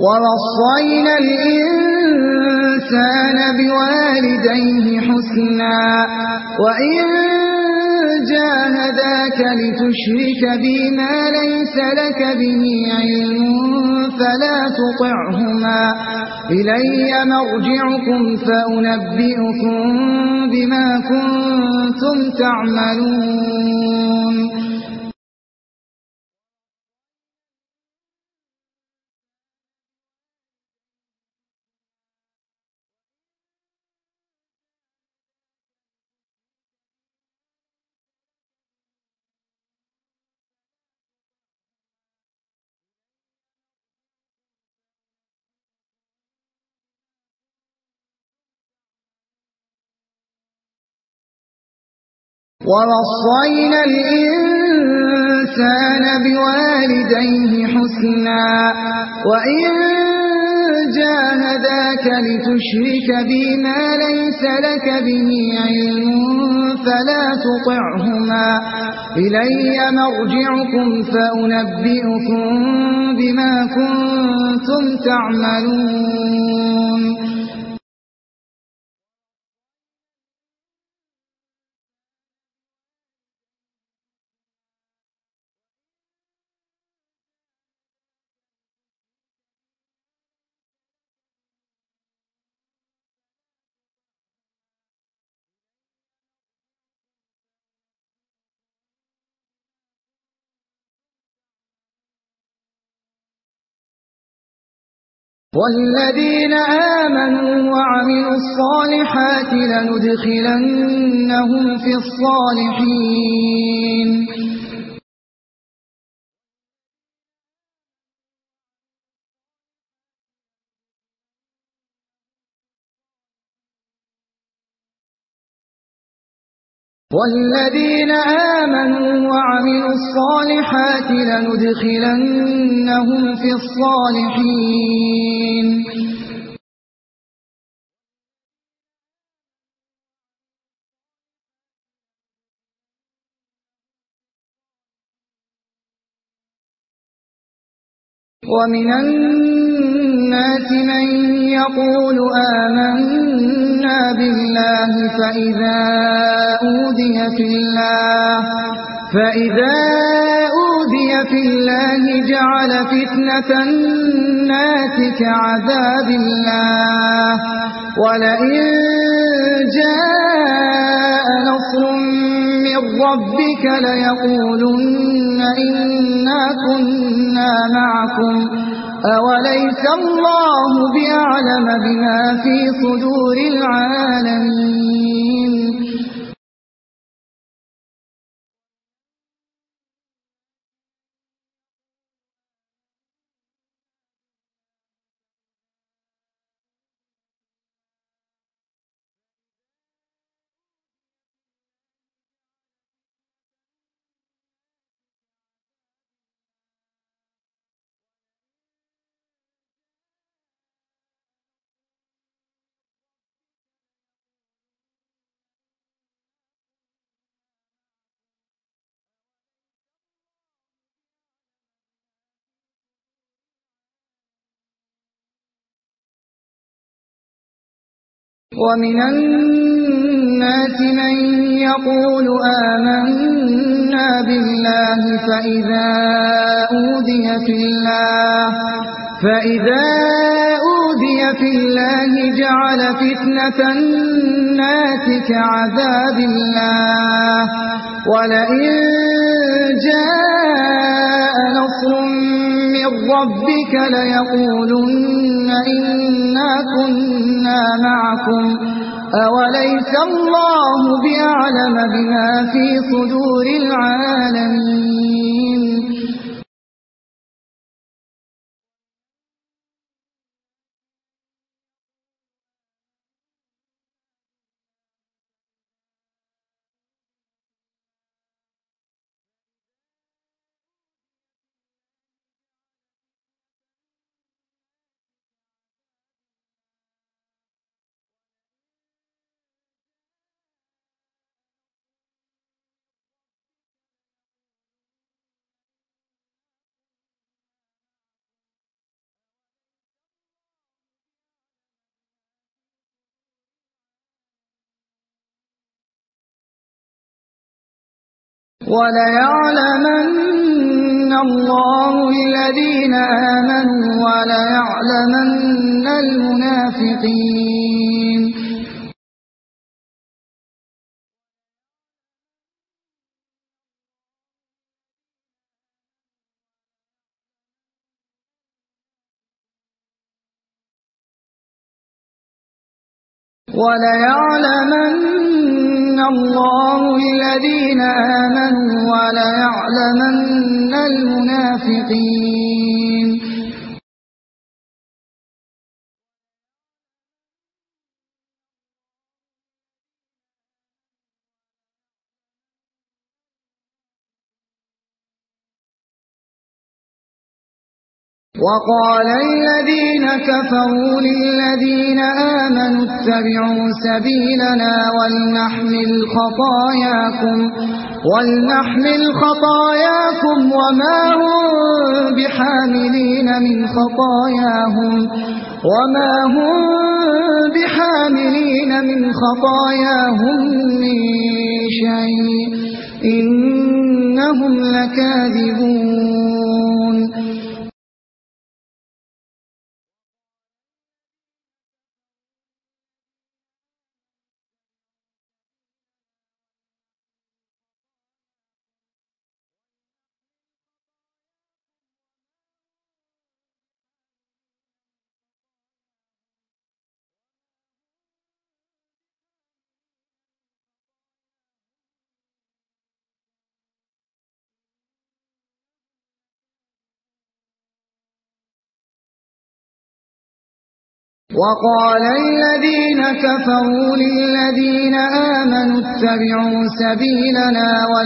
ووصينا الإنسان بوالديه حسنا وإن جاهداك لتشرك بي ما ليس لك به علم فلا تطعهما إلي مرجعكم فأنبئكم بما كنتم تعملون ووصينا الإنسان بوالديه حسنا وإن جاهداك لتشرك بي ما ليس لك به علم فلا تطعهما إلي مرجعكم فأنبئكم بما كنتم تعملون والذين آمنوا وعملوا الصالحات لندخلنهم في الصالحين والذين آمنوا وعملوا الصالحات لندخلنهم في الصالحين ومن الناس من يقول آمنا بالله فإذا أوذي في الله جعل فتنة الناس كعذاب الله ولئن جاء نصر من ربك ليقولن إنا كنا معكم أوليس الله بأعلم بما في صدور العالمين ومن الناس من يقول آمنا بالله فإذا أوذي في الله جعل فتنة الناس كعذاب الله ولئن جاء نصر من ربك ليقولن إنا كنا معكم أوليس الله بأعلم بما في صدور العالمين وليعلمن الله الذين آمنوا وليعلمن المنافقين وليعلمن الله الذين آمنوا وليعلمن المنافقين وقال الذين كفروا للذين آمنوا اتبعوا سبيلنا ولنحمل خطاياكم وما هم بحاملين من خطاياهم من شيء إنهم لكاذبون وقال الذين كفروا للذين آمنوا اتبعوا سبيلنا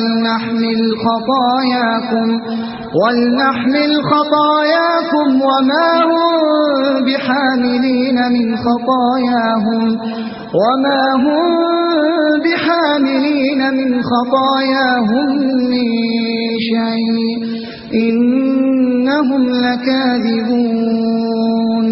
ولنحمل خطاياكم وما هم بحاملين من خطاياهم من شيء إنهم لكاذبون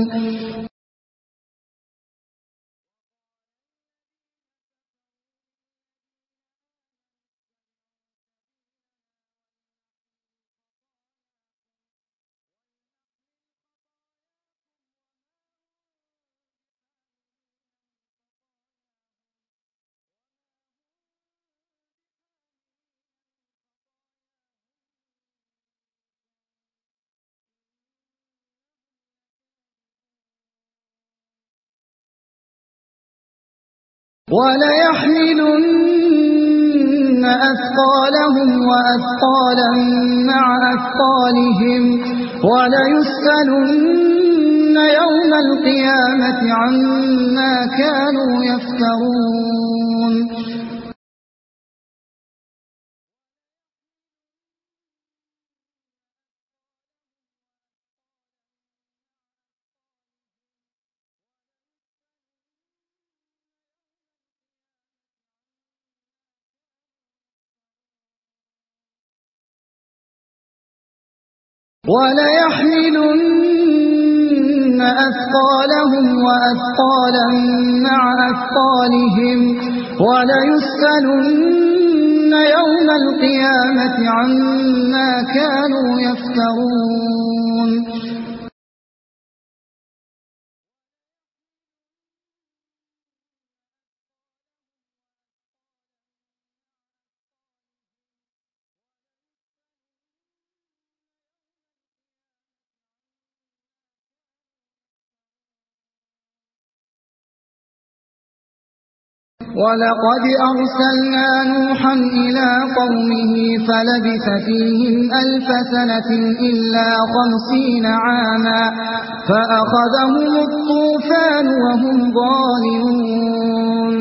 وليحملن أثقالهم وأثقالا مع أثقالهم وليسألن يوم القيامة عما كانوا يفترون وليحملن أثقالهم وأثقالا مع أثقالهم وليسألن يوم القيامة عما كانوا يفترون ولقد أرسلنا نوحا إلى قومه فلبث فيهم 1000 سنة إلا 50 عاما فأخذهم الطوفان وهم ظالمون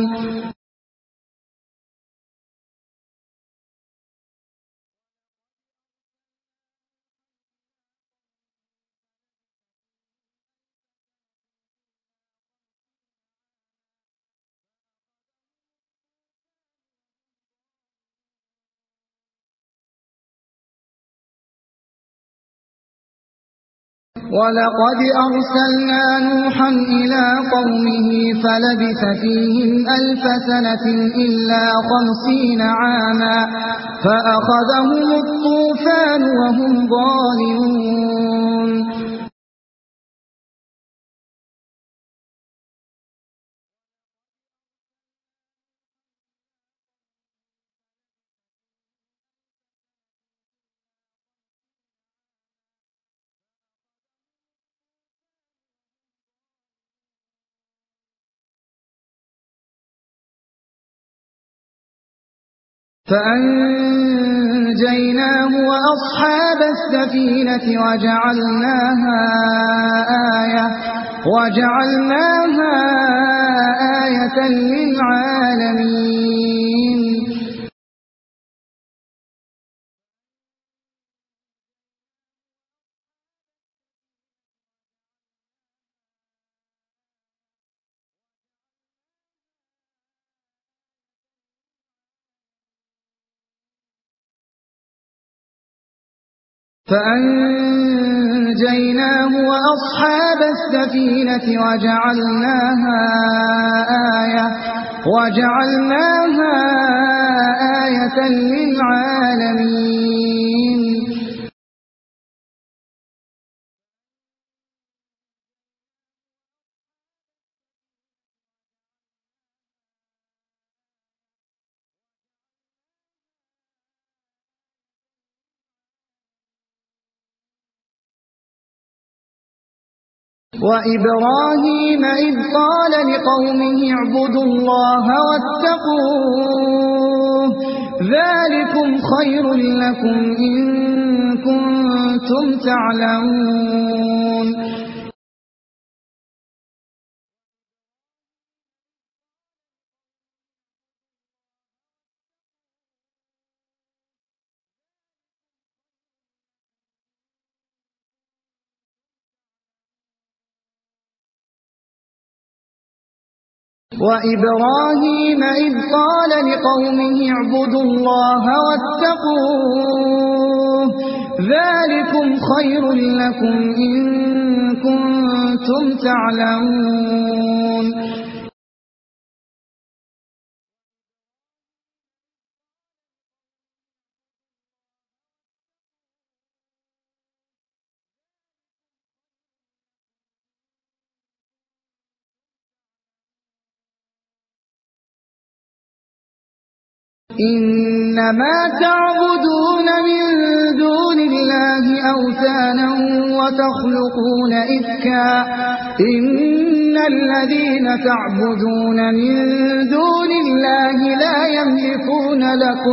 ولقد أرسلنا نوحا إلى قومه فلبث فيهم 1000 سنة إلا 50 عاما فأخذهم الطوفان وهم ظالمون فأنجيناه وأصحاب السفينة وجعلناها آية للعالمين فأنجيناه وأصحاب السفينة وجعلناها آية للعالمين وإبراهيم إذ قال لقومه اعبدوا الله واتقوه ذلكم خير لكم إن كنتم تعلمون وإبراهيم إذ قال لقومه اعبدوا الله واتقوه ذلكم خير لكم إن كنتم تعلمون إنما تعبدون من دون الله أوثانا وتخلقون إفكا إن الذين تعبدون من دون الله لا يملكون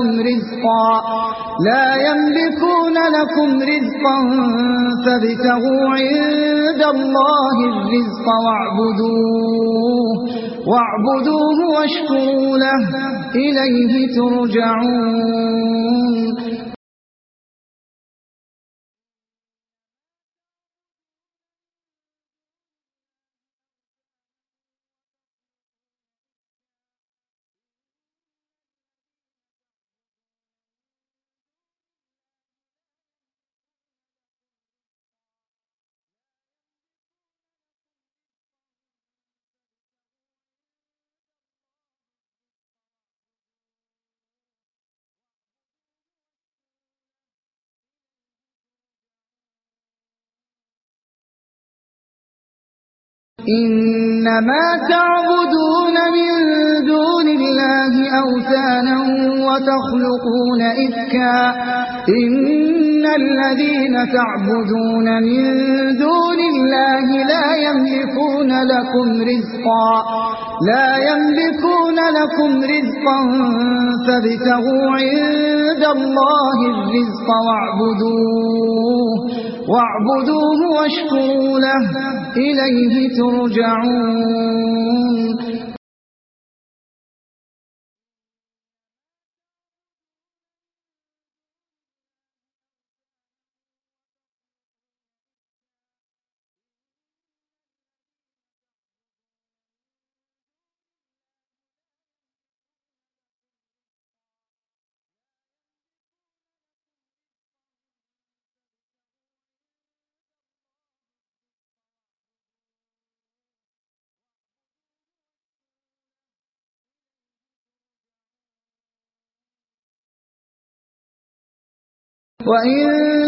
لكم رزقا فابتغوا عند الله الرزق واعبدوه واشكروا له إليه ترجعون إنما تعبدون من دون الله أوثانا وتخلقون إفكا إن الذين تعبدون من دون الله لا يملكون لكم رزقا فابتغوا عند الله الرزق واعبدوه واشكروا له إليه ترجعون وإن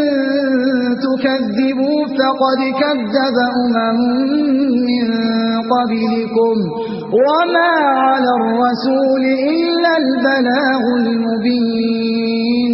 تكذبوا فقد كذب من قبلكم وما على الرسول إلا البلاغ المبين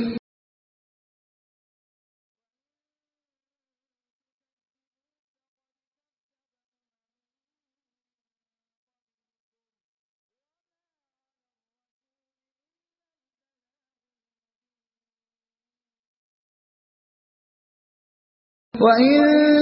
وإن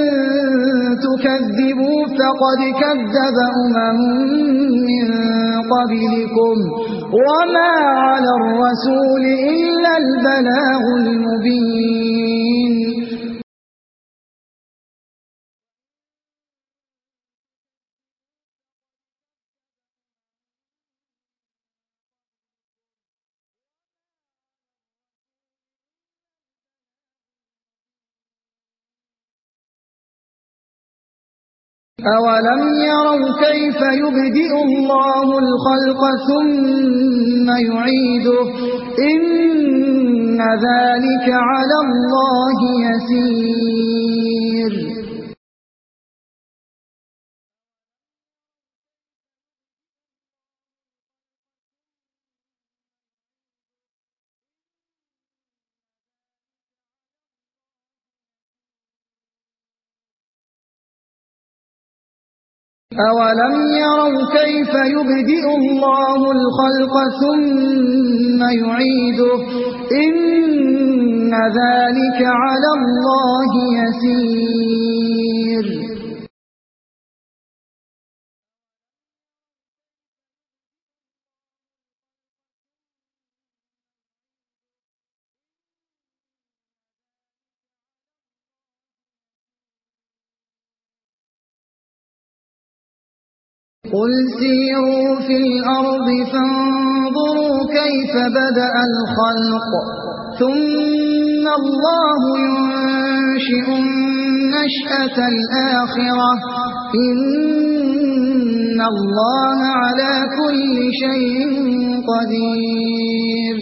تكذبوا فقد كذب من قبلكم وما على الرسول إلا البلاغ المبين أولم يروا كيف يبدئ الله الخلق ثم يعيده إن ذلك على الله يسير أولم يروا كيف يبدئ الله الخلق ثم يعيده إن ذلك على الله يسير قل سيروا في الأرض فانظروا كيف بدأ الخلق ثم الله ينشئ النشأة الآخرة إن الله على كل شيء قدير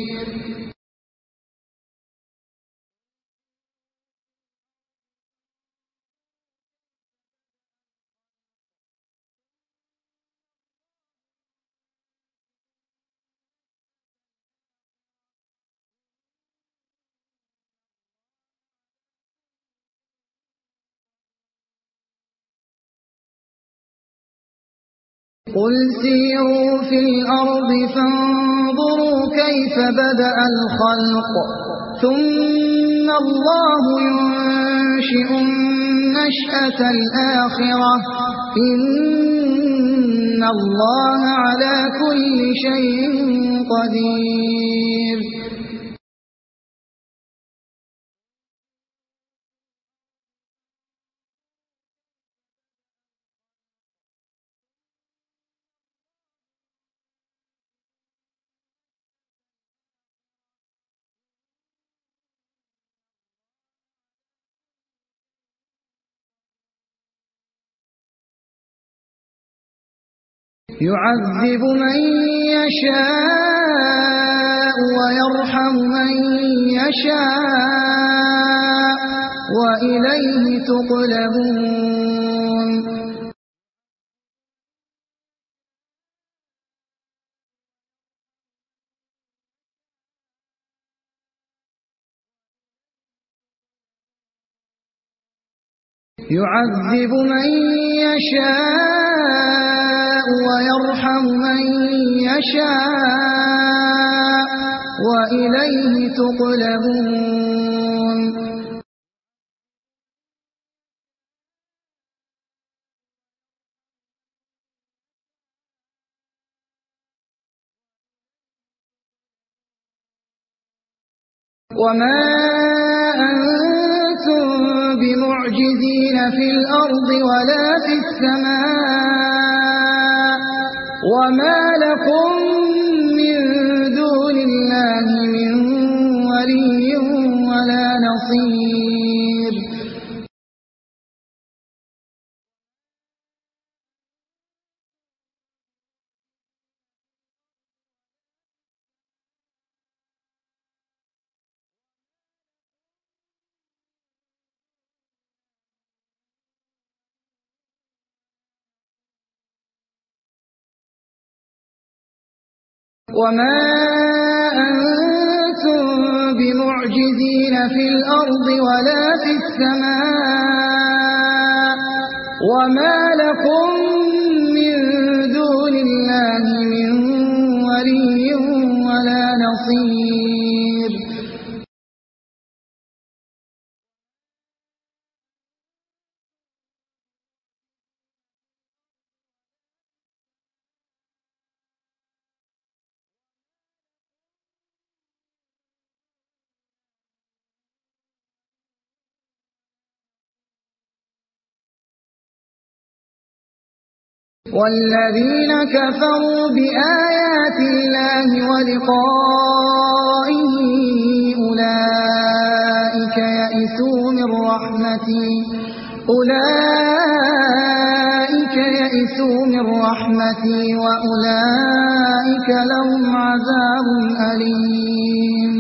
قل سيروا في الأرض فانظروا كيف بدأ الخلق ثم الله ينشئ النشأة الآخرة إن الله على كل شيء قدير يعذب من يشاء ويرحم من يشاء وإليه تقلبون يعذب من يشاء ويرحم من يشاء وإليه تقلبون وما أنتم بمعجزين في الأرض ولا في السماء وما لكم من دون الله من ولي ولا نصير وما أنتم بمعجزين في الأرض ولا في السماء وما لكم من دون الله من ولي ولا نصير والذين كفروا بآيات الله ولقائه أولئك يئسوا من رحمتي وأولئك لهم عذاب أليم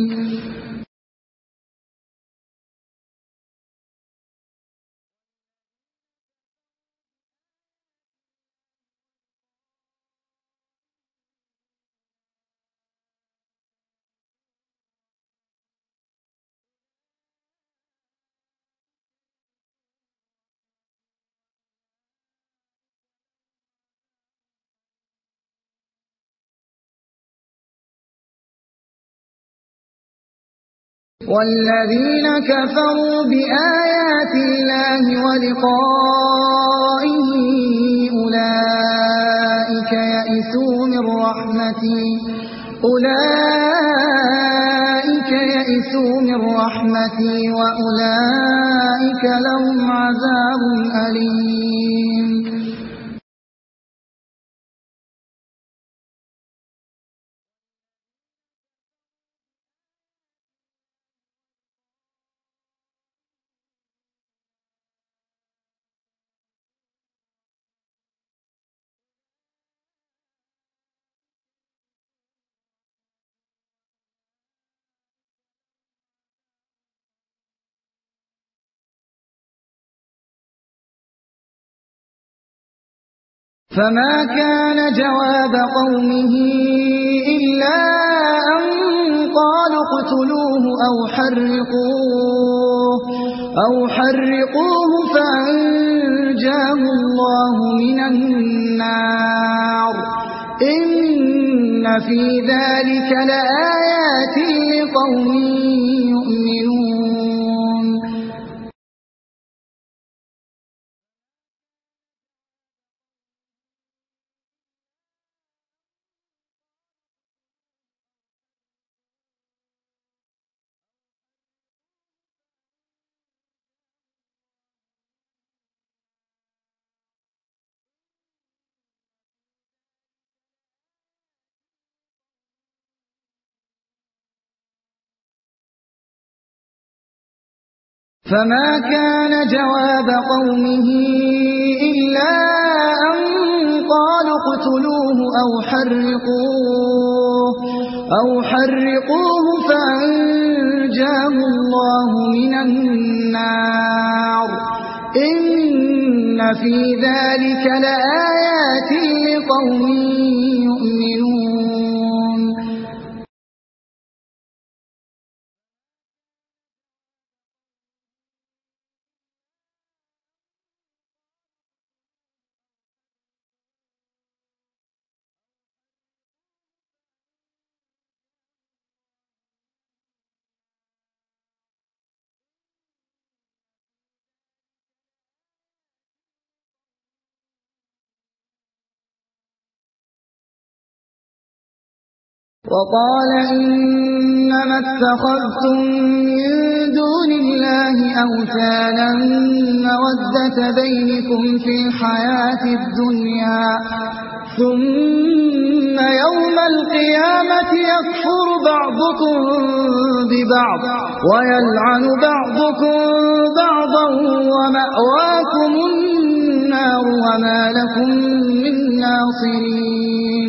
والذين كفروا بآيات الله ولقائه أولئك يئسوا من رحمتي وأولئك لهم عذاب أليم فما كان جواب قومه إلا أن قالوا اقتلوه أو حرقوه فأنجاه الله من النار إن في ذلك لآيات لقوم يؤمنون فما كان جواب قومه إلا أن قالوا اقتلوه أو حرقوه فأنجاه الله من النار إن في ذلك لآيات لقوم يؤمنون وقال إنما اتخذتم من دون الله أوثانا مودة بينكم في الحياة الدنيا ثم يوم القيامة يكفر بعضكم ببعض ويلعن بعضكم بعضا ومأواكم النار وما لكم من ناصرين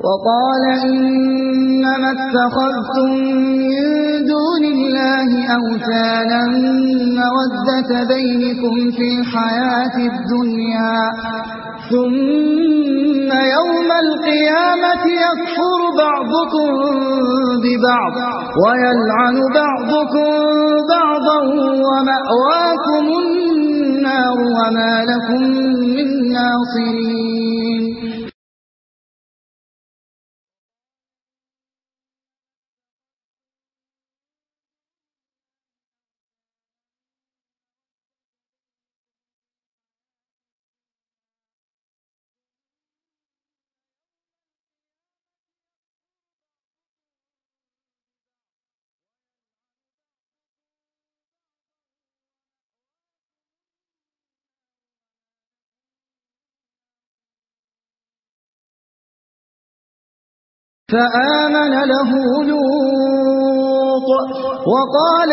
وقال إنما اتخذتم من دون الله أوثانا مودة بينكم في الحياة الدنيا ثم يوم القيامة يكفر بعضكم ببعض ويلعن بعضكم بعضا ومأواكم النار وما لكم من ناصرين. فآمن له لوط وقال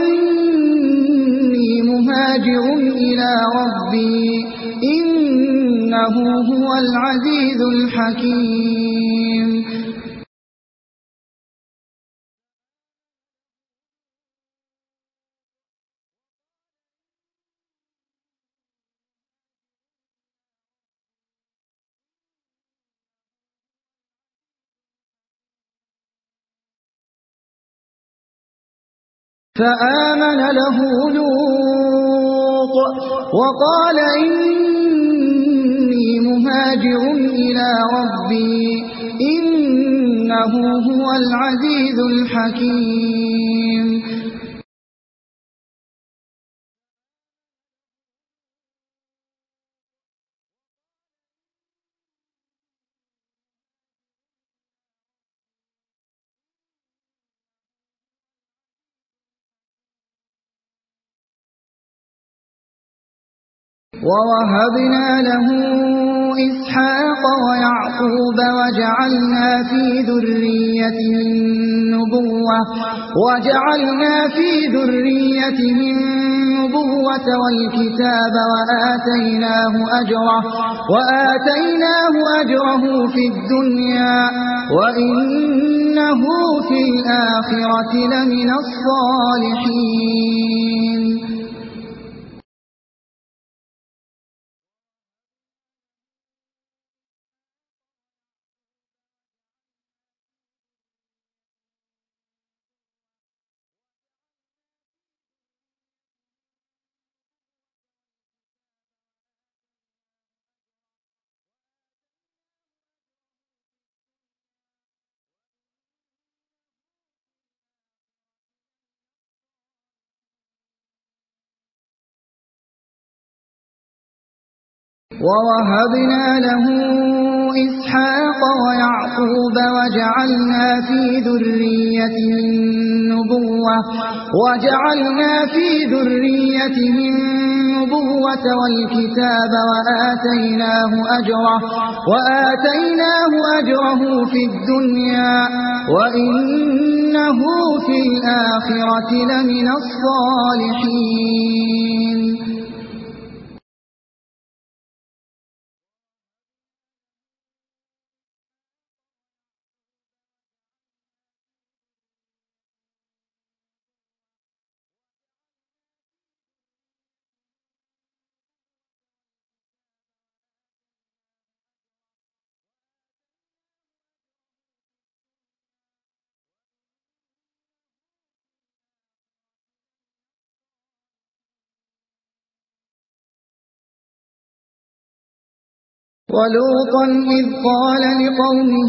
إني مهاجر إلى ربي إنه هو العزيز الحكيم. فآمن له لوط وقال إني مهاجر إلى ربي إنه هو العزيز الحكيم. ووهبنا له إسحاق ويعقوب وجعلنا في ذريته النبوة والكتاب وآتيناه أجره في الدنيا وإنه في الآخرة لمن الصالحين. ووهبنا له إسحاق ويعقوب وجعلنا في ذريته النبوة والكتاب وآتيناه أجره في الدنيا وإنه في الآخرة لمن الصالحين. ولوطا إذ قال لقومه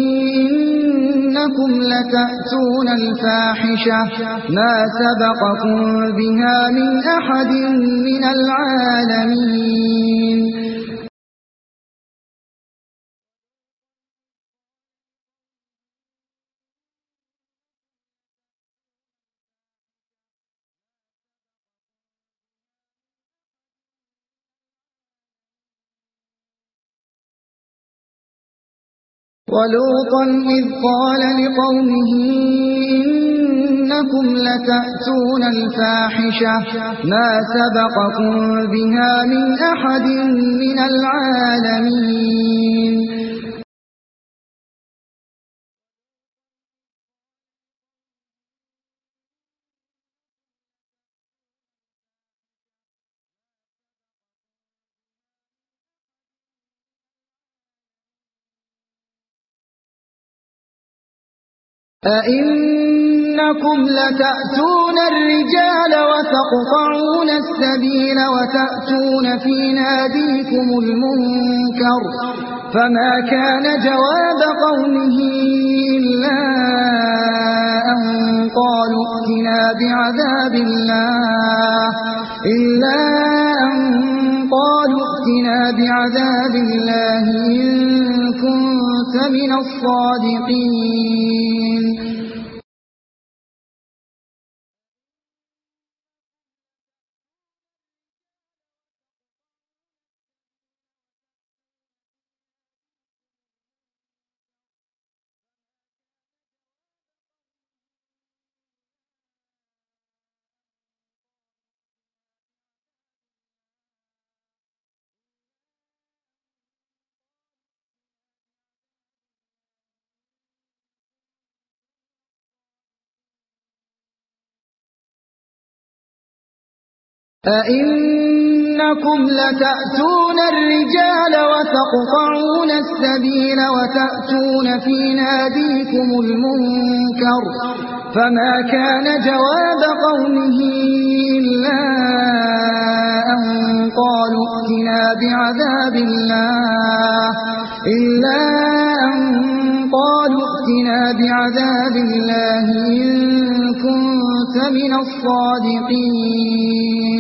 إنكم لتأتون الفاحشة ما سبقكم بها من أحد من العالمين. ولوطا إذ قال لقومه إنكم لتأتون الفاحشة ما سبقكم بها من أحد من العالمين. أئنكم لتأتون الرجال وتقطعون السبيل وتأتون في ناديكم المنكر فما كان جواب قومه إلا أن قالوا ائتنا بعذاب الله إن كنت من الصادقين. أئنكم لتأتون الرجال وتقطعون السبيل وتأتون في ناديكم المنكر فما كان جواب قومه إلا أن قالوا ائتنا بعذاب الله إن كنت من الصادقين.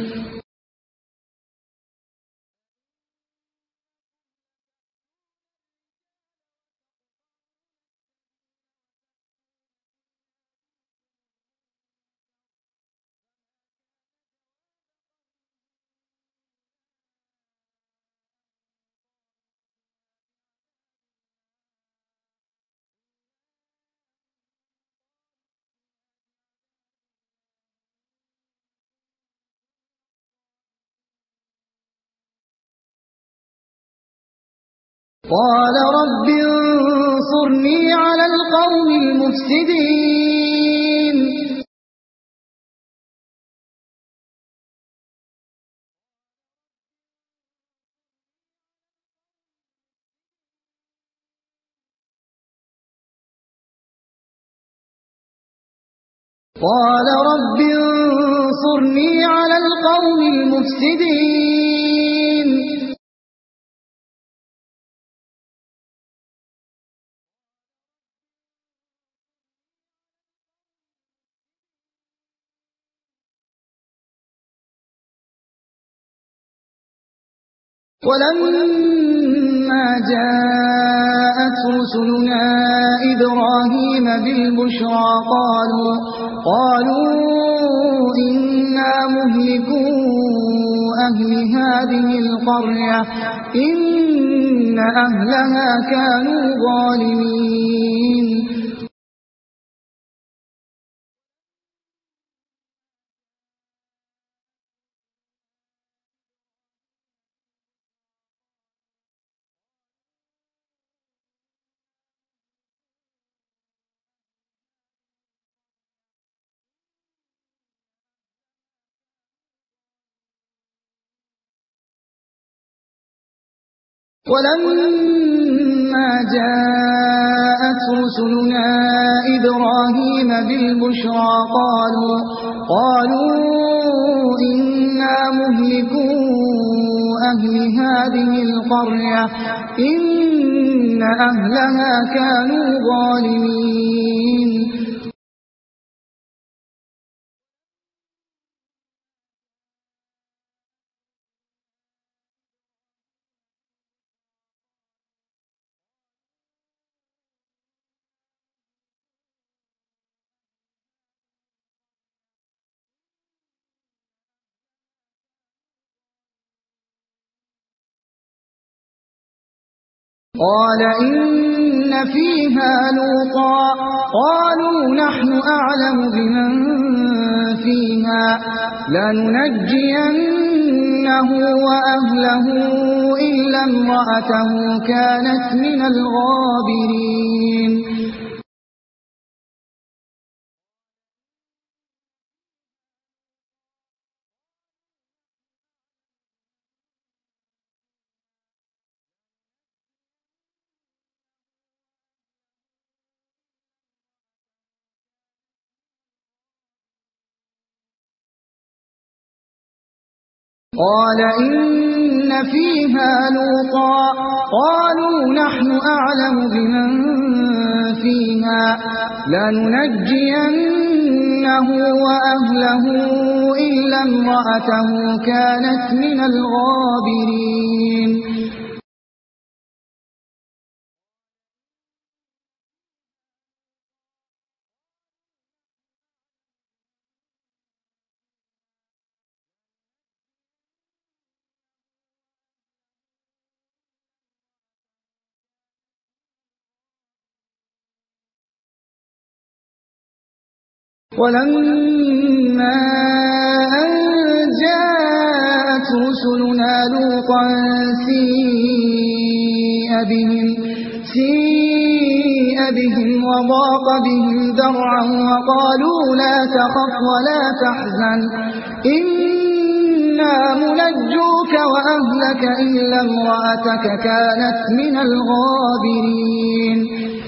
قال رب انصرني على القوم المفسدين. قال رب انصرني على القوم المفسدين. ولما جاءت رسلنا إبراهيم بالبشرى قالوا إنا مهلكو أهل هذه القرية إن أهلها كانوا ظالمين. ولما جاءت رسلنا إبراهيم بالبشرى قالوا إنا مهلكو أهل هذه القرية إن أهلها كانوا ظالمين. قال إن فيها لوطا قالوا نحن أعلم بمن فيها لننجينه وأهله إلا امرأته كانت من الغابرين. قال إن فيها لوطا قالوا نحن أعلم بمن فيها لننجينه وأهله إلا امرأته كانت من الغابرين ولما أن جاءت رسلنا لوطا سيء بهم وضاق بهم ذرعا وقالوا لا تخف ولا تحزن إنا منجوك وأهلك إلا امرأتك كانت من الغابرين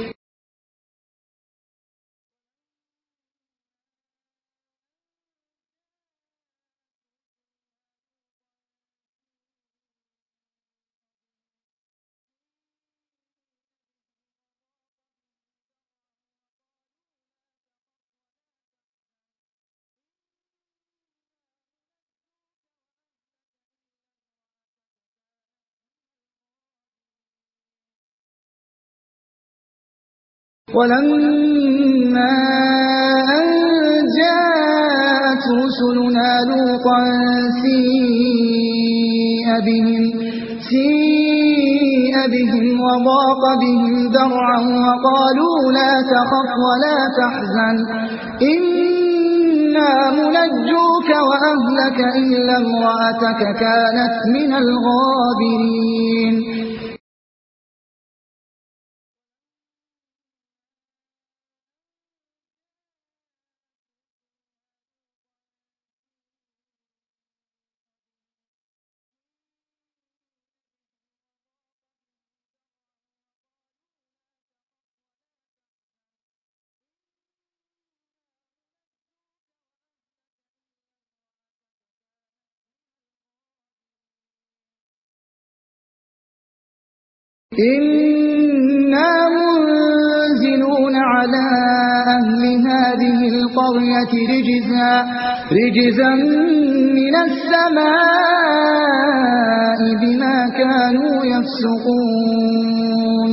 ولما أن جاءت رسلنا لوطا سيء بهم وضاق بهم ذرعا وقالوا لا تخف ولا تحزن إنا منجوك وأهلك إلا امرأتك كانت من الغابرين إنا منزلون على أهل هذه القرية رجزا من السماء بما كانوا يفسقون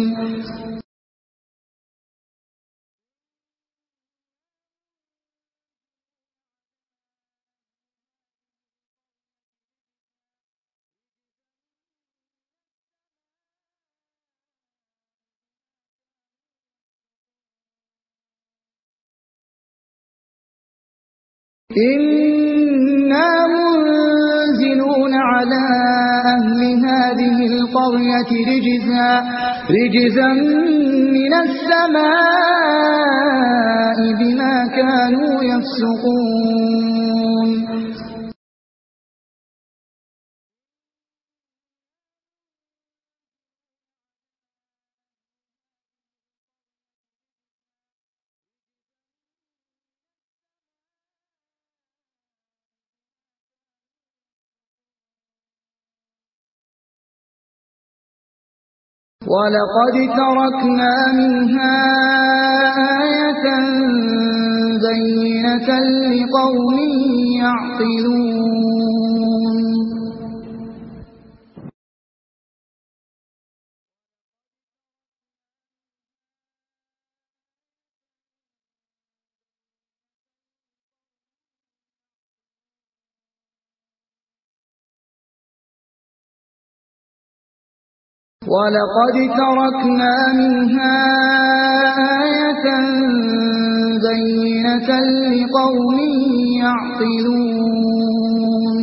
إنا منزلون على أهل هذه القرية رجزا من السماء بما كانوا يفسقون ولقد تركنا منها آية بينة لقوم يعقلون ولقد تركنا منها آية بينة لقوم يعقلون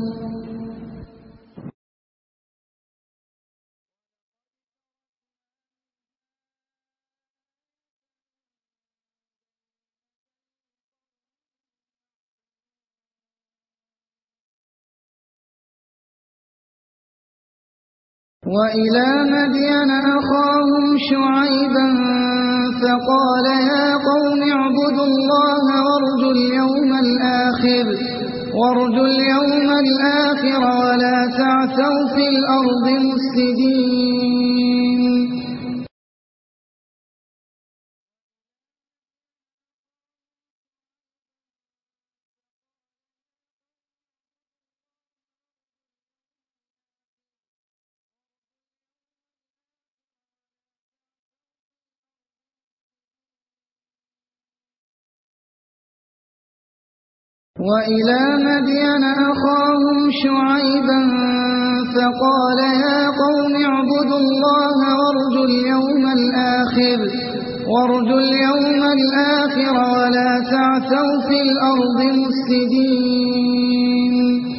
وإلى مدين أخاهم شعيبا فقال يا قوم اعبدوا الله وارجوا اليوم الآخر وارجوا اليوم الآخر ولا تعثوا في الأرض مفسدين وإلى مدين أخاهم شعيبا فقال يا قوم اعبدوا الله وارجوا اليوم الآخر ولا تعثوا في الأرض مفسدين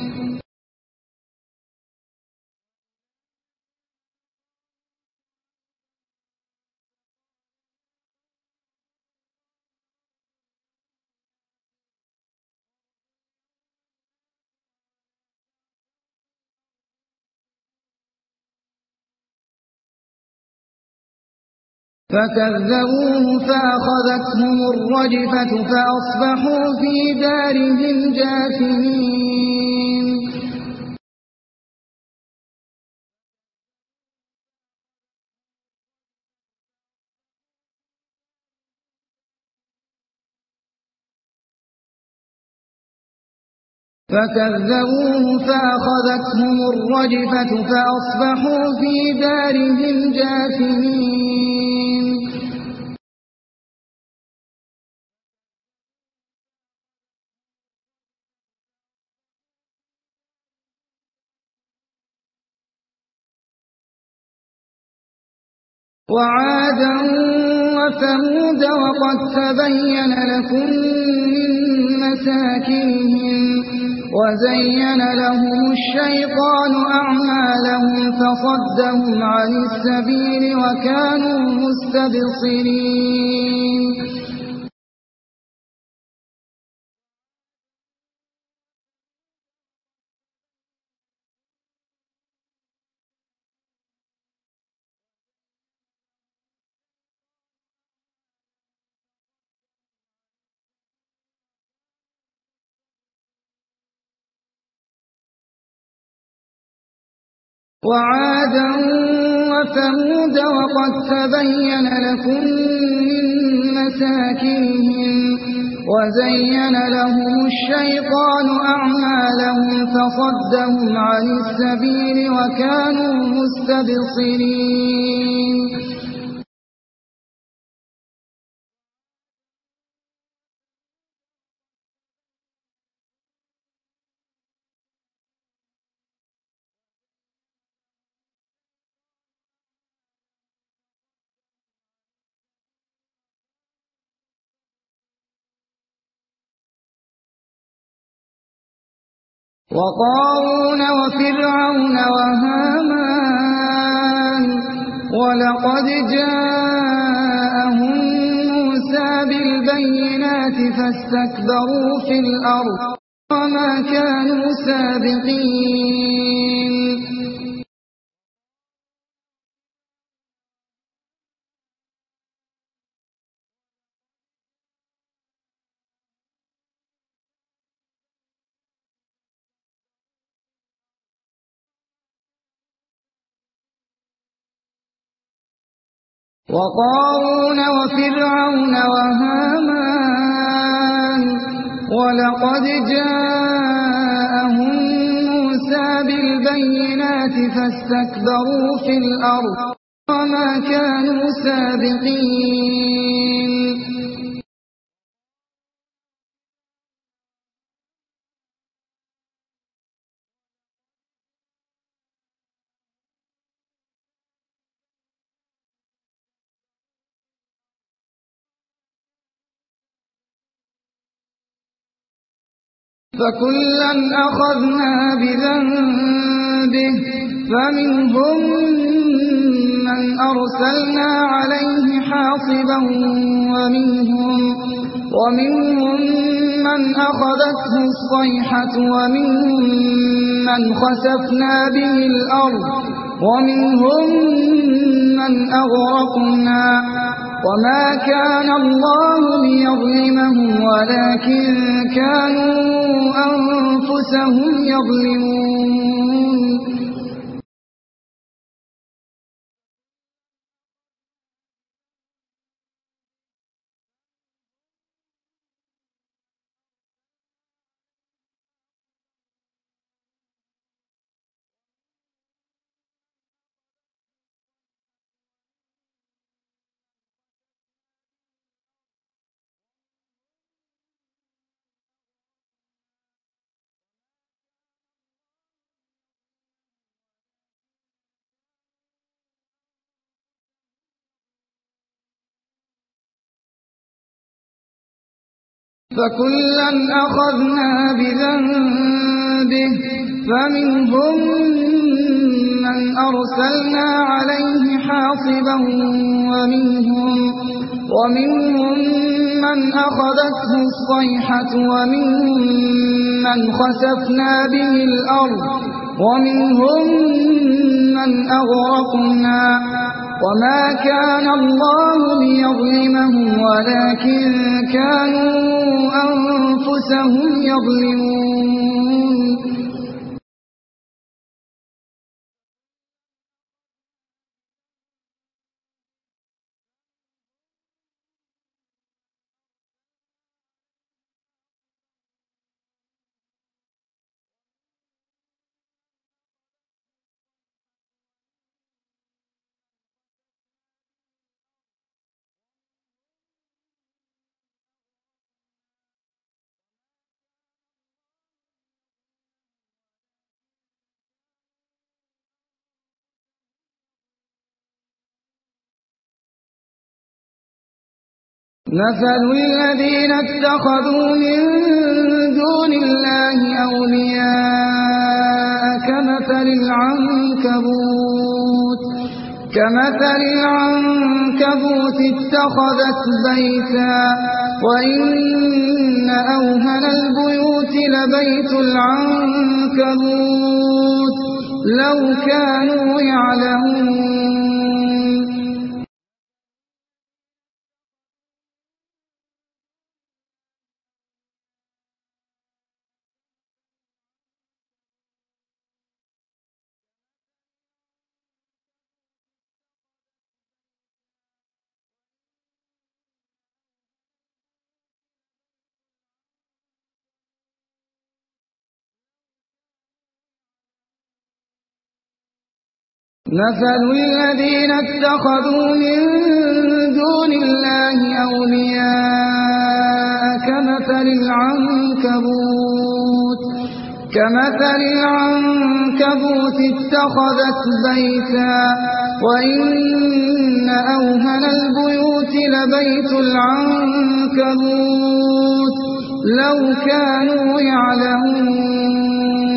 فكذبوه فأخذتهم الرجفة فأصبحوا في دارهم جاثمين فكذبوه فأخذتهم الرجفة فأصبحوا في دارهم جاثمين وعادا وثمود وقد تبين لكم من مساكنهم وزين لهم الشيطان أعمالهم فصدهم عن السبيل وكانوا مستبصرين وعادا وثمود وقد تبين لكم من مساكنهم وزين لهم الشيطان أعمالهم فصدهم عن السبيل وكانوا مستبصرين وقارون وفرعون وهامان ولقد جاءهم موسى بالبينات فاستكبروا في الأرض وما كانوا سابقين وقارون وفرعون وهامان ولقد جاءهم موسى بالبينات فاستكبروا في الأرض وما كانوا سابقين فكلا أخذنا بذنبه فمنهم من أرسلنا عليه حاصبا ومنهم من أخذته الصيحة ومنهم من خسفنا به الأرض ومنهم من أغرقنا وما كان الله ليظلمهم ولكن كانوا أنفسهم أنفسهم يظلمون فكلا أخذنا بذنبه فمنهم من أرسلنا عليه حاصبا ومنهم من أخذته الصيحة ومنهم من خسفنا به الأرض ومنهم من أغرقنا وما كان الله ليظلمهم ولكن كانوا أنفسهم يظلمون مثل الذين اتخذوا من دون الله أولياء كمثل العنكبوت اتخذت بيتا وإن أوهن البيوت لبيت العنكبوت لو كانوا يعلمون مثل الذين اتخذوا من دون الله أولياء كمثل العنكبوت اتخذت بيتا وإن أوهن البيوت لبيت العنكبوت لو كانوا يعلمون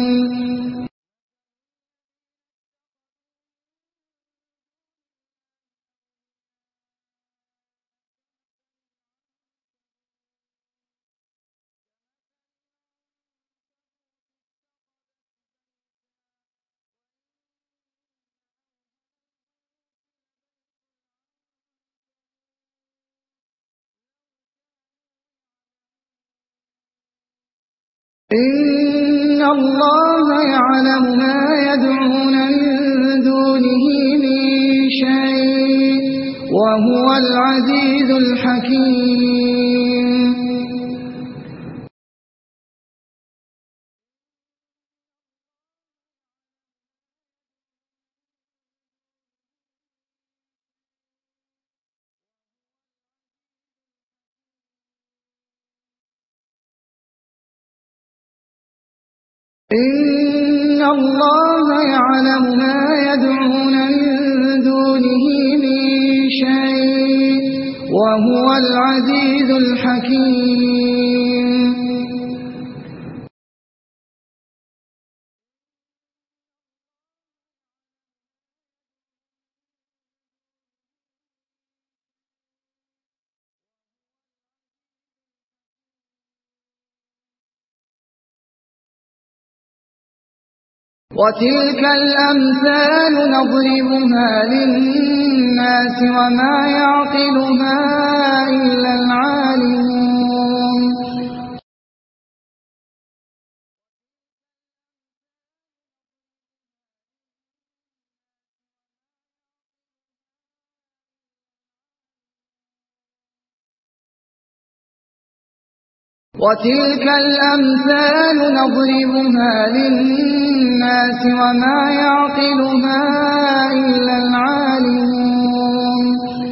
إن الله يعلم ما يدعون من دونه من شيء وهو العزيز الحكيم إن الله يعلم ما يدعون من دونه من شيء وهو العزيز الحكيم وتلك الأمثال نضربها للناس وما يعقلها إلا العالمون وتلك الأمثال نضربها للناس وما يعقلها إلا العالمون.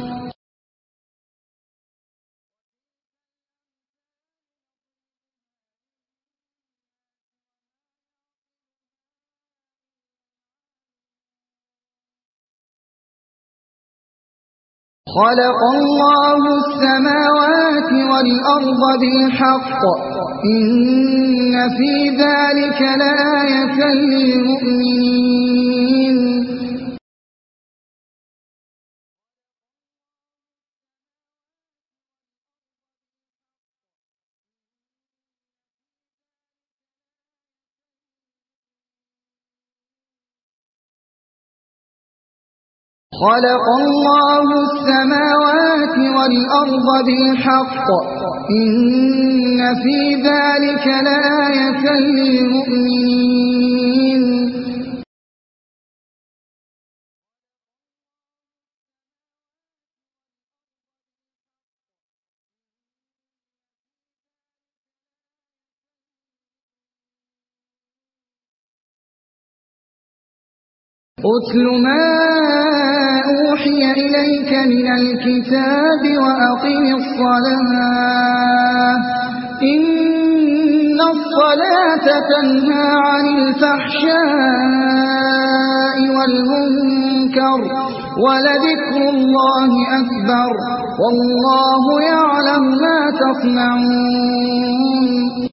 خلق الله السماوات والأرض بالحق إن في ذلك لآية للمؤمنين. خلق الله السماوات والأرض بالحق إن في ذلك لآية للمؤمنين. أتل ما أوحي إليك من الكتاب وأقم الصلاة إن الصلاة تنهى عن الفحشاء والمنكر ولذكر الله أكبر والله يعلم ما تصنعون.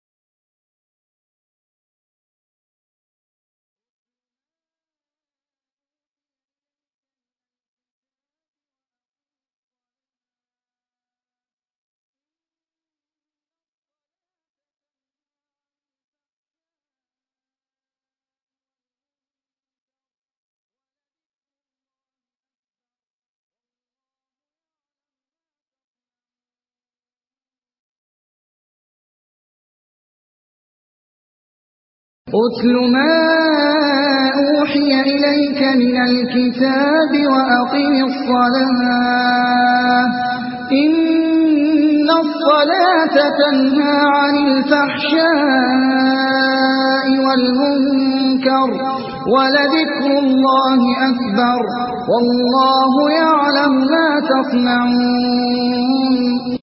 أتل ما أوحي إليك من الكتاب وأقم الصلاة إن الصلاة تنهى عن الفحشاء والمنكر ولذكر الله أكبر والله يعلم ما تصنعون.